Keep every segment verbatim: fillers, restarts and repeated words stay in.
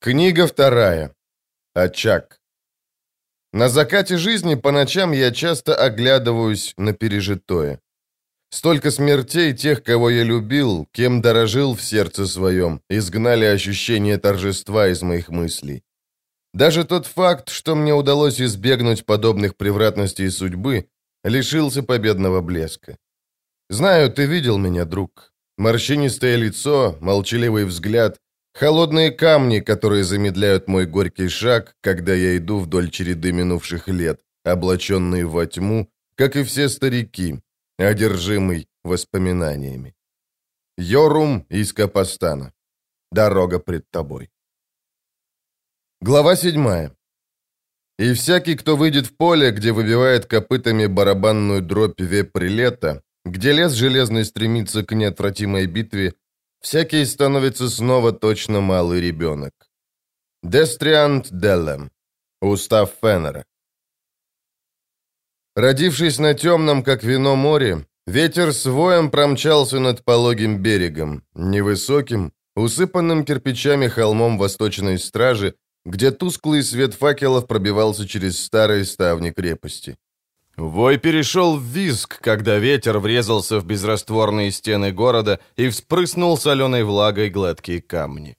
Книга вторая. Очаг. На закате жизни по ночам я часто оглядываюсь на пережитое. Столько смертей тех, кого я любил, кем дорожил в сердце своем, изгнали ощущение торжества из моих мыслей. Даже тот факт, что мне удалось избегнуть подобных превратностей судьбы, лишился победного блеска. Знаю, ты видел меня, друг. Морщинистое лицо, молчаливый взгляд, холодные камни, которые замедляют мой горький шаг, когда я иду вдоль череды минувших лет, облаченные во тьму, как и все старики, одержимый воспоминаниями. Йорум из Капостана. Дорога пред тобой. Глава седьмая. И всякий, кто выйдет в поле, где выбивает копытами барабанную дробь вепрь лета, где лес железный стремится к неотвратимой битве, всякий становится снова точно малый ребенок. Дестриант Деллем. Устав Феннера. Родившись на темном, как вино, море, ветер с воем промчался над пологим берегом, невысоким, усыпанным кирпичами холмом восточной стражи, где тусклый свет факелов пробивался через старые ставни крепости. Вой перешел в визг, когда ветер врезался в безрастворные стены города и вспрыснул соленой влагой гладкие камни.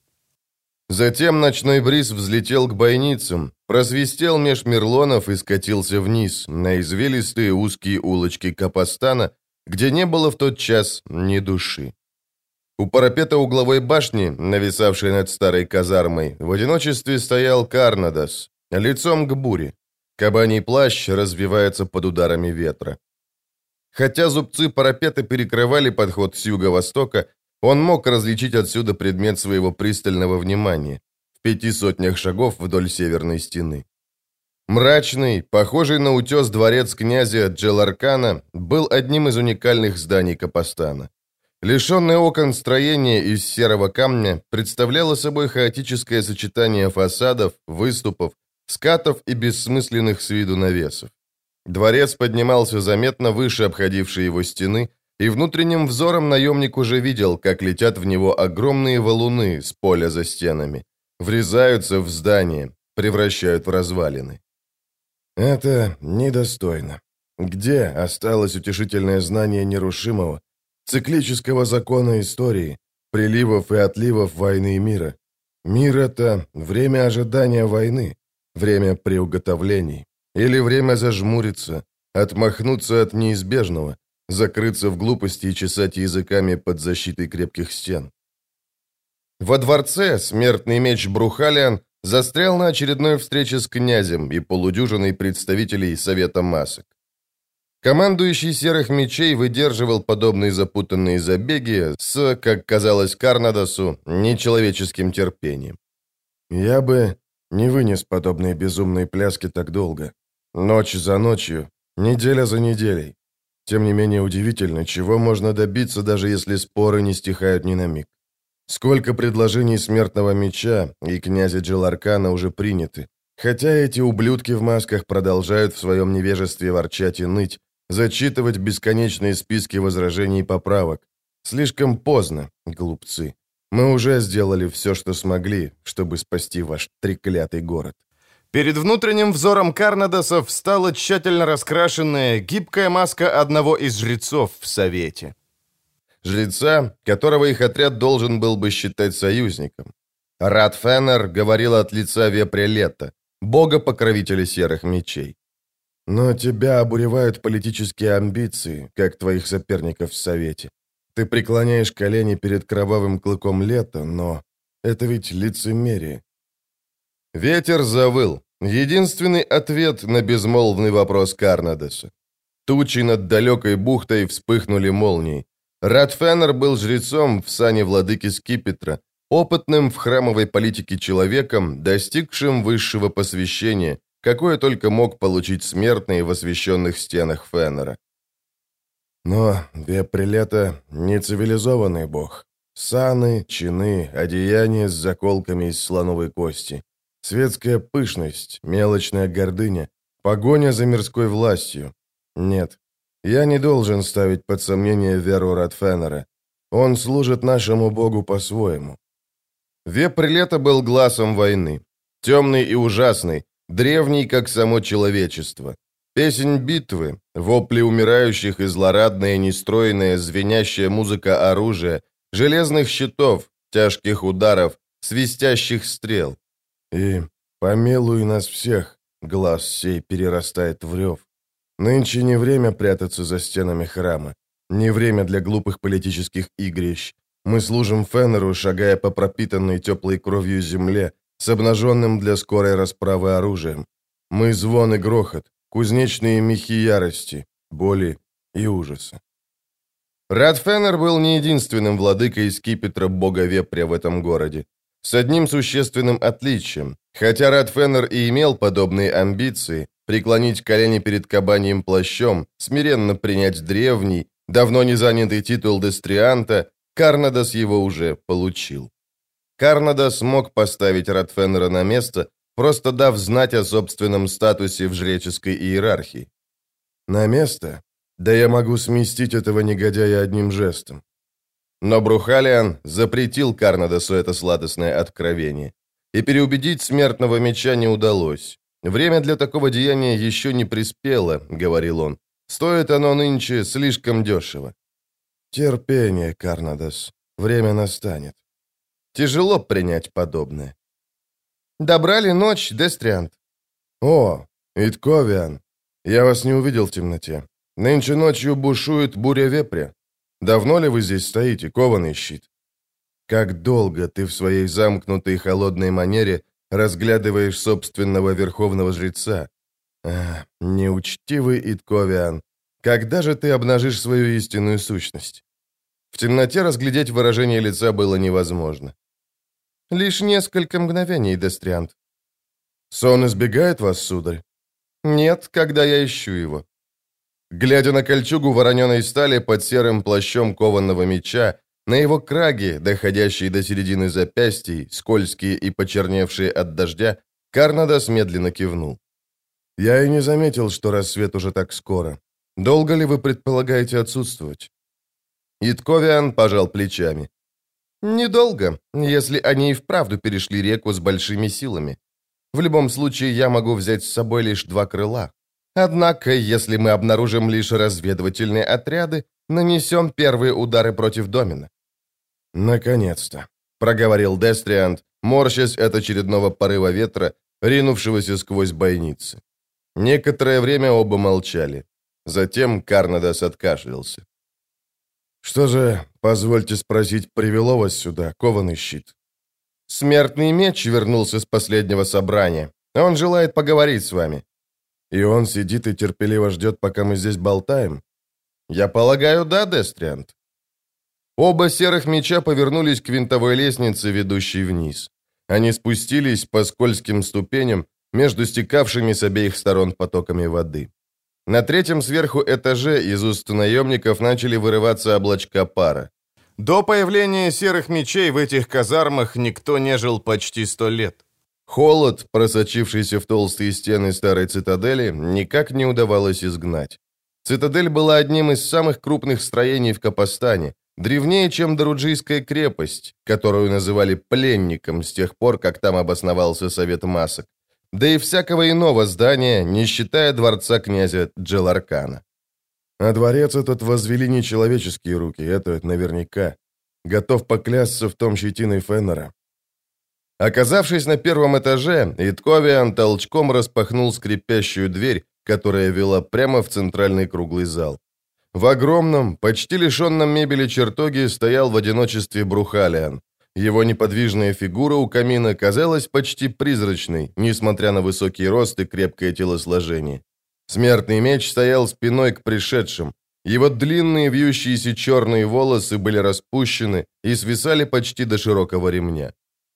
Затем ночной бриз взлетел к бойницам, просвистел меж мерлонов и скатился вниз, на извилистые узкие улочки Капостана, где не было в тот час ни души. У парапета угловой башни, нависавшей над старой казармой, в одиночестве стоял Карнадос, лицом к буре. Кабаний плащ развивается под ударами ветра. Хотя зубцы парапета перекрывали подход с юго-востока, он мог различить отсюда предмет своего пристального внимания в пяти сотнях шагов вдоль северной стены. Мрачный, похожий на утес дворец князя Джеларкана был одним из уникальных зданий Капостана. Лишенное окон строение из серого камня представляло собой хаотическое сочетание фасадов, выступов, скатов и бессмысленных с виду навесов. Дворец поднимался заметно выше обходившей его стены, и внутренним взором наемник уже видел, как летят в него огромные валуны с поля за стенами, врезаются в здание, превращают в развалины. Это недостойно. Где осталось утешительное знание нерушимого, циклического закона истории, приливов и отливов войны и мира? Мир — это время ожидания войны, время приуготовлений, или время зажмуриться, отмахнуться от неизбежного, закрыться в глупости и чесать языками под защитой крепких стен. Во дворце смертный меч Брухалиан застрял на очередной встрече с князем и полудюжиной представителей Совета масок. Командующий Серых Мечей выдерживал подобные запутанные забеги с, как казалось Карнадосу, нечеловеческим терпением. Я бы не вынес подобные безумные пляски так долго. Ночь за ночью, неделя за неделей. Тем не менее удивительно, чего можно добиться, даже если споры не стихают ни на миг. Сколько предложений смертного меча и князя Джеларкана уже приняты, хотя эти ублюдки в масках продолжают в своем невежестве ворчать и ныть, зачитывать бесконечные списки возражений и поправок. Слишком поздно, глупцы. Мы уже сделали все, что смогли, чтобы спасти ваш треклятый город. Перед внутренним взором Карнадоса встала тщательно раскрашенная, гибкая маска одного из жрецов в Совете. Жреца, которого их отряд должен был бы считать союзником. Рат Феннер говорил от лица вепря лета, бога-покровителя Серых Мечей. Но тебя обуревают политические амбиции, как твоих соперников в Совете. Ты преклоняешь колени перед кровавым клыком лета, но это ведь лицемерие. Ветер завыл. Единственный ответ на безмолвный вопрос Карнадоса. Тучи над далекой бухтой вспыхнули молнией. Рат Феннер был жрецом в сане владыки Скипетра, опытным в храмовой политике человеком, достигшим высшего посвящения, какое только мог получить смертный в освященных стенах Феннера. Но вепрь лета — не цивилизованный бог. Саны, чины, одеяния с заколками из слоновой кости. Светская пышность, мелочная гордыня, погоня за мирской властью. Нет, я не должен ставить под сомнение веру Рат Феннера. Он служит нашему богу по-своему. Вепрь лета был глазом войны. Темный и ужасный, древний, как само человечество. Песнь битвы, вопли умирающих и злорадная, нестройная, звенящая музыка оружия, железных щитов, тяжких ударов, свистящих стрел. И помилуй нас всех, глаз сей перерастает в рев. Нынче не время прятаться за стенами храма, не время для глупых политических игрищ. Мы служим Феннеру, шагая по пропитанной теплой кровью земле, с обнаженным для скорой расправы оружием. Мы звон и грохот, кузнечные мехи ярости, боли и ужаса. Рад Феннер был не единственным владыкой скипетра бога Вепря в этом городе. С одним существенным отличием. Хотя Рад Феннер и имел подобные амбиции, преклонить колени перед кабаньим плащом, смиренно принять древний, давно не занятый титул Дестрианта, Карнадос его уже получил. Карнадос мог поставить Рад Феннера на место, просто дав знать о собственном статусе в жреческой иерархии. На место? Да я могу сместить этого негодяя одним жестом. Но Брухалиан запретил Карнадосу это сладостное откровение. И переубедить смертного меча не удалось. Время для такого деяния еще не приспело, говорил он. Стоит оно нынче слишком дешево. Терпение, Карнадос. Время настанет. Тяжело принять подобное. Добрали ночь, Дестриант. О, Итковиан. Я вас не увидел в темноте. Нынче ночью бушует буря вепря. Давно ли вы здесь стоите, кованый щит? Как долго ты в своей замкнутой холодной манере разглядываешь собственного верховного жреца? А, неучтивый Итковиан. Когда же ты обнажишь свою истинную сущность? В темноте разглядеть выражение лица было невозможно. Лишь несколько мгновений, Дестриант. Сон избегает вас, сударь? Нет, когда я ищу его. Глядя на кольчугу вороненой стали под серым плащом кованого меча, на его краги, доходящие до середины запястий, скользкие и почерневшие от дождя, Карнадос медленно кивнул. «Я и не заметил, что рассвет уже так скоро. Долго ли вы предполагаете отсутствовать?» Итковиан пожал плечами. «Недолго, если они и вправду перешли реку с большими силами. В любом случае, я могу взять с собой лишь два крыла. Однако, если мы обнаружим лишь разведывательные отряды, нанесем первые удары против Домина». «Наконец-то», — проговорил Дестриант, морщась от очередного порыва ветра, ринувшегося сквозь бойницы. Некоторое время оба молчали. Затем Карнадос откашлялся. «Что же, позвольте спросить, привело вас сюда, кованый щит?» «Смертный меч вернулся с последнего собрания. Он желает поговорить с вами». «И он сидит и терпеливо ждет, пока мы здесь болтаем?» «Я полагаю, да, Дестриант». Оба серых меча повернулись к винтовой лестнице, ведущей вниз. Они спустились по скользким ступеням между стекавшими с обеих сторон потоками воды. На третьем сверху этаже из уст наемников начали вырываться облачка пара. До появления серых мечей в этих казармах никто не жил почти сто лет. Холод, просочившийся в толстые стены старой цитадели, никак не удавалось изгнать. Цитадель была одним из самых крупных строений в Капостане, древнее, чем Даруджийская крепость, которую называли пленником с тех пор, как там обосновался Совет Масок, да и всякого иного здания, не считая дворца князя Джеларкана. А дворец этот возвели нечеловеческие руки, это наверняка. Готов поклясться в том щетиной Феннера. Оказавшись на первом этаже, Итковиан толчком распахнул скрипящую дверь, которая вела прямо в центральный круглый зал. В огромном, почти лишенном мебели чертоге стоял в одиночестве Брухалиан. Его неподвижная фигура у камина казалась почти призрачной, несмотря на высокий рост и крепкое телосложение. Смертный меч стоял спиной к пришедшим. Его длинные вьющиеся черные волосы были распущены и свисали почти до широкого ремня.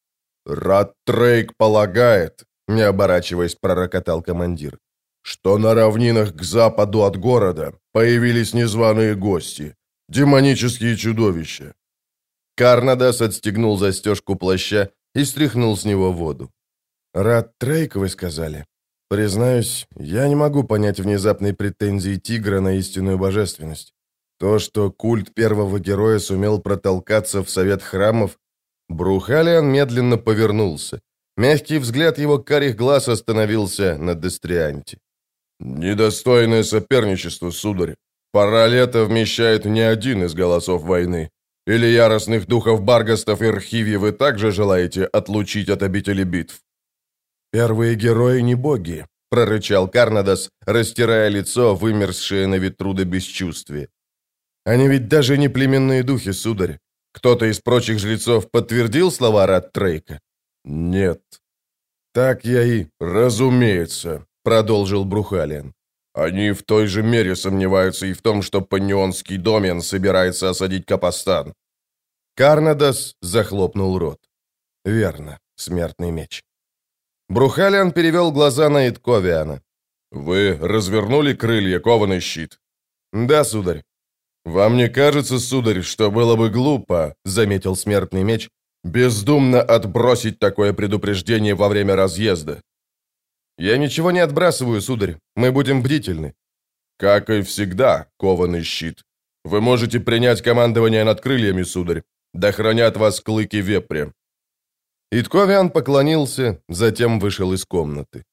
«Рад Трейк полагает», — не оборачиваясь, пророкотал командир, «что на равнинах к западу от города появились незваные гости, демонические чудовища». Карнадос отстегнул застежку плаща и стряхнул с него воду. «Рад Трейк, вы сказали? Признаюсь, я не могу понять внезапной претензии Тигра на истинную божественность. То, что культ первого героя сумел протолкаться в совет храмов, Брухалиан медленно повернулся. Мягкий взгляд его карих глаз остановился на Дестрианте. «Недостойное соперничество, сударь. Пора лета вмещает не один из голосов войны. Или яростных духов Баргастов и Рхиви вы также желаете отлучить от обители битв?» «Первые герои не боги», — прорычал Карнадос, растирая лицо, вымерзшее на ветру до бесчувствия. «Они ведь даже не племенные духи, сударь. Кто-то из прочих жрецов подтвердил слова Рат-Трейка?» «Нет». «Так я и...» «Разумеется», — продолжил Брухалиан. «Они в той же мере сомневаются и в том, что панионский домен собирается осадить Капостан». Карнадос захлопнул рот. «Верно, смертный меч». Брухалиан перевел глаза на Итковиана. «Вы развернули крылья, кованый щит?» «Да, сударь». «Вам не кажется, сударь, что было бы глупо, — заметил смертный меч, — бездумно отбросить такое предупреждение во время разъезда?» «Я ничего не отбрасываю, сударь. Мы будем бдительны». «Как и всегда, кованый щит. Вы можете принять командование над крыльями, сударь. Да хранят вас клыки вепря». Итковиан поклонился, затем вышел из комнаты.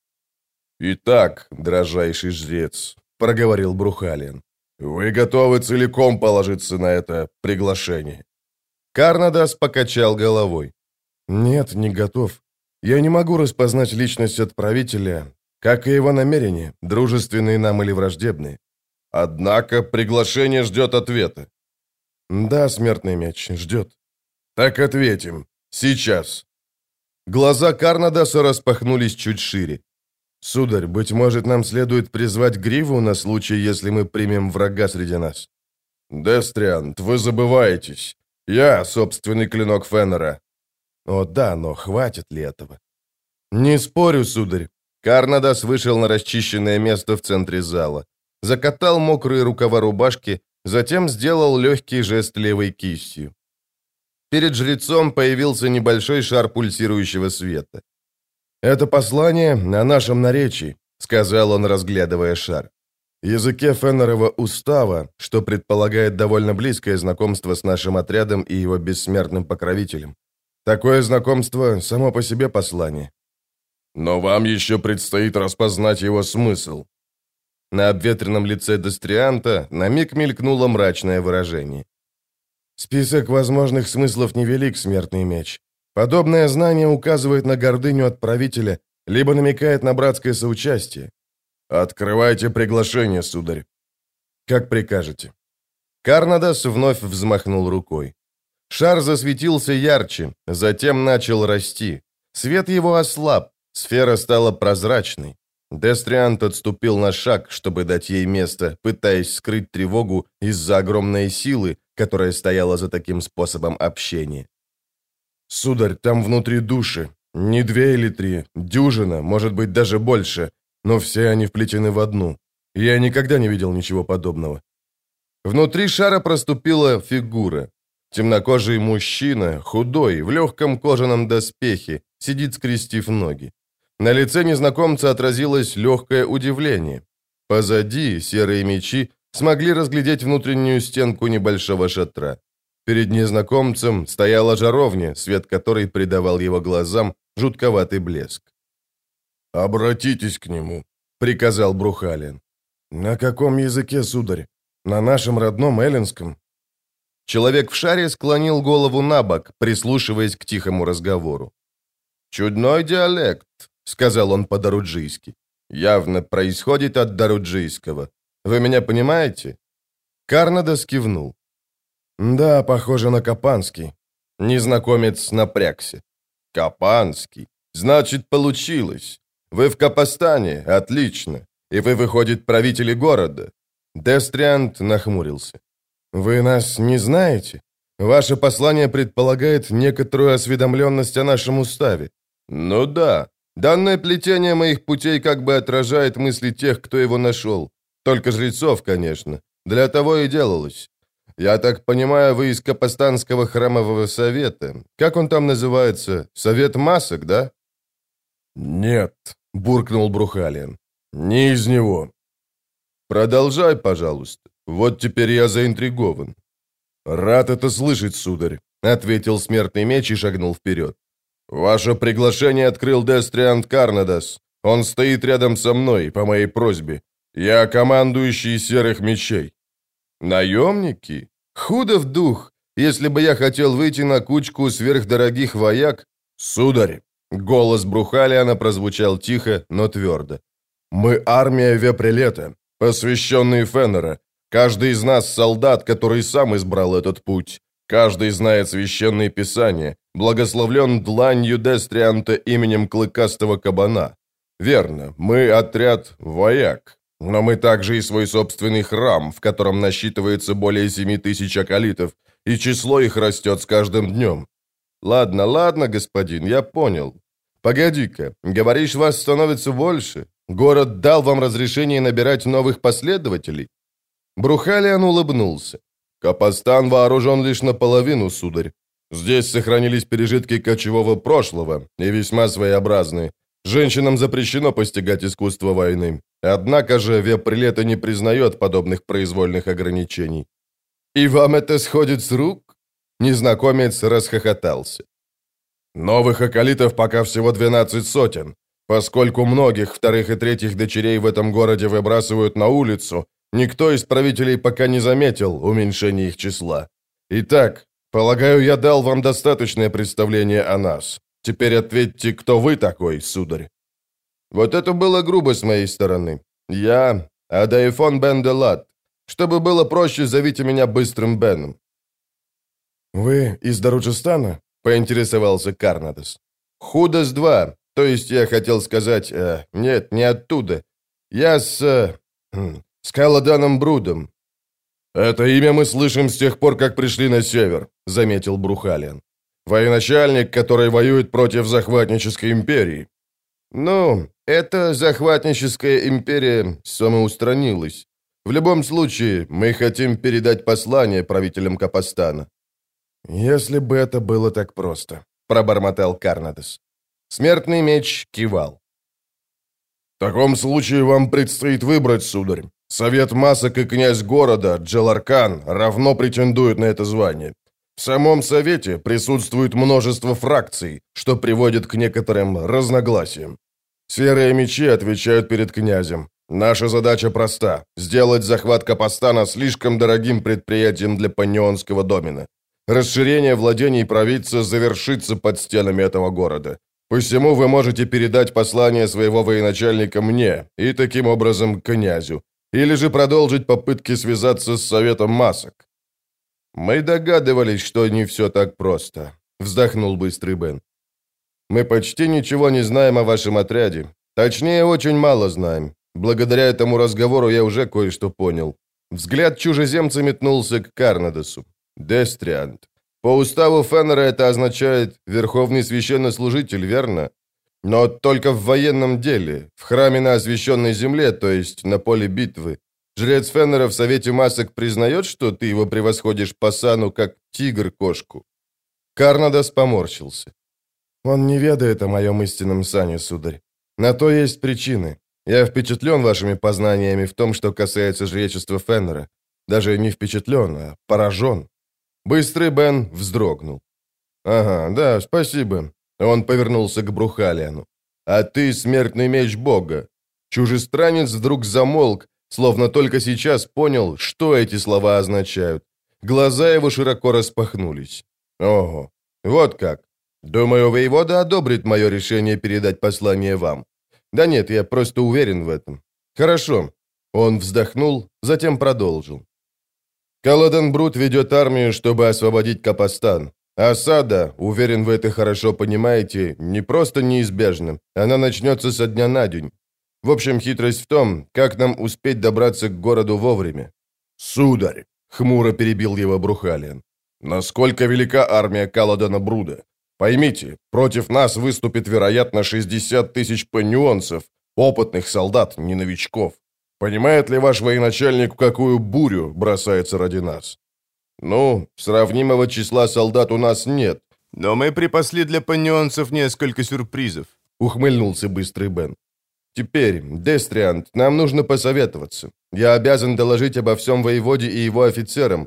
«Итак, дрожайший жрец, — проговорил Брухалиан, — вы готовы целиком положиться на это приглашение?» Карнадос покачал головой. «Нет, не готов. Я не могу распознать личность отправителя, как и его намерения, дружественные нам или враждебные. Однако приглашение ждет ответа». «Да, смертный меч, ждет». «Так ответим. Сейчас». Глаза Карнадоса распахнулись чуть шире. «Сударь, быть может, нам следует призвать Гриву на случай, если мы примем врага среди нас?» «Дестриант, вы забываетесь. Я собственный клинок Феннера». «О да, но хватит ли этого?» «Не спорю, сударь». Карнадос вышел на расчищенное место в центре зала. Закатал мокрые рукава рубашки, затем сделал легкий жест левой кистью. Перед жрецом появился небольшой шар пульсирующего света. «Это послание на нашем наречии», — сказал он, разглядывая шар. «Языке Феннерова устава, что предполагает довольно близкое знакомство с нашим отрядом и его бессмертным покровителем. Такое знакомство само по себе послание». «Но вам еще предстоит распознать его смысл». На обветренном лице Дестрианта на миг мелькнуло мрачное выражение. «Список возможных смыслов невелик, смертный меч. Подобное знание указывает на гордыню отправителя, либо намекает на братское соучастие. Открывайте приглашение, сударь». «Как прикажете». Карнадос вновь взмахнул рукой. Шар засветился ярче, затем начал расти. Свет его ослаб, сфера стала прозрачной. Дестриант отступил на шаг, чтобы дать ей место, пытаясь скрыть тревогу из-за огромной силы, которая стояла за таким способом общения. «Сударь, там внутри души. Не две или три, дюжина, может быть, даже больше, но все они вплетены в одну. Я никогда не видел ничего подобного». Внутри шара проступила фигура. Темнокожий мужчина, худой, в легком кожаном доспехе, сидит, скрестив ноги. На лице незнакомца отразилось легкое удивление. Позади серые мечи смогли разглядеть внутреннюю стенку небольшого шатра. Перед незнакомцем стояла жаровня, свет которой придавал его глазам жутковатый блеск. «Обратитесь к нему», — приказал Брухалиан. «На каком языке, сударь? На нашем родном эллинском?» Человек в шаре склонил голову на бок, прислушиваясь к тихому разговору. «Чудной диалект», — сказал он по-даруджийски. «Явно происходит от даруджийского. Вы меня понимаете?» Карнадос кивнул. «Да, похоже на капанский». Незнакомец напрягся. «Капанский? Значит, получилось. Вы в Капостане? Отлично. И вы, выходит, правители города?» Дестриант нахмурился. «Вы нас не знаете? Ваше послание предполагает некоторую осведомленность о нашем уставе». «Ну да. Данное плетение моих путей как бы отражает мысли тех, кто его нашел. Только жрецов, конечно. Для того и делалось. Я так понимаю, вы из Капостанского храмового совета. Как он там называется? Совет масок, да?» «Нет», — буркнул Брухалиан. «Не из него». «Продолжай, пожалуйста. Вот теперь я заинтригован». «Рад это слышать, сударь. — ответил смертный меч и шагнул вперед. «Ваше приглашение открыл Дестриант Карнадас. Он стоит рядом со мной, по моей просьбе. Я командующий Серых Мечей». «Наемники? Худо в дух. Если бы я хотел выйти на кучку сверхдорогих вояк...» «Сударь!» — голос Брухалиана прозвучал тихо, но твердо. «Мы армия Веприлета, посвященные Феннера. Каждый из нас солдат, который сам избрал этот путь. Каждый знает священные писания, благословлен дланью Дестрианта именем Клыкастого Кабана. Верно, мы отряд вояк, но мы также и свой собственный храм, в котором насчитывается более семи тысяч акалитов, и число их растет с каждым днем. Ладно, ладно, господин, я понял. Погоди-ка, говоришь, вас становится больше? Город дал вам разрешение набирать новых последователей?» Брухалиан улыбнулся. «Капостан вооружен лишь наполовину, сударь. Здесь сохранились пережитки кочевого прошлого, и весьма своеобразные. Женщинам запрещено постигать искусство войны. Однако же Веприлета не признает подобных произвольных ограничений». «И вам это сходит с рук?» Незнакомец расхохотался. «Новых акалитов пока всего двенадцать сотен. Поскольку многих вторых и третьих дочерей в этом городе выбрасывают на улицу, никто из правителей пока не заметил уменьшения их числа. Итак, полагаю, я дал вам достаточное представление о нас. Теперь ответьте, кто вы такой, сударь?» «Вот это было грубо с моей стороны. Я Адаифон Бен де Лат. Чтобы было проще, зовите меня Быстрым Беном». «Вы из Даруджистана?» — поинтересовался Карнадас. «Худос два. То есть я хотел сказать... Э, нет, не оттуда. Я с... Э, с Каладаном Брудом». «Это имя мы слышим с тех пор, как пришли на север», — заметил Брухалиан. «Военачальник, который воюет против захватнической империи». «Ну, эта захватническая империя самоустранилась. В любом случае, мы хотим передать послание правителям Капостана». «Если бы это было так просто», — пробормотал Карнадас. Смертный меч кивал. «В таком случае вам предстоит выбрать, сударь. Совет масок и князь города, Джаларкан, равно претендуют на это звание. В самом совете присутствует множество фракций, что приводит к некоторым разногласиям. Серые мечи отвечают перед князем. Наша задача проста – сделать захват Капостана слишком дорогим предприятием для панионского домена. Расширение владений провидца завершится под стенами этого города. Посему вы можете передать послание своего военачальника мне и таким образом князю, или же продолжить попытки связаться с Советом масок». «Мы догадывались, что не все так просто», — вздохнул Быстрый Бен. «Мы почти ничего не знаем о вашем отряде. Точнее, очень мало знаем. Благодаря этому разговору я уже кое-что понял». Взгляд чужеземца метнулся к Карнадасу. «Дестриант. По уставу Феннера это означает «верховный священнослужитель», верно? Но только в военном деле, в храме на освященной земле, то есть на поле битвы. Жрец Феннера в Совете масок признает, что ты его превосходишь по сану, как тигр кошку?» Карнадас поморщился. «Он не ведает о моем истинном сане, сударь. На то есть причины. Я впечатлен вашими познаниями в том, что касается жречества Феннера. Даже не впечатлен, а поражен». Быстрый Бен вздрогнул. «Ага, да, спасибо». Он повернулся к Брухалиану. «А ты смертный меч Бога». Чужестранец вдруг замолк, словно только сейчас понял, что эти слова означают. Глаза его широко распахнулись. «Ого, вот как. Думаю, воевода одобрит мое решение передать послание вам. Да нет, я просто уверен в этом. Хорошо». Он вздохнул, затем продолжил. «Каладан Бруд ведет армию, чтобы освободить Капостан. Осада, уверен, вы это хорошо понимаете, не просто неизбежна. Она начнется со дня на день. В общем, хитрость в том, как нам успеть добраться к городу вовремя». «Сударь», — хмуро перебил его Брухалиан, — «насколько велика армия Каладана Бруда? Поймите, против нас выступит, вероятно, шестьдесят тысяч панионцев, опытных солдат, не новичков. Понимает ли ваш военачальник, в какую бурю бросается ради нас?» «Ну, сравнимого числа солдат у нас нет, но мы припасли для панионцев несколько сюрпризов», — ухмыльнулся Быстрый Бен. «Теперь, Дестриант, нам нужно посоветоваться. Я обязан доложить обо всем воеводе и его офицерам.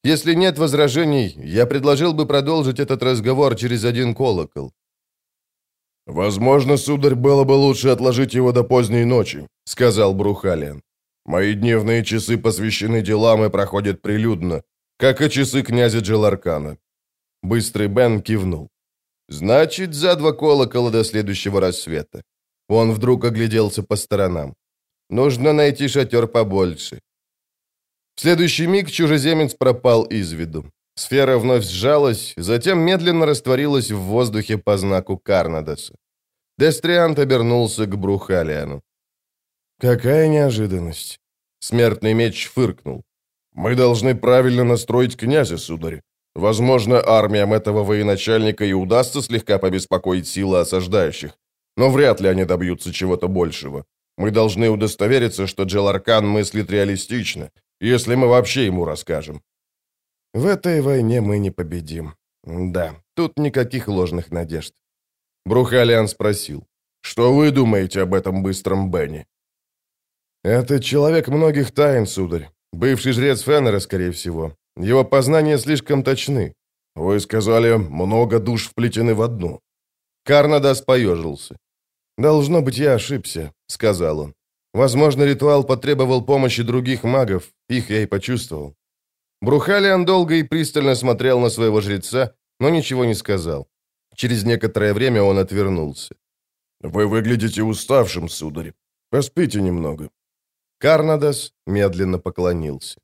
Если нет возражений, я предложил бы продолжить этот разговор через один колокол». «Возможно, сударь, было бы лучше отложить его до поздней ночи», — сказал Брухалиан. «Мои дневные часы посвящены делам и проходят прилюдно, как и часы князя Джеларкана». Быстрый Бен кивнул. «Значит, за два колокола до следующего рассвета». Он вдруг огляделся по сторонам. «Нужно найти шатер побольше». В следующий миг чужеземец пропал из виду. Сфера вновь сжалась, затем медленно растворилась в воздухе по знаку Карнадоса. Дестриант обернулся к Брухалиану. «Какая неожиданность!» Смертный меч фыркнул. «Мы должны правильно настроить князя, сударь. Возможно, армиям этого военачальника и удастся слегка побеспокоить силы осаждающих, но вряд ли они добьются чего-то большего. Мы должны удостовериться, что Джеларкан мыслит реалистично, если мы вообще ему расскажем». «В этой войне мы не победим. Да, тут никаких ложных надежд». Брухалиан спросил, «Что вы думаете об этом быстром Бене?» «Это человек многих тайн, сударь. Бывший жрец Феннера, скорее всего. Его познания слишком точны». «Вы сказали, много душ вплетены в одну». Карнадас поежился. «Должно быть, я ошибся», — сказал он. «Возможно, ритуал потребовал помощи других магов. Их я и почувствовал». Брухалиан долго и пристально смотрел на своего жреца, но ничего не сказал. Через некоторое время он отвернулся. «Вы выглядите уставшим, сударь. Поспите немного». Карнадас медленно поклонился.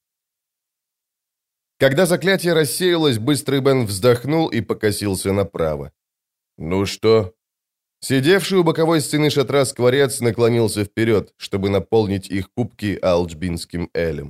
Когда заклятие рассеялось, Быстрый Бен вздохнул и покосился направо. «Ну что?» Сидевший у боковой стены шатра скворец наклонился вперед, чтобы наполнить их кубки алчбинским элем.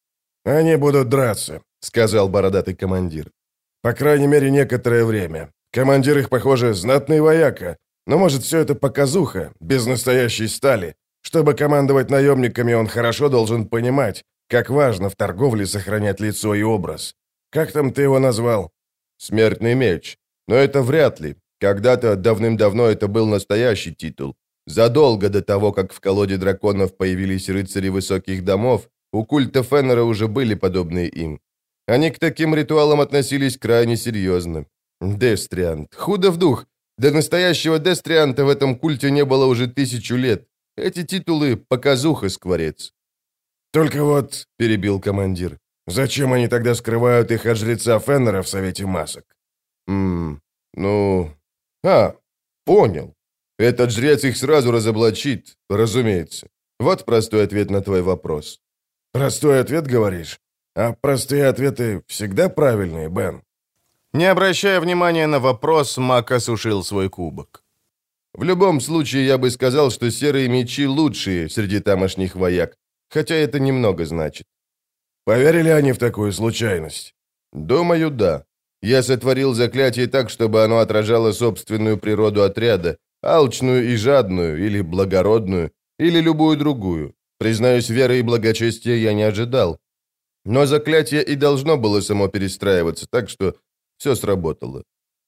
«Они будут драться», — сказал бородатый командир. «По крайней мере, некоторое время. Командир их, похоже, знатный вояка, но, может, все это показуха, без настоящей стали. Чтобы командовать наемниками, он хорошо должен понимать, как важно в торговле сохранять лицо и образ. Как там ты его назвал?» «Смертный меч. Но это вряд ли. Когда-то давным-давно это был настоящий титул. Задолго до того, как в колоде драконов появились рыцари высоких домов, у культа Феннера уже были подобные им. Они к таким ритуалам относились крайне серьезно. Дестриант. Худо в дух. До настоящего Дестрианта в этом культе не было уже тысячу лет. Эти титулы — показуха, скворец». «Только вот», — перебил командир, — «зачем они тогда скрывают их от жреца Феннера в Совете Масок?» «Ммм, ну... А, понял. Этот жрец их сразу разоблачит, разумеется. Вот простой ответ на твой вопрос». «Простой ответ, говоришь? А простые ответы всегда правильные, Бен?» Не обращая внимания на вопрос, Мак осушил свой кубок. «В любом случае, я бы сказал, что серые мечи лучшие среди тамошних вояк, хотя это немного значит». «Поверили они в такую случайность?» «Думаю, да. Я сотворил заклятие так, чтобы оно отражало собственную природу отряда, алчную и жадную, или благородную, или любую другую. Признаюсь, веры и благочестия я не ожидал. Но заклятие и должно было само перестраиваться, так что все сработало».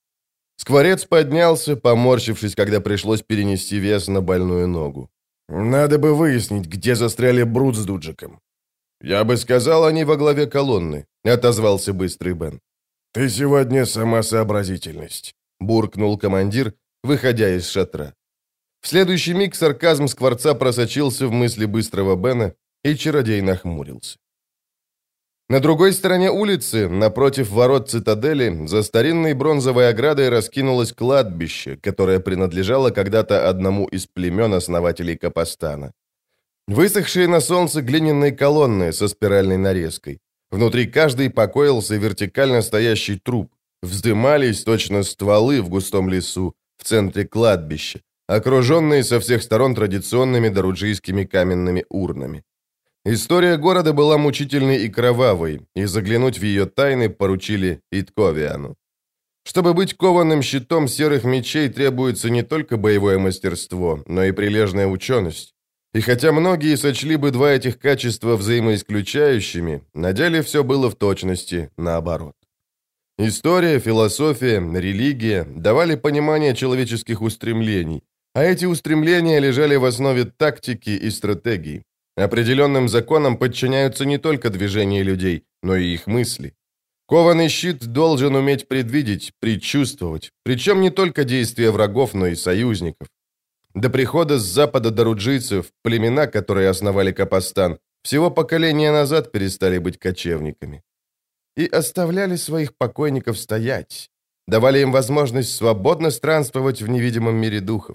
Скворец поднялся, поморщившись, когда пришлось перенести вес на больную ногу. «Надо бы выяснить, где застряли Брут с Дуджиком». «Я бы сказал, они во главе колонны», — отозвался Быстрый Бен. «Ты сегодня сама сообразительность», — буркнул командир, выходя из шатра. В следующий миг сарказм Скворца просочился в мысли Быстрого Бена, и чародей нахмурился. На другой стороне улицы, напротив ворот цитадели, за старинной бронзовой оградой раскинулось кладбище, которое принадлежало когда-то одному из племен основателей Капостана. Высохшие на солнце глиняные колонны со спиральной нарезкой. Внутри каждой покоился вертикально стоящий труп. Вздымались точно стволы в густом лесу, в центре кладбища, окруженные со всех сторон традиционными доруджийскими каменными урнами. История города была мучительной и кровавой, и заглянуть в ее тайны поручили Итковиану. Чтобы быть кованым щитом серых мечей требуется не только боевое мастерство, но и прилежная ученость. И хотя многие сочли бы два этих качества взаимоисключающими, на деле все было в точности наоборот. История, философия, религия давали понимание человеческих устремлений, а эти устремления лежали в основе тактики и стратегии. Определенным законам подчиняются не только движения людей, но и их мысли. Кованый щит должен уметь предвидеть, предчувствовать, причем не только действия врагов, но и союзников. До прихода с запада даруджийцев, племена, которые основали Капостан, всего поколения назад перестали быть кочевниками. И оставляли своих покойников стоять, давали им возможность свободно странствовать в невидимом мире духов.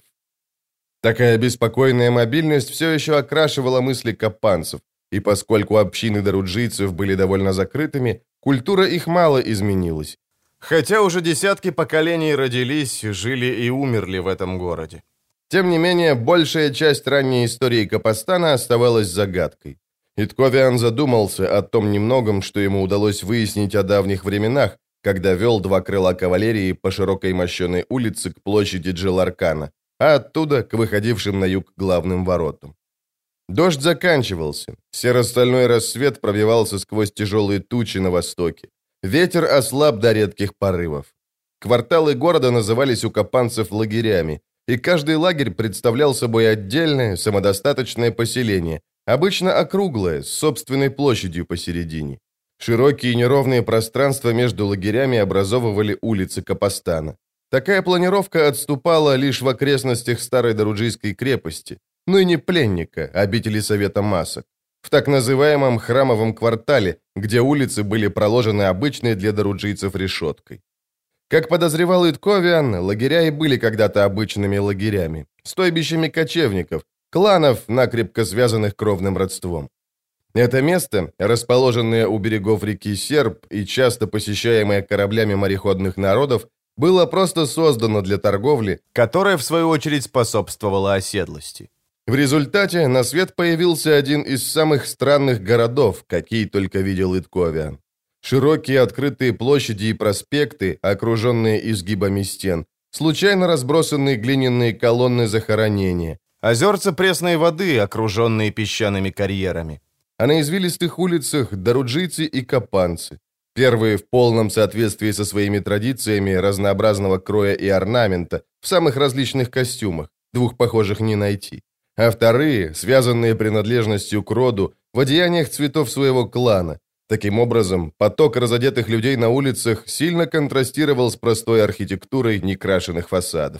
Такая беспокойная мобильность все еще окрашивала мысли капанцев, и поскольку общины даруджийцев были довольно закрытыми, культура их мало изменилась, хотя уже десятки поколений родились, жили и умерли в этом городе. Тем не менее, большая часть ранней истории Капостана оставалась загадкой. Итковиан задумался о том немногом, что ему удалось выяснить о давних временах, когда вел два крыла кавалерии по широкой мощеной улице к площади Джиларкана, а оттуда к выходившим на юг главным воротам. Дождь заканчивался, серо-стальной рассвет пробивался сквозь тяжелые тучи на востоке. Ветер ослаб до редких порывов. Кварталы города назывались у капанцев лагерями, и каждый лагерь представлял собой отдельное, самодостаточное поселение, обычно округлое, с собственной площадью посередине. Широкие неровные пространства между лагерями образовывали улицы Капостана. Такая планировка отступала лишь в окрестностях старой Даруджийской крепости, но и не пленника, обители Совета Масок, в так называемом храмовом квартале, где улицы были проложены обычной для даруджийцев решеткой. Как подозревал Итковиан, лагеря и были когда-то обычными лагерями, стойбищами кочевников, кланов, накрепко связанных кровным родством. Это место, расположенное у берегов реки Серб и часто посещаемое кораблями мореходных народов, было просто создано для торговли, которая, в свою очередь, способствовала оседлости. В результате на свет появился один из самых странных городов, какие только видел Итковиан. Широкие открытые площади и проспекты, окруженные изгибами стен, случайно разбросанные глиняные колонны захоронения, озерца пресной воды, окруженные песчаными карьерами. А на извилистых улицах даруджийцы и капанцы. Первые в полном соответствии со своими традициями разнообразного кроя и орнамента, в самых различных костюмах, двух похожих не найти. А вторые, связанные принадлежностью к роду, в одеяниях цветов своего клана. Таким образом, поток разодетых людей на улицах сильно контрастировал с простой архитектурой некрашенных фасадов.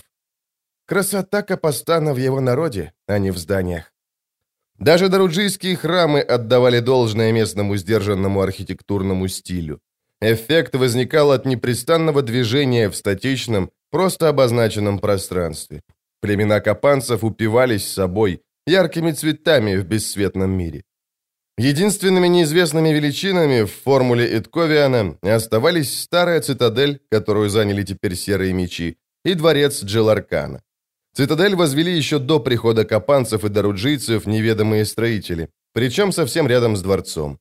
Красота Капостана в его народе, а не в зданиях. Даже даруджийские храмы отдавали должное местному сдержанному архитектурному стилю. Эффект возникал от непрестанного движения в статичном, просто обозначенном пространстве. Племена капанцев упивались собой, яркими цветами в бесцветном мире. Единственными неизвестными величинами в формуле Итковиана оставались старая цитадель, которую заняли теперь серые мечи, и дворец Джиларкана. Цитадель возвели еще до прихода капанцев и даруджийцев неведомые строители, причем совсем рядом с дворцом.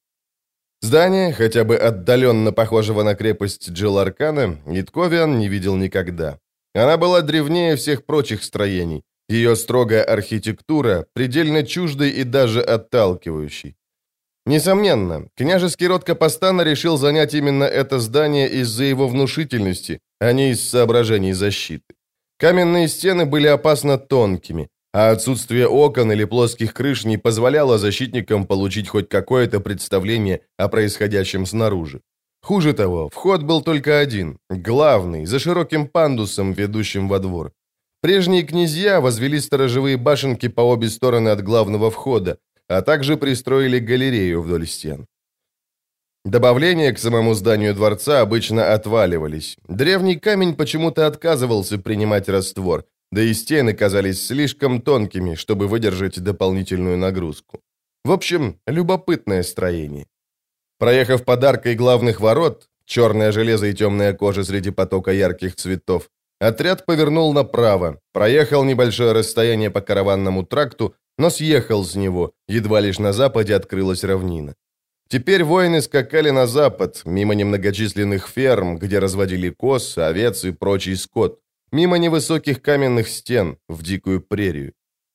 Здание, хотя бы отдаленно похожего на крепость Джиларкана, Итковиан не видел никогда. Она была древнее всех прочих строений, ее строгая архитектура предельно чуждой и даже отталкивающей. Несомненно, княжеский род Капостана решил занять именно это здание из-за его внушительности, а не из соображений защиты. Каменные стены были опасно тонкими, а отсутствие окон или плоских крыш не позволяло защитникам получить хоть какое-то представление о происходящем снаружи. Хуже того, вход был только один, главный, за широким пандусом, ведущим во двор. Прежние князья возвели сторожевые башенки по обе стороны от главного входа, а также пристроили галерею вдоль стен. Добавления к самому зданию дворца обычно отваливались. Древний камень почему-то отказывался принимать раствор, да и стены казались слишком тонкими, чтобы выдержать дополнительную нагрузку. В общем, любопытное строение. Проехав под аркой главных ворот, черное железо и темная кожа среди потока ярких цветов, отряд повернул направо, проехал небольшое расстояние по караванному тракту, но съехал с него, едва лишь на западе открылась равнина. Теперь воины скакали на запад, мимо немногочисленных ферм, где разводили коз, овец и прочий скот, мимо невысоких каменных стен, в дикую прерию.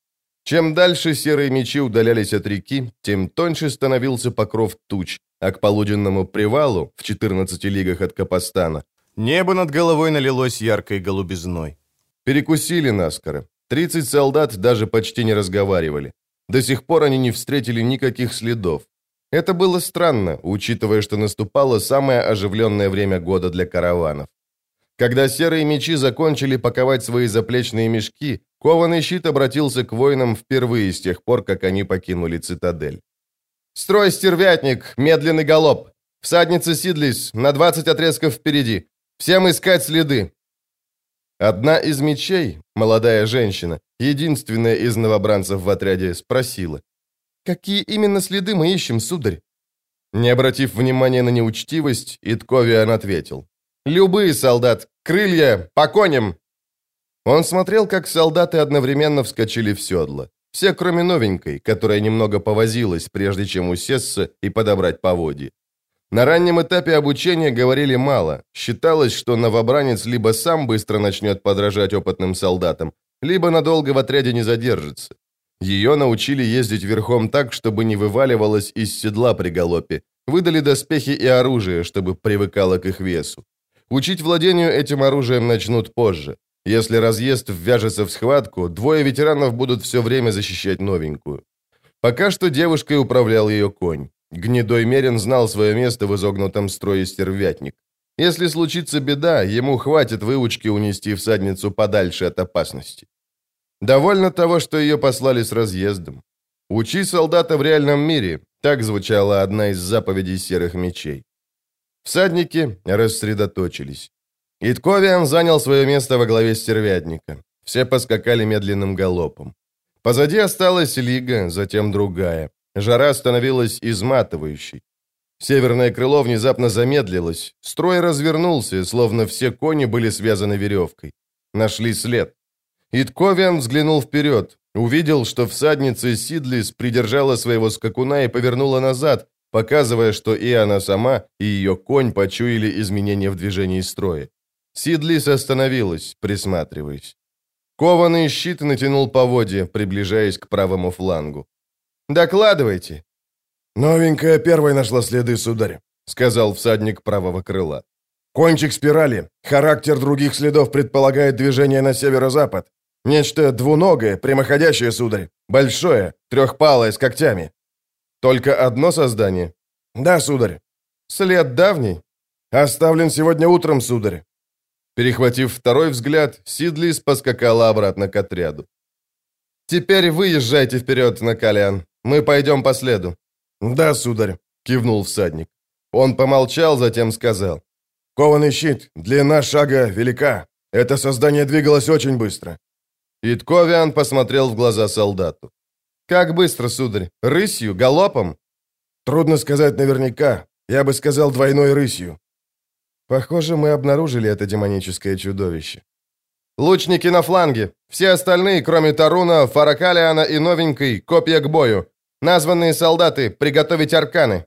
Чем дальше серые мечи удалялись от реки, тем тоньше становился покров туч, а к полуденному привалу, в четырнадцати лигах от Капостана, небо над головой налилось яркой голубизной. Перекусили наскоро. Тридцать солдат даже почти не разговаривали. До сих пор они не встретили никаких следов. Это было странно, учитывая, что наступало самое оживленное время года для караванов. Когда серые мечи закончили паковать свои заплечные мешки, кованый щит обратился к воинам впервые с тех пор, как они покинули цитадель. «Строй, стервятник! Медленный галоп! Всадница Сидлис, на двадцать отрезков впереди! Всем искать следы!» Одна из мечей, молодая женщина, единственная из новобранцев в отряде, спросила: «Какие именно следы мы ищем, сударь?» Не обратив внимания на неучтивость, Итковиан ответил: «Любые, солдат! Крылья! По коням!» Он смотрел, как солдаты одновременно вскочили в седло. Все, кроме новенькой, которая немного повозилась, прежде чем усесться и подобрать поводья. На раннем этапе обучения говорили мало. Считалось, что новобранец либо сам быстро начнет подражать опытным солдатам, либо надолго в отряде не задержится. Ее научили ездить верхом так, чтобы не вываливалась из седла при галопе. Выдали доспехи и оружие, чтобы привыкало к их весу. Учить владению этим оружием начнут позже. Если разъезд ввяжется в схватку, двое ветеранов будут все время защищать новенькую. Пока что девушкой управлял ее конь. Гнедой Мерин знал свое место в изогнутом строе стервятник. Если случится беда, ему хватит выучки унести всадницу подальше от опасности. Довольно того, что ее послали с разъездом. «Учи солдата в реальном мире», так звучала одна из заповедей серых мечей. Всадники рассредоточились. Итковиан занял свое место во главе стервятника. Все поскакали медленным галопом. Позади осталась лига, затем другая. Жара становилась изматывающей. Северное крыло внезапно замедлилось. Строй развернулся, словно все кони были связаны веревкой. Нашли след. Итковиан взглянул вперед. Увидел, что всадница Сидлис придержала своего скакуна и повернула назад, показывая, что и она сама, и ее конь почуяли изменения в движении строя. Сидлис остановилась, присматриваясь. Кованый щит натянул поводья, приближаясь к правому флангу. «Докладывайте!» «Новенькая первой нашла следы, сударь», — сказал всадник правого крыла. «Кончик спирали. Характер других следов предполагает движение на северо-запад. Нечто двуногое, прямоходящее, сударь. Большое, трехпалое, с когтями». «Только одно создание?» «Да, сударь». «След давний?» «Оставлен сегодня утром, сударь». Перехватив второй взгляд, Сидлис поскакала обратно к отряду. «Теперь вы езжайте вперед, Накалиан. Мы пойдем по следу». «Да, сударь», — кивнул всадник. Он помолчал, затем сказал: «Кованый щит, длина шага велика. Это создание двигалось очень быстро». Итковиан посмотрел в глаза солдату. «Как быстро, сударь? Рысью? Галопом?» «Трудно сказать наверняка. Я бы сказал, двойной рысью». «Похоже, мы обнаружили это демоническое чудовище». «Лучники на фланге. Все остальные, кроме Таруна, Фаракалиана и новенькой, копья к бою. Названные солдаты, приготовить арканы».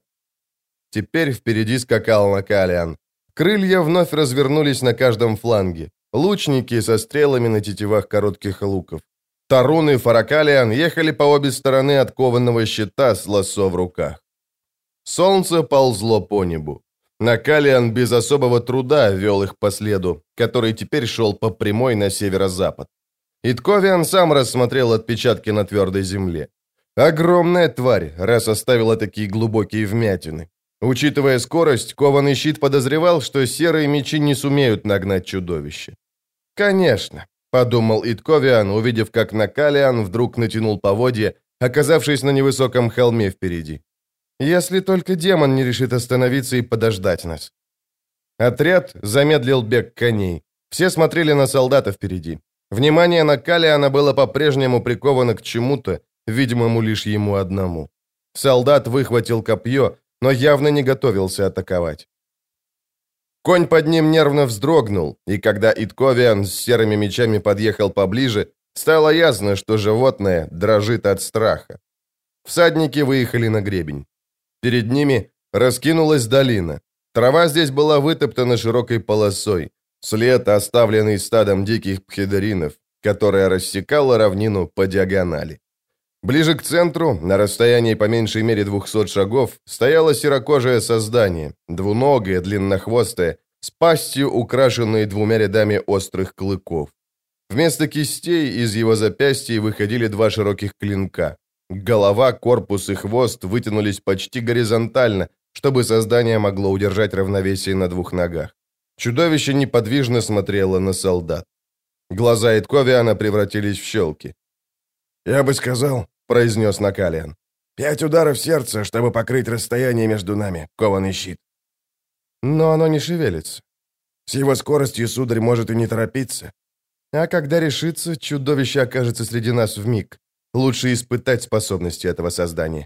Теперь впереди скакал Накалиан. Крылья вновь развернулись на каждом фланге. Лучники со стрелами на тетивах коротких луков. Тарун и Фаракалиан ехали по обе стороны от кованого щита с лассо в руках. Солнце ползло по небу. Накалиан без особого труда вел их по следу, который теперь шел по прямой на северо-запад. Итковиан сам рассмотрел отпечатки на твердой земле. Огромная тварь, раз оставила такие глубокие вмятины. Учитывая скорость, кованый щит подозревал, что серые мечи не сумеют нагнать чудовище. «Конечно», — подумал Итковиан, увидев, как Накалиан вдруг натянул поводья, оказавшись на невысоком холме впереди. «Если только демон не решит остановиться и подождать нас». Отряд замедлил бег коней. Все смотрели на солдата впереди. Внимание Накалиана было по-прежнему приковано к чему-то, видимому лишь ему одному. Солдат выхватил копье, но явно не готовился атаковать. Конь под ним нервно вздрогнул, и когда Итковиан с серыми мечами подъехал поближе, стало ясно, что животное дрожит от страха. Всадники выехали на гребень. Перед ними раскинулась долина. Трава здесь была вытоптана широкой полосой, след, оставленный стадом диких пхидоринов, которая рассекала равнину по диагонали. Ближе к центру, на расстоянии по меньшей мере двухсот шагов, стояло серокожее создание, двуногое, длиннохвостое, с пастью, украшенной двумя рядами острых клыков. Вместо кистей из его запястья выходили два широких клинка. Голова, корпус и хвост вытянулись почти горизонтально, чтобы создание могло удержать равновесие на двух ногах. Чудовище неподвижно смотрело на солдат. Глаза Итковиана превратились в щелки. «Я бы сказал», — произнес Накалиан, — «пять ударов сердца, чтобы покрыть расстояние между нами, кованый щит». Но оно не шевелится. С его скоростью, сударь, может и не торопиться. А когда решится, чудовище окажется среди нас вмиг. Лучше испытать способности этого создания.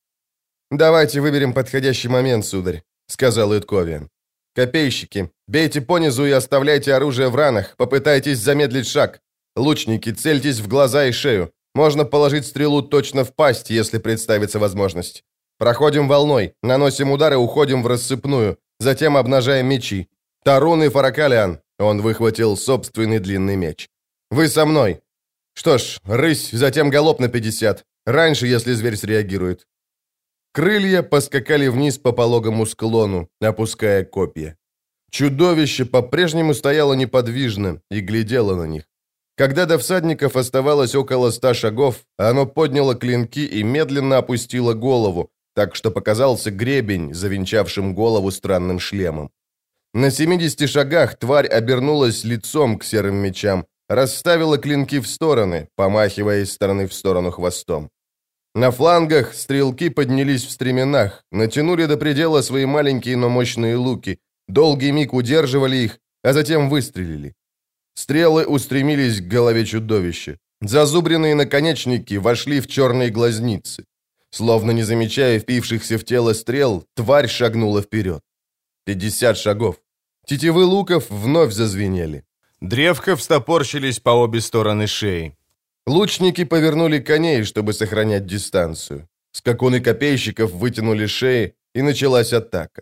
«Давайте выберем подходящий момент, сударь», — сказал Итковиан. «Копейщики, бейте понизу и оставляйте оружие в ранах, попытайтесь замедлить шаг. Лучники, цельтесь в глаза и шею. Можно положить стрелу точно в пасть, если представится возможность. Проходим волной, наносим удар и уходим в рассыпную, затем обнажаем мечи. Тарун и Фаракалиан». Он выхватил собственный длинный меч. «Вы со мной. Что ж, рысь, затем галоп на пятьдесят. Раньше, если зверь среагирует». Крылья поскакали вниз по пологому склону, опуская копья. Чудовище по-прежнему стояло неподвижно и глядело на них. Когда до всадников оставалось около ста шагов, оно подняло клинки и медленно опустило голову, так что показался гребень, завинчавшим голову странным шлемом. На семидесяти шагах тварь обернулась лицом к серым мечам, расставила клинки в стороны, помахивая из стороны в сторону хвостом. На флангах стрелки поднялись в стременах, натянули до предела свои маленькие, но мощные луки, долгий миг удерживали их, а затем выстрелили. Стрелы устремились к голове чудовища. Зазубренные наконечники вошли в черные глазницы. Словно не замечая впившихся в тело стрел, тварь шагнула вперед. Пятьдесят шагов. Тетивы луков вновь зазвенели. Древка встопорщились по обе стороны шеи. Лучники повернули коней, чтобы сохранять дистанцию. Скакуны копейщиков вытянули шеи, и началась атака.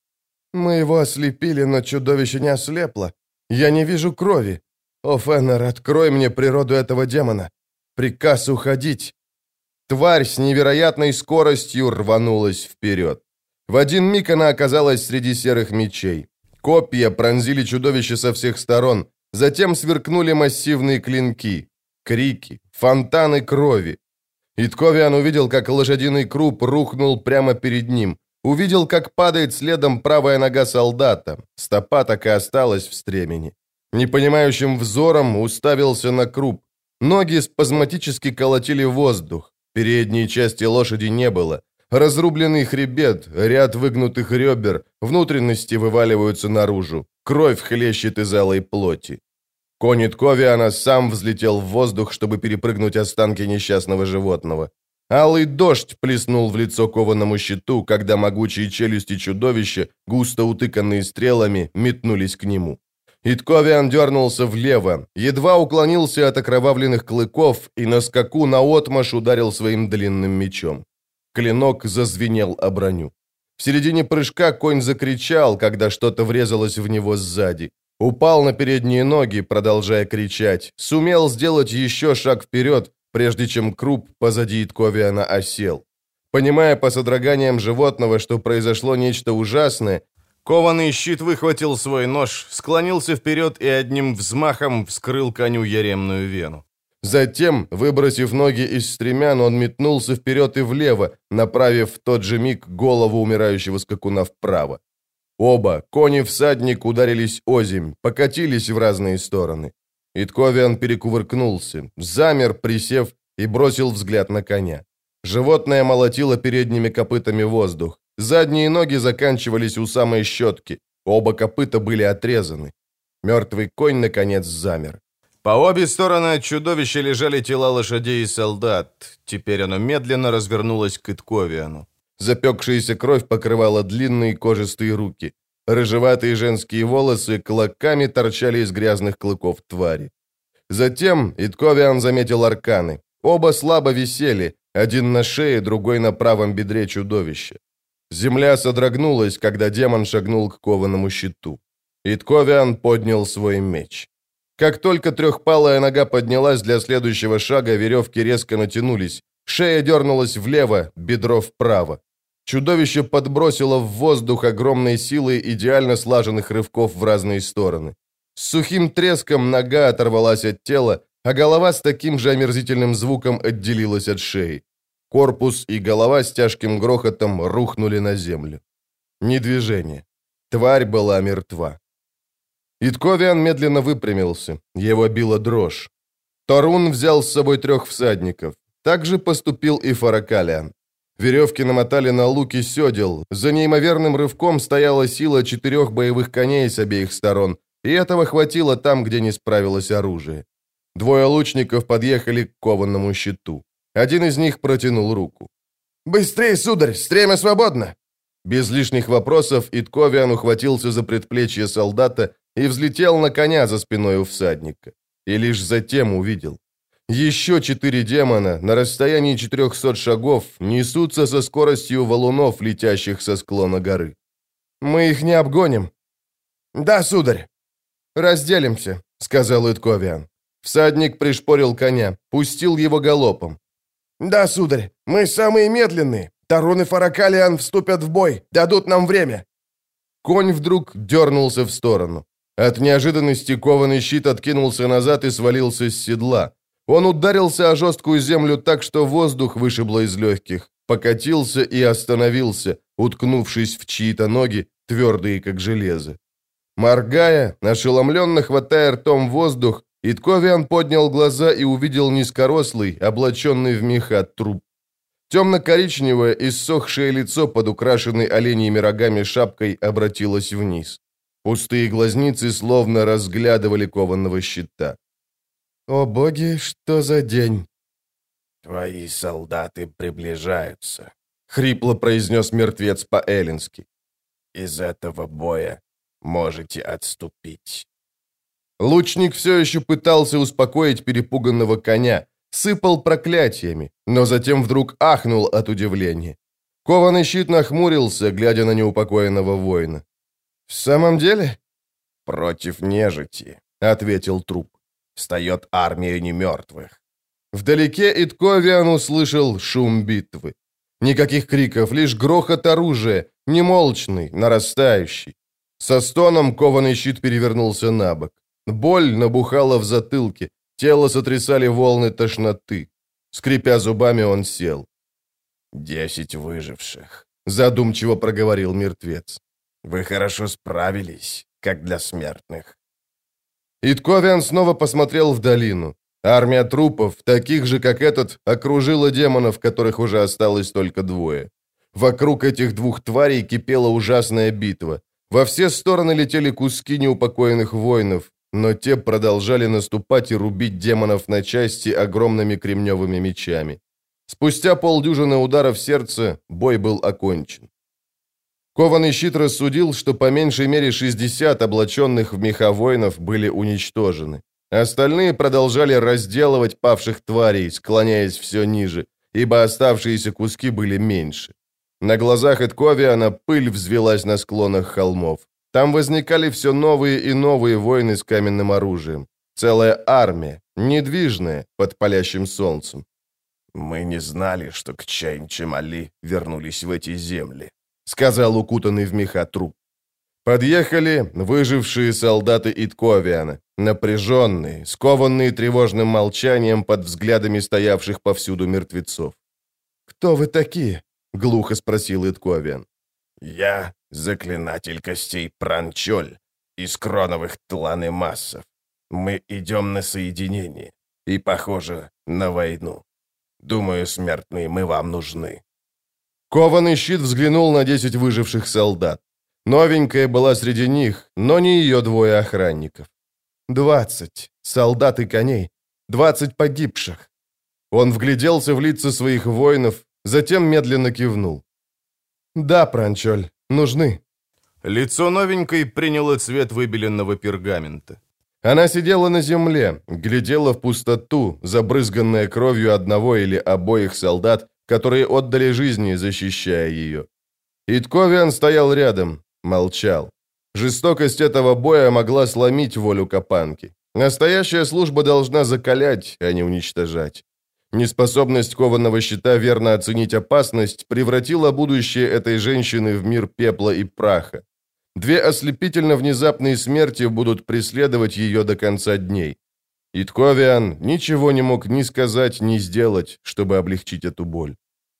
«Мы его ослепили, но чудовище не ослепло. Я не вижу крови. О, Феннер, открой мне природу этого демона. Приказ уходить». Тварь с невероятной скоростью рванулась вперед. В один миг она оказалась среди серых мечей. Копья пронзили чудовище со всех сторон, затем сверкнули массивные клинки. Крики, фонтаны крови. Итковиан увидел, как лошадиный круп рухнул прямо перед ним. Увидел, как падает следом правая нога солдата. Стопа так и осталась в стремени. Непонимающим взором уставился на круп. Ноги спазматически колотили воздух. Передней части лошади не было. Разрубленный хребет, ряд выгнутых ребер, внутренности вываливаются наружу. Кровь хлещет из алой плоти. Конь Итковиана сам взлетел в воздух, чтобы перепрыгнуть останки несчастного животного. Алый дождь плеснул в лицо кованому щиту, когда могучие челюсти чудовища, густо утыканные стрелами, метнулись к нему. Итковиан дернулся влево, едва уклонился от окровавленных клыков и на скаку наотмашь ударил своим длинным мечом. Клинок зазвенел о броню. В середине прыжка конь закричал, когда что-то врезалось в него сзади. Упал на передние ноги, продолжая кричать. Сумел сделать еще шаг вперед, прежде чем круп позади Итковиана осел. Понимая по содроганиям животного, что произошло нечто ужасное, кованый щит выхватил свой нож, склонился вперед и одним взмахом вскрыл коню яремную вену. Затем, выбросив ноги из стремян, он метнулся вперед и влево, направив в тот же миг голову умирающего скакуна вправо. Оба, конь и всадник, ударились озимь, покатились в разные стороны. Итковиан перекувыркнулся, замер, присев, и бросил взгляд на коня. Животное молотило передними копытами воздух. Задние ноги заканчивались у самой щетки. Оба копыта были отрезаны. Мертвый конь, наконец, замер. По обе стороны от чудовища лежали тела лошадей и солдат. Теперь оно медленно развернулось к Итковиану. Запекшаяся кровь покрывала длинные кожистые руки. Рыжеватые женские волосы клоками торчали из грязных клыков твари. Затем Итковиан заметил арканы. Оба слабо висели, один на шее, другой на правом бедре чудовища. Земля содрогнулась, когда демон шагнул к кованому щиту. Итковиан поднял свой меч. Как только трехпалая нога поднялась для следующего шага, веревки резко натянулись. Шея дернулась влево, бедро вправо. Чудовище подбросило в воздух огромной силой идеально слаженных рывков в разные стороны. С сухим треском нога оторвалась от тела, а голова с таким же омерзительным звуком отделилась от шеи. Корпус и голова с тяжким грохотом рухнули на землю. Ни движения. Тварь была мертва. Итковиан медленно выпрямился. Его била дрожь. Торун взял с собой трех всадников. Так же поступил и Фаракалиан. Веревки намотали на луки сёдел. За неимоверным рывком стояла сила четырех боевых коней с обеих сторон, и этого хватило там, где не справилось оружие. Двое лучников подъехали к кованому щиту. Один из них протянул руку. «Быстрее, сударь! Стремя свободно!» Без лишних вопросов Итковиан ухватился за предплечье солдата и взлетел на коня за спиной у всадника. И лишь затем увидел. Еще четыре демона на расстоянии четырехсот шагов несутся со скоростью валунов, летящих со склона горы. «Мы их не обгоним». «Да, сударь». «Разделимся», — сказал Итковиан. Всадник пришпорил коня, пустил его галопом. «Да, сударь, мы самые медленные. Торун и Фаракалиан вступят в бой, дадут нам время». Конь вдруг дернулся в сторону. От неожиданности кованый щит откинулся назад и свалился с седла. Он ударился о жесткую землю так, что воздух вышибло из легких, покатился и остановился, уткнувшись в чьи-то ноги, твердые как железо. Моргая, ошеломленно хватая ртом воздух, Итковиан поднял глаза и увидел низкорослый, облаченный в меха труп. Темно-коричневое, иссохшее лицо под украшенной оленьими рогами шапкой обратилось вниз. Пустые глазницы словно разглядывали кованого щита. «О боги, что за день?» «Твои солдаты приближаются», — хрипло произнес мертвец по-эллински. «Из этого боя можете отступить». Лучник все еще пытался успокоить перепуганного коня, сыпал проклятиями, но затем вдруг ахнул от удивления. Кованый щит нахмурился, глядя на неупокоенного воина. «В самом деле?» «Против нежити», — ответил труп. «Встает армия немертвых». Вдалеке Итковиан услышал шум битвы. Никаких криков, лишь грохот оружия, немолчный, нарастающий. Со стоном кованый щит перевернулся на бок. Боль набухала в затылке, тело сотрясали волны тошноты. Скрипя зубами, он сел. «Десять выживших», — задумчиво проговорил мертвец. «Вы хорошо справились, как для смертных». Итковиан снова посмотрел в долину. Армия трупов, таких же, как этот, окружила демонов, которых уже осталось только двое. Вокруг этих двух тварей кипела ужасная битва. Во все стороны летели куски неупокоенных воинов, но те продолжали наступать и рубить демонов на части огромными кремневыми мечами. Спустя полдюжины ударов сердца бой был окончен. Кованый щит рассудил, что по меньшей мере шестьдесят облаченных в меха воинов были уничтожены. Остальные продолжали разделывать павших тварей, склоняясь все ниже, ибо оставшиеся куски были меньше. На глазах Итковиана пыль взвелась на склонах холмов. Там возникали все новые и новые воины с каменным оружием. Целая армия, недвижная, под палящим солнцем. «Мы не знали, что к Чайн-Чемали вернулись в эти земли», — сказал укутанный в меха труп. Подъехали выжившие солдаты Итковиана, напряженные, скованные тревожным молчанием под взглядами стоявших повсюду мертвецов. «Кто вы такие?» — глухо спросил Итковиан. «Я заклинатель костей Пранчоль из кроновых тланы-массов. Мы идем на соединение и, похоже, на войну. Думаю, смертные, мы вам нужны». Кованый щит взглянул на десять выживших солдат. Новенькая была среди них, но не ее двое охранников. Двадцать солдат и коней, двадцать погибших. Он вгляделся в лица своих воинов, затем медленно кивнул. «Да, Пранчоль, нужны». Лицо новенькой приняло цвет выбеленного пергамента. Она сидела на земле, глядела в пустоту, забрызганная кровью одного или обоих солдат, которые отдали жизни, защищая ее. Итковиан стоял рядом, молчал. Жестокость этого боя могла сломить волю Капанки. Настоящая служба должна закалять, а не уничтожать. Неспособность кованого щита верно оценить опасность превратила будущее этой женщины в мир пепла и праха. Две ослепительно внезапные смерти будут преследовать ее до конца дней. Итковиан ничего не мог ни сказать, ни сделать, чтобы облегчить эту боль.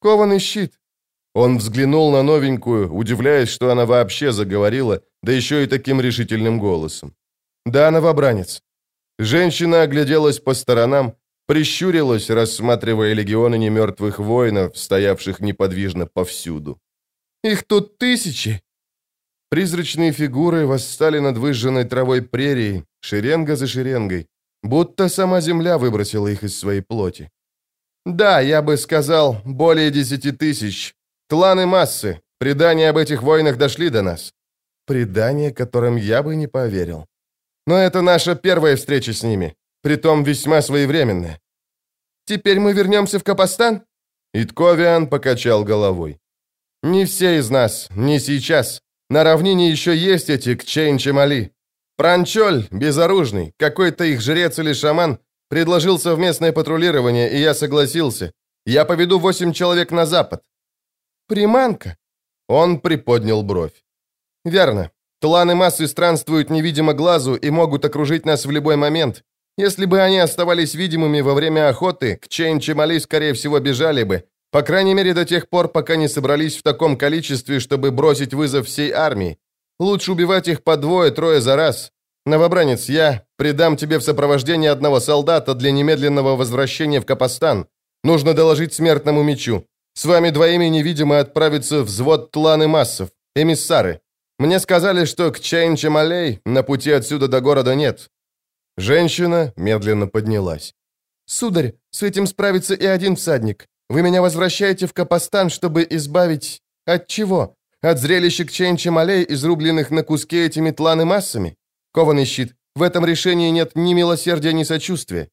Кованый щит». Он взглянул на новенькую, удивляясь, что она вообще заговорила, да еще и таким решительным голосом. «Да, новобранец». Женщина огляделась по сторонам, прищурилась, рассматривая легионы немертвых воинов, стоявших неподвижно повсюду. «Их тут тысячи!» Призрачные фигуры восстали над выжженной травой прерии, шеренга за шеренгой, будто сама земля выбросила их из своей плоти. «Да, я бы сказал, более десяти тысяч. Тланы массы. Предания об этих войнах дошли до нас». Предания, которым я бы не поверил. Но это наша первая встреча с ними, притом весьма своевременная. «Теперь мы вернемся в Капостан?» Итковиан покачал головой. «Не все из нас, не сейчас. На равнине еще есть эти Кчейн-Чемали. Пранчоль, безоружный, какой-то их жрец или шаман, предложил совместное патрулирование, и я согласился. Я поведу восемь человек на запад». «Приманка?» Он приподнял бровь. «Верно. Тланы массы странствуют невидимо глазу и могут окружить нас в любой момент. Если бы они оставались видимыми во время охоты, Кчейн-Чемали, скорее всего, бежали бы. По крайней мере, до тех пор, пока не собрались в таком количестве, чтобы бросить вызов всей армии. Лучше убивать их по двое-трое за раз. Новобранец, я придам тебе в сопровождении одного солдата для немедленного возвращения в Капостан. Нужно доложить смертному мечу. С вами двоими невидимо отправится взвод Тланы массов, эмиссары. Мне сказали, что Кчейн-Чемалей на пути отсюда до города нет». Женщина медленно поднялась. «Сударь, с этим справится и один всадник. Вы меня возвращаете в Капостан, чтобы избавить... От чего? От зрелища Кчейн-Чемалей, изрубленных на куски этими Тланы массами? Кованый щит, в этом решении нет ни милосердия, ни сочувствия».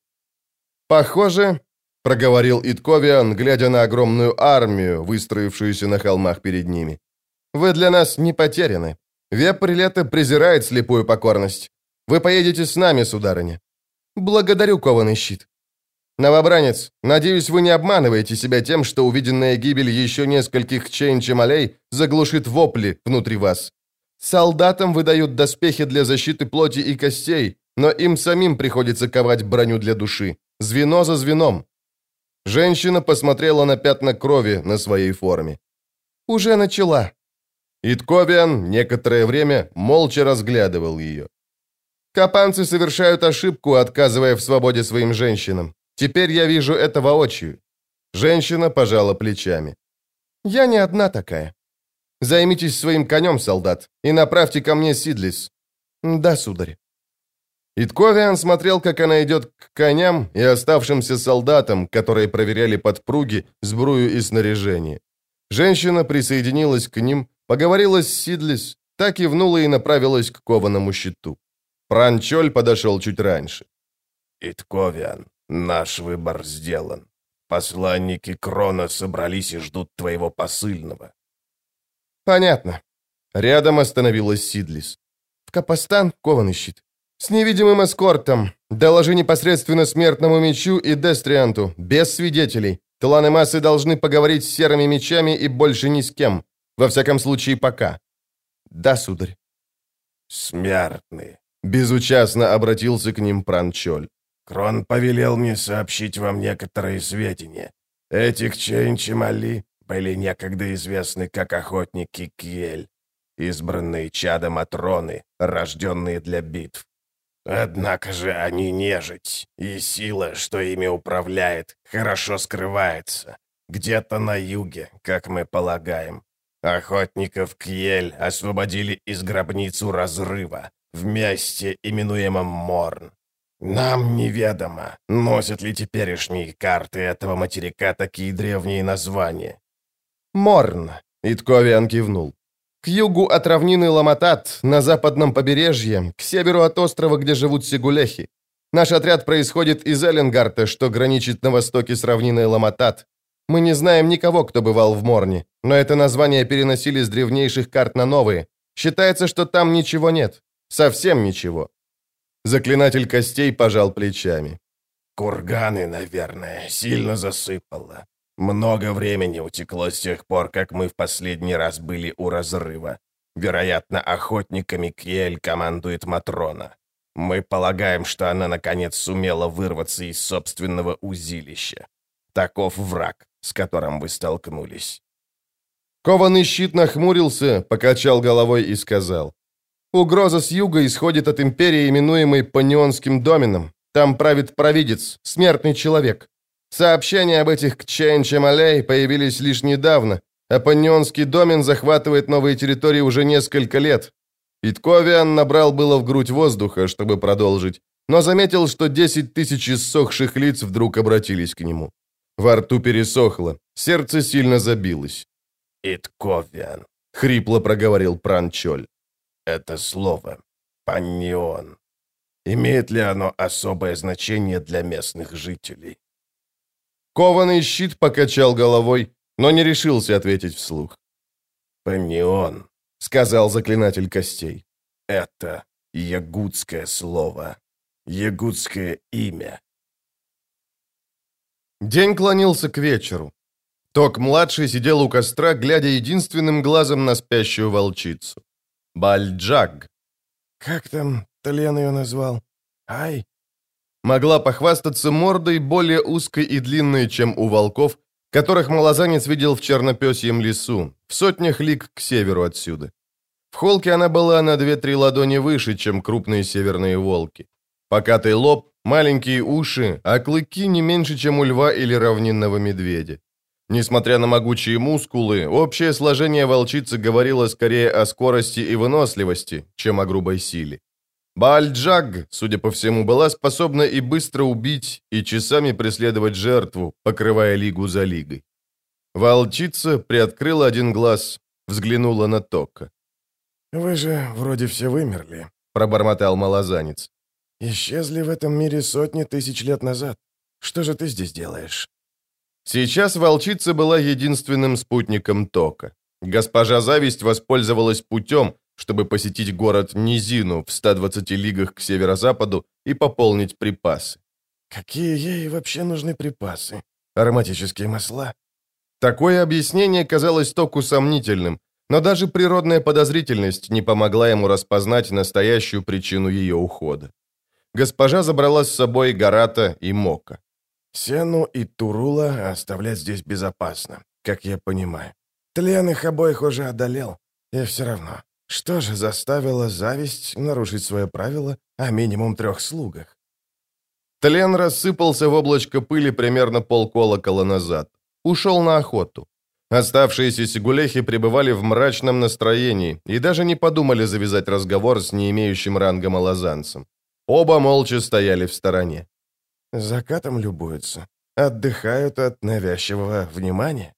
«Похоже, — проговорил Итковиан, глядя на огромную армию, выстроившуюся на холмах перед ними, — вы для нас не потеряны. Вепрь лета презирает слепую покорность. Вы поедете с нами, сударыня». «Благодарю, Кованый щит». «Новобранец, надеюсь, вы не обманываете себя тем, что увиденная гибель еще нескольких Кчейн-Чемалей заглушит вопли внутри вас. Солдатам выдают доспехи для защиты плоти и костей, но им самим приходится ковать броню для души, звено за звеном». Женщина посмотрела на пятна крови на своей форме. «Уже начала». Итковиан некоторое время молча разглядывал ее. «Капанцы совершают ошибку, отказывая в свободе своим женщинам. Теперь я вижу это воочию». Женщина пожала плечами. «Я не одна такая. Займитесь своим конем, солдат, и направьте ко мне Сидлис». «Да, сударь». Итковиан смотрел, как она идет к коням и оставшимся солдатам, которые проверяли подпруги, сбрую и снаряжение. Женщина присоединилась к ним, поговорила с Сидлис, так кивнула и направилась к кованому щиту. Пранчоль подошел чуть раньше. «Итковиан, наш выбор сделан. Посланники Крона собрались и ждут твоего посыльного». «Понятно». Рядом остановилась Сидлис. «В Капостан, кованый щит. С невидимым эскортом. Доложи непосредственно смертному мечу и Дестрианту, без свидетелей. Тланы массы должны поговорить с серыми мечами и больше ни с кем. Во всяком случае, пока». «Да, сударь». «Смертные», — безучастно обратился к ним Пранчоль. «Крон повелел мне сообщить вам некоторые сведения. Эти Кчейн-Чемали были некогда известны как охотники Кьель, избранные чадом Атроны, рожденные для битв. Однако же они нежить, и сила, что ими управляет, хорошо скрывается. Где-то на юге, как мы полагаем. Охотников Кьель освободили из гробницу разрыва, в месте, именуемом Морн. Нам неведомо, носят ли теперешние карты этого материка такие древние названия». «Морн», — Итковиан кивнул. «К югу от равнины Ламатат, на западном побережье, к северу от острова, где живут сигулехи. Наш отряд происходит из Эленгарта, что граничит на востоке с равниной Ламатат. Мы не знаем никого, кто бывал в Морне, но это название переносили с древнейших карт на новые. Считается, что там ничего нет. Совсем ничего». Заклинатель костей пожал плечами. «Курганы, наверное, сильно засыпало. Много времени утекло с тех пор, как мы в последний раз были у разрыва. Вероятно, охотниками Кьель командует Матрона. Мы полагаем, что она, наконец, сумела вырваться из собственного узилища. Таков враг, с которым вы столкнулись». Кованый щит нахмурился, покачал головой и сказал: «Угроза с юга исходит от империи, именуемой Панионским доменом. Там правит провидец, смертный человек. Сообщения об этих Кчейн-Чемалей появились лишь недавно, а Панионский домен захватывает новые территории уже несколько лет». Итковиан набрал было в грудь воздуха, чтобы продолжить, но заметил, что десять тысяч иссохших лиц вдруг обратились к нему. Во рту пересохло, сердце сильно забилось. «Итковиан», — хрипло проговорил Пранчоль. «Это слово «паннион». Имеет ли оно особое значение для местных жителей?» Кованый щит покачал головой, но не решился ответить вслух. «Паннион», — сказал заклинатель костей, — «это ягудское слово, ягудское имя». День клонился к вечеру. Ток-младший сидел у костра, глядя единственным глазом на спящую волчицу. Бальджаг. «Как там Тлен ее назвал? Ай?» Могла похвастаться мордой более узкой и длинной, чем у волков, которых малозанец видел в Чернопёсьем лесу, в сотнях лиг к северу отсюда. В холке она была на две-три ладони выше, чем крупные северные волки. Покатый лоб, маленькие уши, а клыки не меньше, чем у льва или равнинного медведя. Несмотря на могучие мускулы, общее сложение волчицы говорило скорее о скорости и выносливости, чем о грубой силе. Баальджаг, судя по всему, была способна и быстро убить, и часами преследовать жертву, покрывая лигу за лигой. Волчица приоткрыла один глаз, взглянула на Тока. «Вы же вроде все вымерли», — пробормотал малозанец. «Исчезли в этом мире сотни тысяч лет назад. Что же ты здесь делаешь?» Сейчас волчица была единственным спутником Тока. Госпожа Зависть воспользовалась путем, чтобы посетить город Низину в ста двадцати лигах к северо-западу и пополнить припасы. «Какие ей вообще нужны припасы? Ароматические масла?» Такое объяснение казалось Току сомнительным, но даже природная подозрительность не помогла ему распознать настоящую причину ее ухода. Госпожа забрала с собой Гарата и Мока. «Сену и Турула оставлять здесь безопасно, как я понимаю. Тлен их обоих уже одолел, и все равно. Что же заставило Зависть нарушить свое правило о минимум трех слугах?» Тлен рассыпался в облачко пыли примерно полколокола назад. Ушел на охоту. Оставшиеся сигулехи пребывали в мрачном настроении и даже не подумали завязать разговор с не имеющим ранга малозанцем. Оба молча стояли в стороне. «Закатом любуются. Отдыхают от навязчивого внимания».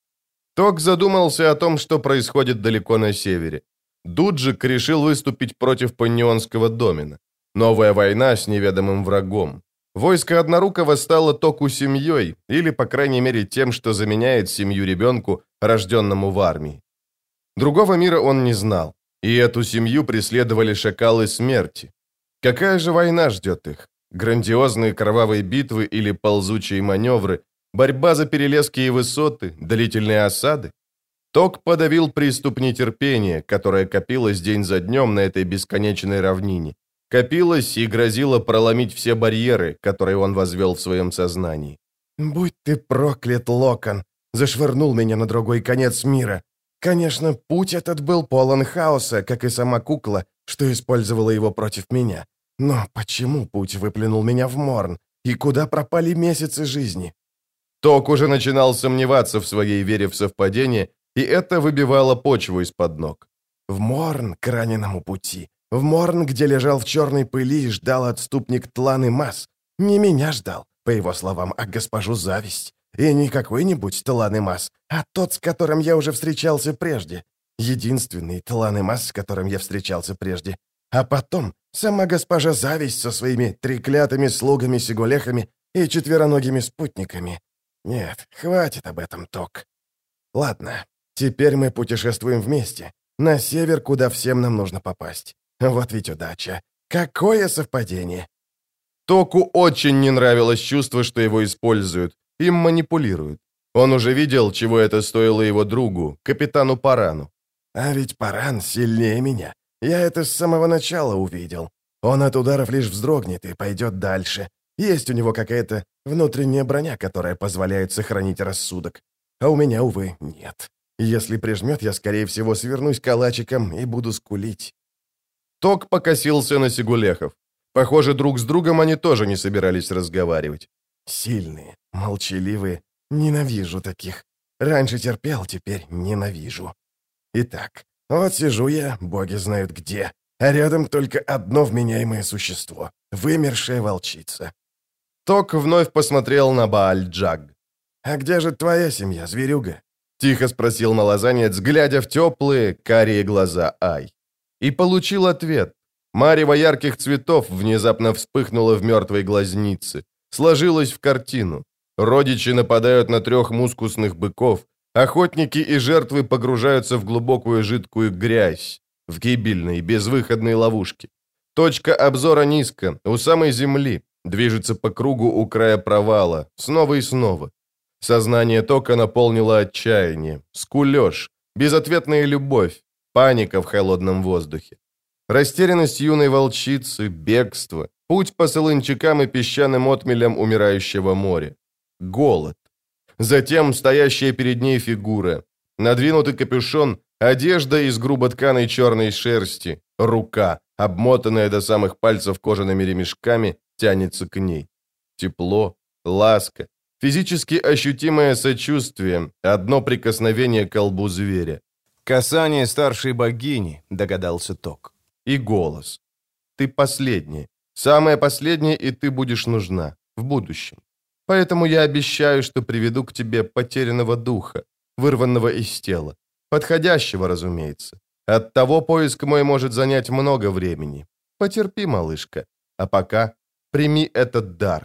Ток задумался о том, что происходит далеко на севере. Дуджик решил выступить против Паннионского домена. Новая война с неведомым врагом. Войско Однорукого стало Току семьей, или, по крайней мере, тем, что заменяет семью ребенку, рожденному в армии. Другого мира он не знал, и эту семью преследовали шакалы смерти. Какая же война ждет их? Грандиозные кровавые битвы или ползучие маневры, борьба за перелески и высоты, длительные осады? Ток подавил приступ нетерпения, которое копилось день за днем на этой бесконечной равнине. Копилось и грозило проломить все барьеры, которые он возвел в своем сознании. «Будь ты проклят, Локон! Зашвырнул меня на другой конец мира. Конечно, путь этот был полон хаоса, как и сама кукла, что использовала его против меня. Но почему путь выплюнул меня в Морн? И куда пропали месяцы жизни?» Ток уже начинал сомневаться в своей вере в совпадение, и это выбивало почву из-под ног. «В Морн к раненому пути. В Морн, где лежал в черной пыли и ждал отступник Тланы Мас. Не меня ждал, по его словам, а госпожу Зависть. И не какой-нибудь Тланы Мас, а тот, с которым я уже встречался прежде. Единственный Тланы Мас, с которым я встречался прежде. А потом сама госпожа Зависть со своими треклятыми слугами-сигулехами и четвероногими спутниками. Нет, хватит об этом, Ток. Ладно, теперь мы путешествуем вместе. На север, куда всем нам нужно попасть. Вот ведь удача. Какое совпадение!» Току очень не нравилось чувство, что его используют, им манипулируют. Он уже видел, чего это стоило его другу, капитану Парану. «А ведь Паран сильнее меня. Я это с самого начала увидел. Он от ударов лишь вздрогнет и пойдет дальше. Есть у него какая-то внутренняя броня, которая позволяет сохранить рассудок. А у меня, увы, нет. Если прижмет, я, скорее всего, свернусь калачиком и буду скулить». Ток покосился на Сигулехов. Похоже, друг с другом они тоже не собирались разговаривать. «Сильные, молчаливые. Ненавижу таких. Раньше терпел, теперь ненавижу. Итак, вот сижу я, боги знают где, а рядом только одно вменяемое существо — вымершая волчица». Ток вновь посмотрел на Бааль-Джаг. «А где же твоя семья, зверюга?» — тихо спросил малозанец, глядя в теплые, карие глаза Ай. И получил ответ. Марево ярких цветов внезапно вспыхнуло в мертвой глазнице, сложилось в картину. Родичи нападают на трех мускусных быков, охотники и жертвы погружаются в глубокую жидкую грязь, в гибельной, безвыходной ловушке. Точка обзора низко, у самой земли, движется по кругу у края провала, снова и снова. Сознание Тока наполнило отчаяние, скулёж, безответная любовь, паника в холодном воздухе. Растерянность юной волчицы, бегство, путь по солончакам и песчаным отмелям умирающего моря. Голод. Затем стоящая перед ней фигура. Надвинутый капюшон, одежда из груботканой черной шерсти, рука, обмотанная до самых пальцев кожаными ремешками, тянется к ней. Тепло, ласка, физически ощутимое сочувствие, одно прикосновение к колбу зверя. Касание старшей богини, догадался Ток. И голос. Ты последняя, самая последняя, и ты будешь нужна в будущем. Поэтому я обещаю, что приведу к тебе потерянного духа, вырванного из тела. Подходящего, разумеется. Оттого поиск мой может занять много времени. Потерпи, малышка. А пока прими этот дар».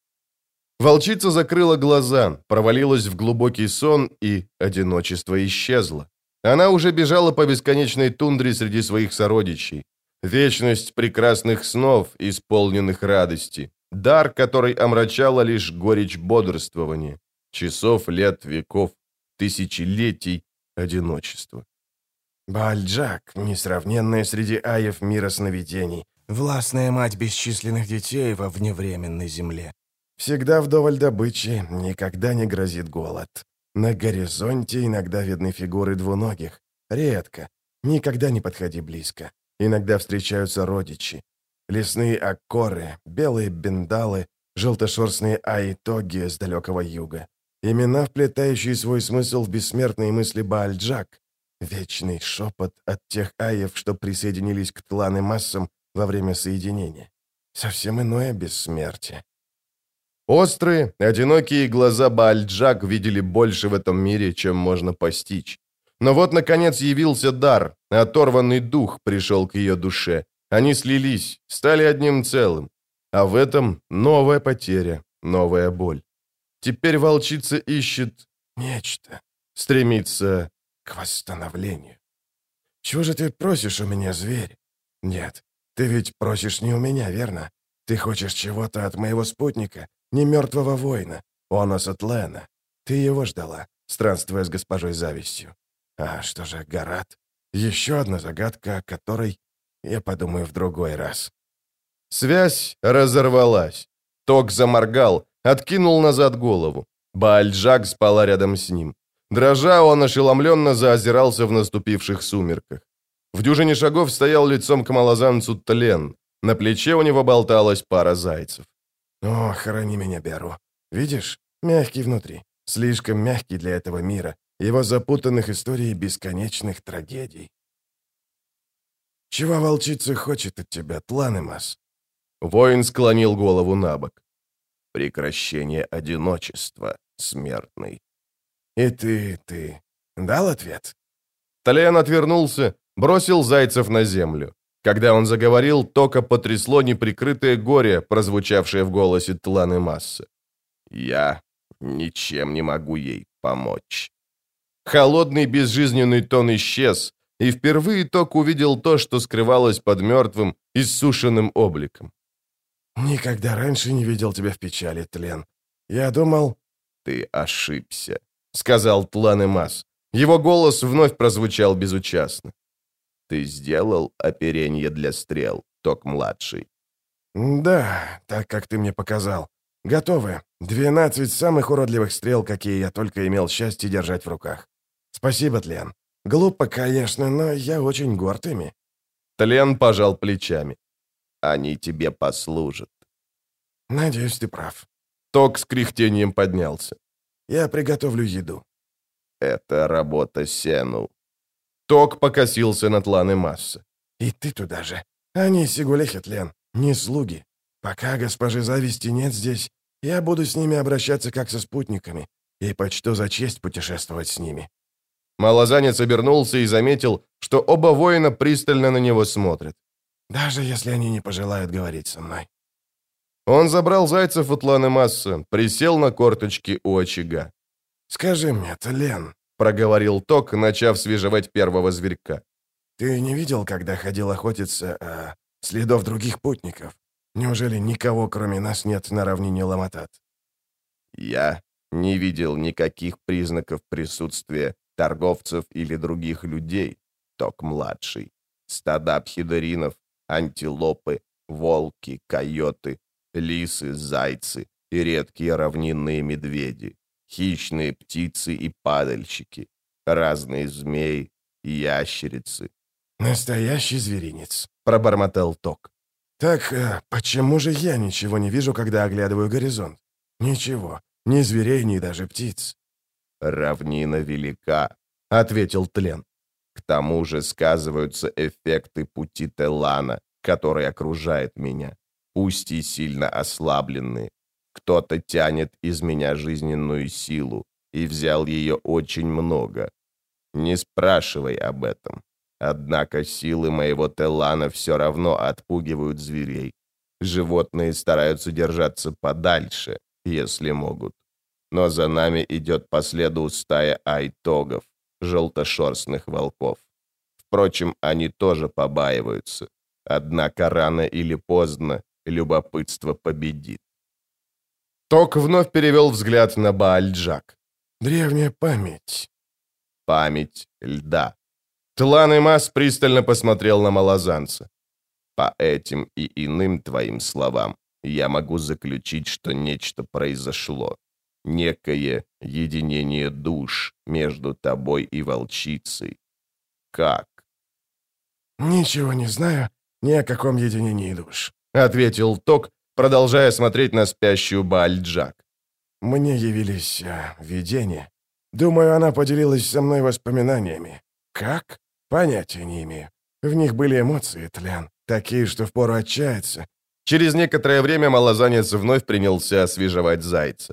Волчица закрыла глаза, провалилась в глубокий сон, и одиночество исчезло. Она уже бежала по бесконечной тундре среди своих сородичей. Вечность прекрасных снов, исполненных радости. Дар, который омрачала лишь горечь бодрствования. Часов, лет, веков, тысячелетий одиночества. Бааль-Джаг, несравненная среди аев мира сновидений, властная мать бесчисленных детей во вневременной земле. Всегда вдоволь добычи, никогда не грозит голод. На горизонте иногда видны фигуры двуногих. Редко. Никогда не подходи близко. Иногда встречаются родичи. Лесные аккоры, белые бендалы, желтошерстные аитоги с далекого юга. Имена, вплетающие свой смысл в бессмертные мысли Бааль-Джаг. Вечный шепот от тех аев, что присоединились к тланы-массам во время соединения. Совсем иное бессмертие. Острые, одинокие глаза Бааль-Джаг видели больше в этом мире, чем можно постичь. Но вот, наконец, явился дар, оторванный дух пришел к ее душе. Они слились, стали одним целым. А в этом новая потеря, новая боль. Теперь волчица ищет нечто, стремится к восстановлению. Чего же ты просишь у меня, зверь? Нет, ты ведь просишь не у меня, верно? Ты хочешь чего-то от моего спутника, не мертвого воина, Онос Атлена. Ты его ждала, странствуя с госпожой Завистью. А что же Гарат? Еще одна загадка, о которой я подумаю в другой раз. Связь разорвалась. Ток заморгал, откинул назад голову. Бааль-Джаг спала рядом с ним. Дрожа, он ошеломленно заозирался в наступивших сумерках. В дюжине шагов стоял лицом к малозанцу Тлен. На плече у него болталась пара зайцев. «О, храни меня, Беру. Видишь, мягкий внутри. Слишком мягкий для этого мира, его запутанных историй бесконечных трагедий. Чего волчица хочет от тебя, Тланемас?» Воин склонил голову на бок. «Прекращение одиночества, смертный». «И ты, ты дал ответ?» Тлен отвернулся, бросил зайцев на землю. Когда он заговорил, Тока потрясло неприкрытое горе, прозвучавшее в голосе Тланемаса. «Я ничем не могу ей помочь». Холодный безжизненный тон исчез, и впервые Ток увидел то, что скрывалось под мертвым, иссушенным обликом. «Никогда раньше не видел тебя в печали, Тлен. Я думал...» «Ты ошибся», — сказал Тланемас. Его голос вновь прозвучал безучастно. «Ты сделал оперенье для стрел, Ток-младший?» «Да, так, как ты мне показал. Готовы. Двенадцать самых уродливых стрел, какие я только имел счастье держать в руках. Спасибо, Тлен. Глупо, конечно, но я очень горд ими». Тлен пожал плечами. «Они тебе послужат». «Надеюсь, ты прав». Ток с кряхтением поднялся. «Я приготовлю еду». «Это работа Сену». Ток покосился на Тлан и Масса. «И ты туда же. Они сигулехи, Тлен, не слуги. Пока госпожи Зависти нет здесь, я буду с ними обращаться как со спутниками, и почту за честь путешествовать с ними». Малозанец обернулся и заметил, что оба воина пристально на него смотрят. «Даже если они не пожелают говорить со мной». Он забрал зайцев у Тлан и Масса, присел на корточки у очага. «Скажи мне, Тлен», — проговорил Ток, начав свежевать первого зверька. «ты не видел, когда ходил охотиться, а, следов других путников? Неужели никого, кроме нас, нет на равнине Ламатат?» «Я не видел никаких признаков присутствия торговцев или других людей, Ток-младший. Стада пхидоринов, антилопы, волки, койоты, лисы, зайцы и редкие равнинные медведи, хищные птицы и падальщики, разные змеи и ящерицы». «Настоящий зверинец», — пробормотал Ток. «Так а, почему же я ничего не вижу, когда оглядываю горизонт? Ничего, ни зверей, ни даже птиц». «Равнина велика», — ответил Тлен. «К тому же сказываются эффекты пути Телана, который окружает меня, пусть и сильно ослабленные. Кто-то тянет из меня жизненную силу, и взял ее очень много. Не спрашивай об этом. Однако силы моего Телана все равно отпугивают зверей. Животные стараются держаться подальше, если могут. Но за нами идет по следу стая айтогов, желтошерстных волков. Впрочем, они тоже побаиваются. Однако рано или поздно любопытство победит». Ток вновь перевел взгляд на Бааль-Джак. «Древняя память». «Память льда». Тлан и Мас пристально посмотрел на малозанца. «По этим и иным твоим словам я могу заключить, что нечто произошло. Некое единение душ между тобой и волчицей. Как?» «Ничего не знаю ни о каком единении душ», — ответил Ток, продолжая смотреть на спящую Бааль-Джак. «Мне явились а, видения. Думаю, она поделилась со мной воспоминаниями. Как? Понятия не имею. В них были эмоции, Тлен, такие, что впору отчаяться». Через некоторое время малозанец вновь принялся освежевать зайца.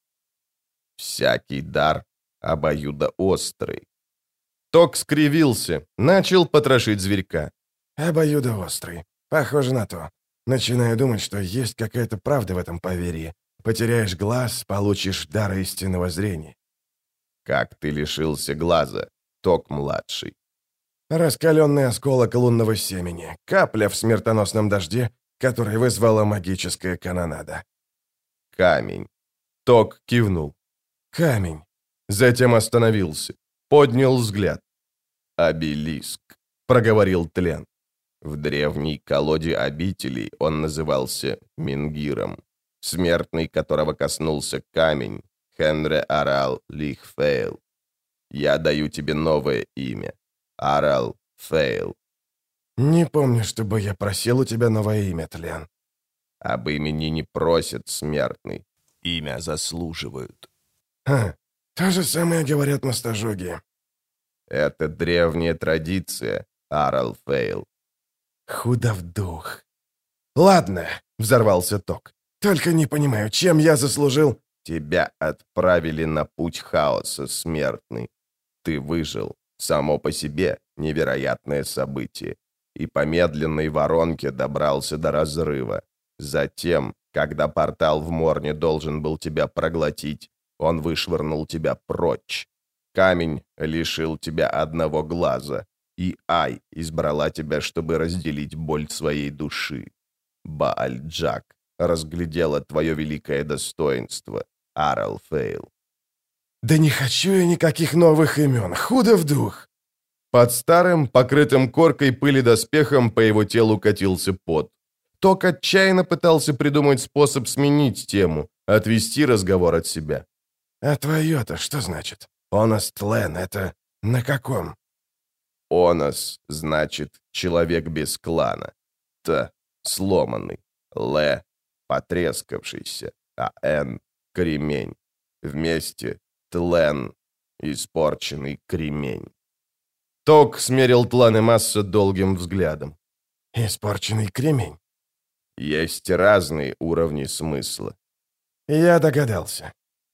«Всякий дар обоюдоострый». Ток скривился, начал потрошить зверька. «Обоюдоострый. Похоже на то. Начинаю думать, что есть какая-то правда в этом поверье. Потеряешь глаз, получишь дар истинного зрения». «Как ты лишился глаза, Ток-младший?» «Раскаленный осколок лунного семени. Капля в смертоносном дожде, который вызвала магическая канонада». «Камень». Ток кивнул. «Камень». Затем остановился, поднял взгляд. «Обелиск», — проговорил Тлен. В древней колоде обителей он назывался Мингиром. Смертный, которого коснулся камень, Хенре Арал Лихфейл. Я даю тебе новое имя. Арал Фейл. «Не помню, чтобы я просил у тебя новое имя, Тлен». Об имени не просят, смертный. Имя заслуживают. «Ха, то же самое говорят на стажоге». Это древняя традиция, Арал Фейл. «Худо в дух». «Ладно», — взорвался Ток. «Только не понимаю, чем я заслужил...» Тебя отправили на путь хаоса, смертный. Ты выжил. Само по себе невероятное событие. И по медленной воронке добрался до разрыва. Затем, когда портал в Морне должен был тебя проглотить, он вышвырнул тебя прочь. Камень лишил тебя одного глаза, и Ай избрала тебя, чтобы разделить боль своей души. Бааль-Джак разглядела твое великое достоинство, Арал Фейл. «Да не хочу я никаких новых имен, худо в дух!» Под старым, покрытым коркой пыли доспехом по его телу катился пот. Ток отчаянно пытался придумать способ сменить тему, отвести разговор от себя. «А твое-то что значит? Онос Тлен — это на каком?» «Онос» значит «человек без клана». «Т» — сломанный. «Л» — потрескавшийся. А «Н» — кремень. Вместе «Тлен» — испорченный кремень. Ток смерил Тлан и Масса долгим взглядом. «Испорченный кремень?» Есть разные уровни смысла. Я догадался.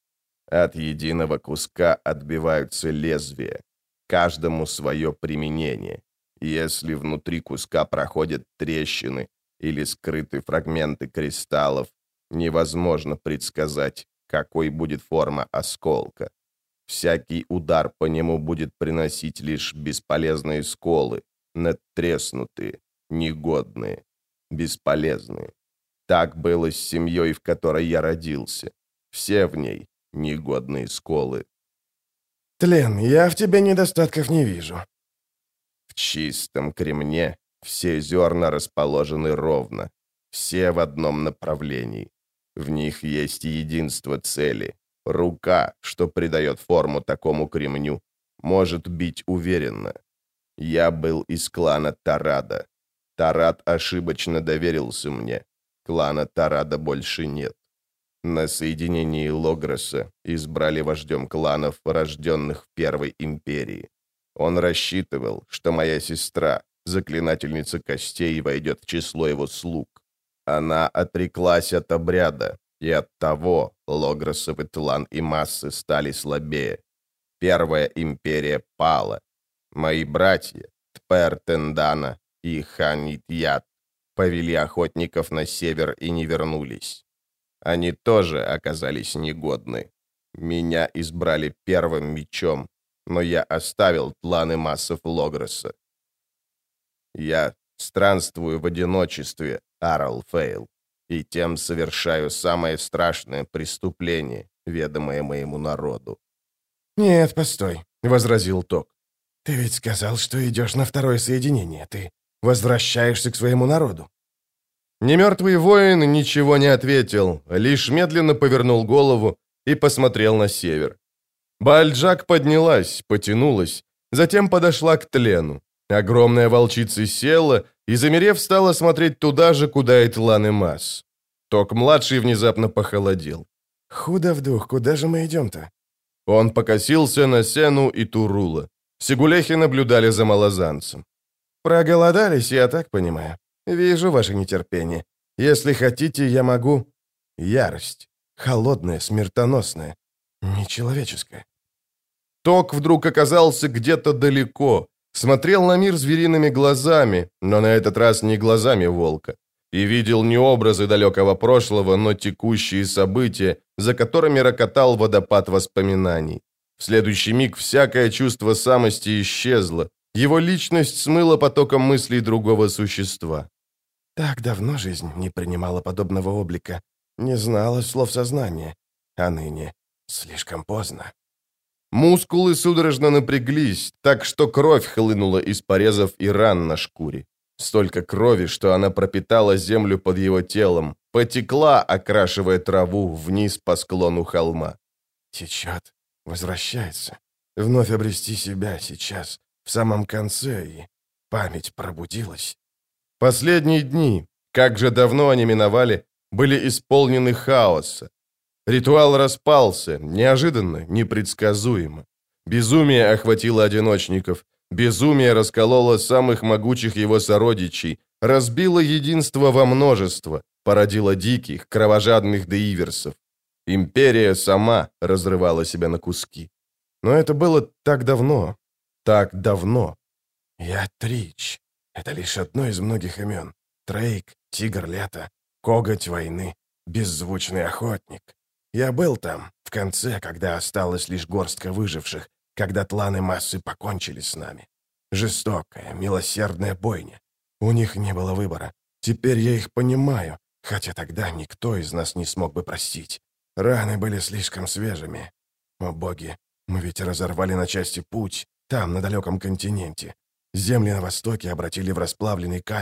От единого куска отбиваются лезвия. Каждому свое применение. Если внутри куска проходят трещины или скрыты фрагменты кристаллов, невозможно предсказать, какой будет форма осколка. Всякий удар по нему будет приносить лишь бесполезные сколы, надтреснутые, негодные, бесполезные. Так было с семьей, в которой я родился. Все в ней негодные сколы. Тлен, я в тебе недостатков не вижу. В чистом кремне все зерна расположены ровно, все в одном направлении. В них есть единство цели. Рука, что придает форму такому кремню, может бить уверенно. Я был из клана Тарада. Тарад ошибочно доверился мне. Клана Тарада больше нет. На соединении Логроса избрали вождем кланов, рожденных в Первой Империи. Он рассчитывал, что моя сестра, заклинательница костей, войдет в число его слуг. Она отреклась от обряда, и от того Логросовы Тлан и Массы стали слабее. Первая Империя пала. Мои братья, Тпер Тендана и Ханитьят, повели охотников на север и не вернулись. Они тоже оказались негодны. Меня избрали первым мечом, но я оставил планы массов Логроса. Я странствую в одиночестве, Арл Фейл, и тем совершаю самое страшное преступление, ведомое моему народу. «Нет, постой», — возразил Ток. «Ты ведь сказал, что идешь на второе соединение. Ты возвращаешься к своему народу». Немертвый воин ничего не ответил, лишь медленно повернул голову и посмотрел на север. Баальджак поднялась, потянулась, затем подошла к Тлену. Огромная волчица села и, замерев, стала смотреть туда же, куда и Тлан и Масс. Ток-младший внезапно похолодел. «Худо в дух, куда же мы идем-то?» Он покосился на Сену и Турула. Сигулехи наблюдали за малозанцем. «Проголодались, я так понимаю. Вижу ваше нетерпение. Если хотите, я могу...» Ярость. Холодная, смертоносная. Нечеловеческая. Ток вдруг оказался где-то далеко, смотрел на мир звериными глазами, но на этот раз не глазами волка, и видел не образы далекого прошлого, но текущие события, за которыми рокотал водопад воспоминаний. В следующий миг всякое чувство самости исчезло, его личность смыла потоком мыслей другого существа. Так давно жизнь не принимала подобного облика, не знала слов сознания, а ныне слишком поздно. Мускулы судорожно напряглись, так что кровь хлынула из порезов и ран на шкуре. Столько крови, что она пропитала землю под его телом, потекла, окрашивая траву вниз по склону холма. Течет, возвращается. Вновь обрести себя сейчас, в самом конце, и память пробудилась. Последние дни, как же давно они миновали, были исполнены хаоса. Ритуал распался, неожиданно, непредсказуемо. Безумие охватило одиночников, безумие раскололо самых могучих его сородичей, разбило единство во множество, породило диких, кровожадных деиверсов. Империя сама разрывала себя на куски. Но это было так давно, так давно. Я Трич. Это лишь одно из многих имен. Трейк, Тигр Лета, Коготь Войны, Беззвучный Охотник. Я был там, в конце, когда осталась лишь горстка выживших, когда тланы массы покончили с нами. Жестокая, милосердная бойня. У них не было выбора. Теперь я их понимаю, хотя тогда никто из нас не смог бы простить. Раны были слишком свежими. О боги, мы ведь разорвали на части путь, там, на далеком континенте. Земли на востоке обратили в расплавленный камень,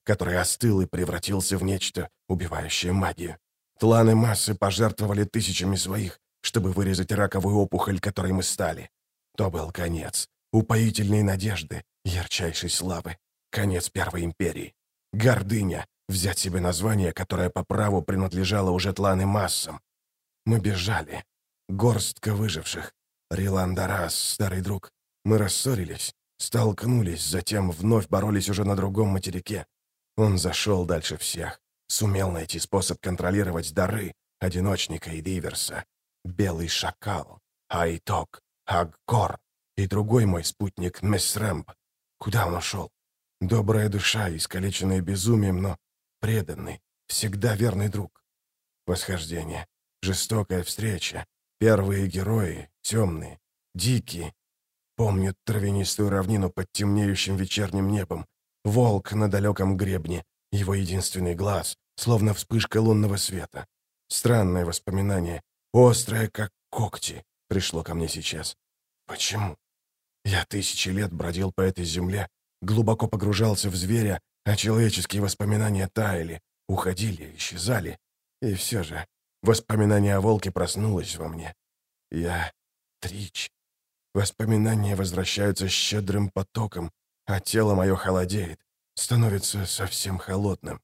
который остыл и превратился в нечто, убивающее магию. Тланы массы пожертвовали тысячами своих, чтобы вырезать раковую опухоль, которой мы стали. То был конец. Упоительной надежды, ярчайшей славы. Конец Первой Империи. Гордыня — взять себе название, которое по праву принадлежало уже Тланы массам. Мы бежали. Горстка выживших. Риландарас, старый друг. Мы рассорились, столкнулись, затем вновь боролись уже на другом материке. Он зашел дальше всех. Сумел найти способ контролировать дары Одиночника и Диверса. Белый шакал, Айток, Агкор и другой мой спутник Месрэмб. Куда он ушел? Добрая душа, искалеченная безумием, но преданный, всегда верный друг. Восхождение, жестокая встреча, первые герои, темные, дикие. Помню травянистую равнину под темнеющим вечерним небом, волк на далеком гребне, его единственный глаз, словно вспышка лунного света. Странное воспоминание, острое, как когти, пришло ко мне сейчас. Почему? Я тысячи лет бродил по этой земле, глубоко погружался в зверя, а человеческие воспоминания таяли, уходили, исчезали. И все же воспоминание о волке проснулось во мне. Я Трич. Воспоминания возвращаются щедрым потоком, а тело мое холодеет, становится совсем холодным.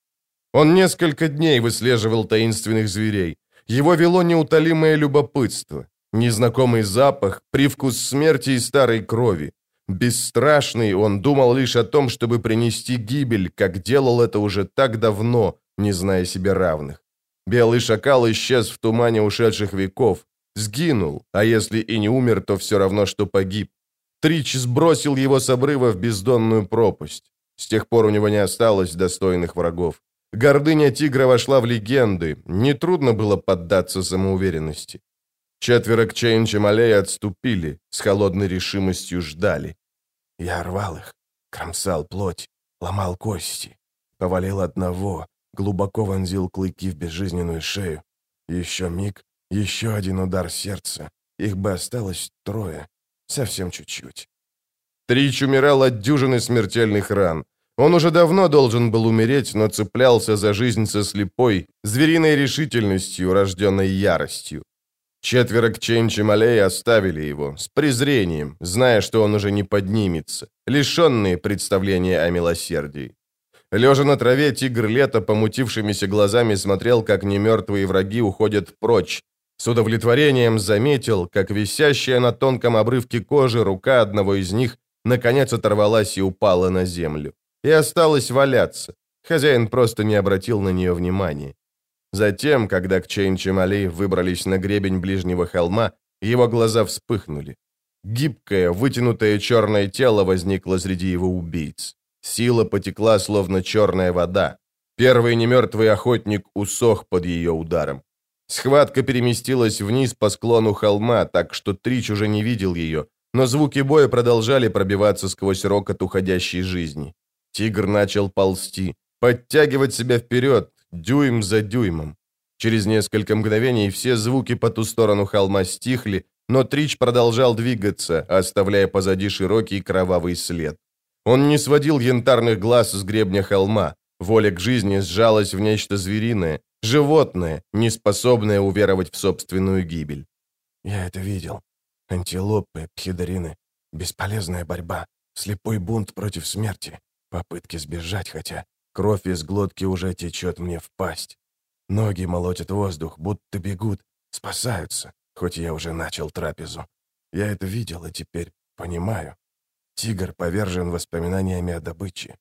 Он несколько дней выслеживал таинственных зверей. Его вело неутолимое любопытство. Незнакомый запах, привкус смерти и старой крови. Бесстрашный, он думал лишь о том, чтобы принести гибель, как делал это уже так давно, не зная себе равных. Белый шакал исчез в тумане ушедших веков. Сгинул, а если и не умер, то все равно, что погиб. Трич сбросил его с обрыва в бездонную пропасть. С тех пор у него не осталось достойных врагов. Гордыня тигра вошла в легенды, нетрудно было поддаться самоуверенности. Четверо Кчейн-Чемалей отступили, с холодной решимостью ждали. Я рвал их, кромсал плоть, ломал кости, повалил одного, глубоко вонзил клыки в безжизненную шею. Еще миг, еще один удар сердца. Их бы осталось трое, совсем чуть-чуть. Трич умирал от дюжины смертельных ран. Он уже давно должен был умереть, но цеплялся за жизнь со слепой, звериной решительностью, рожденной яростью. Четверо Кчейн-Чемалей оставили его, с презрением, зная, что он уже не поднимется, лишенные представления о милосердии. Лежа на траве, тигр Лето помутившимися глазами смотрел, как немертвые враги уходят прочь. С удовлетворением заметил, как висящая на тонком обрывке кожи рука одного из них наконец оторвалась и упала на землю. И осталась валяться. Хозяин просто не обратил на нее внимания. Затем, когда Кчейн-Чемалей выбрались на гребень ближнего холма, его глаза вспыхнули. Гибкое, вытянутое черное тело возникло среди его убийц. Сила потекла, словно черная вода. Первый немертвый охотник усох под ее ударом. Схватка переместилась вниз по склону холма, так что Трич уже не видел ее, но звуки боя продолжали пробиваться сквозь рокот уходящей жизни. Тигр начал ползти, подтягивать себя вперед, дюйм за дюймом. Через несколько мгновений все звуки по ту сторону холма стихли, но Трич продолжал двигаться, оставляя позади широкий кровавый след. Он не сводил янтарных глаз с гребня холма. Воля к жизни сжалась в нечто звериное, животное, не способное уверовать в собственную гибель. Я это видел. Антилопы, пхидорины, бесполезная борьба, слепой бунт против смерти, попытки сбежать, хотя кровь из глотки уже течет мне в пасть. Ноги молотят воздух, будто бегут, спасаются, хоть я уже начал трапезу. Я это видел и теперь понимаю. Тигр повержен воспоминаниями о добыче.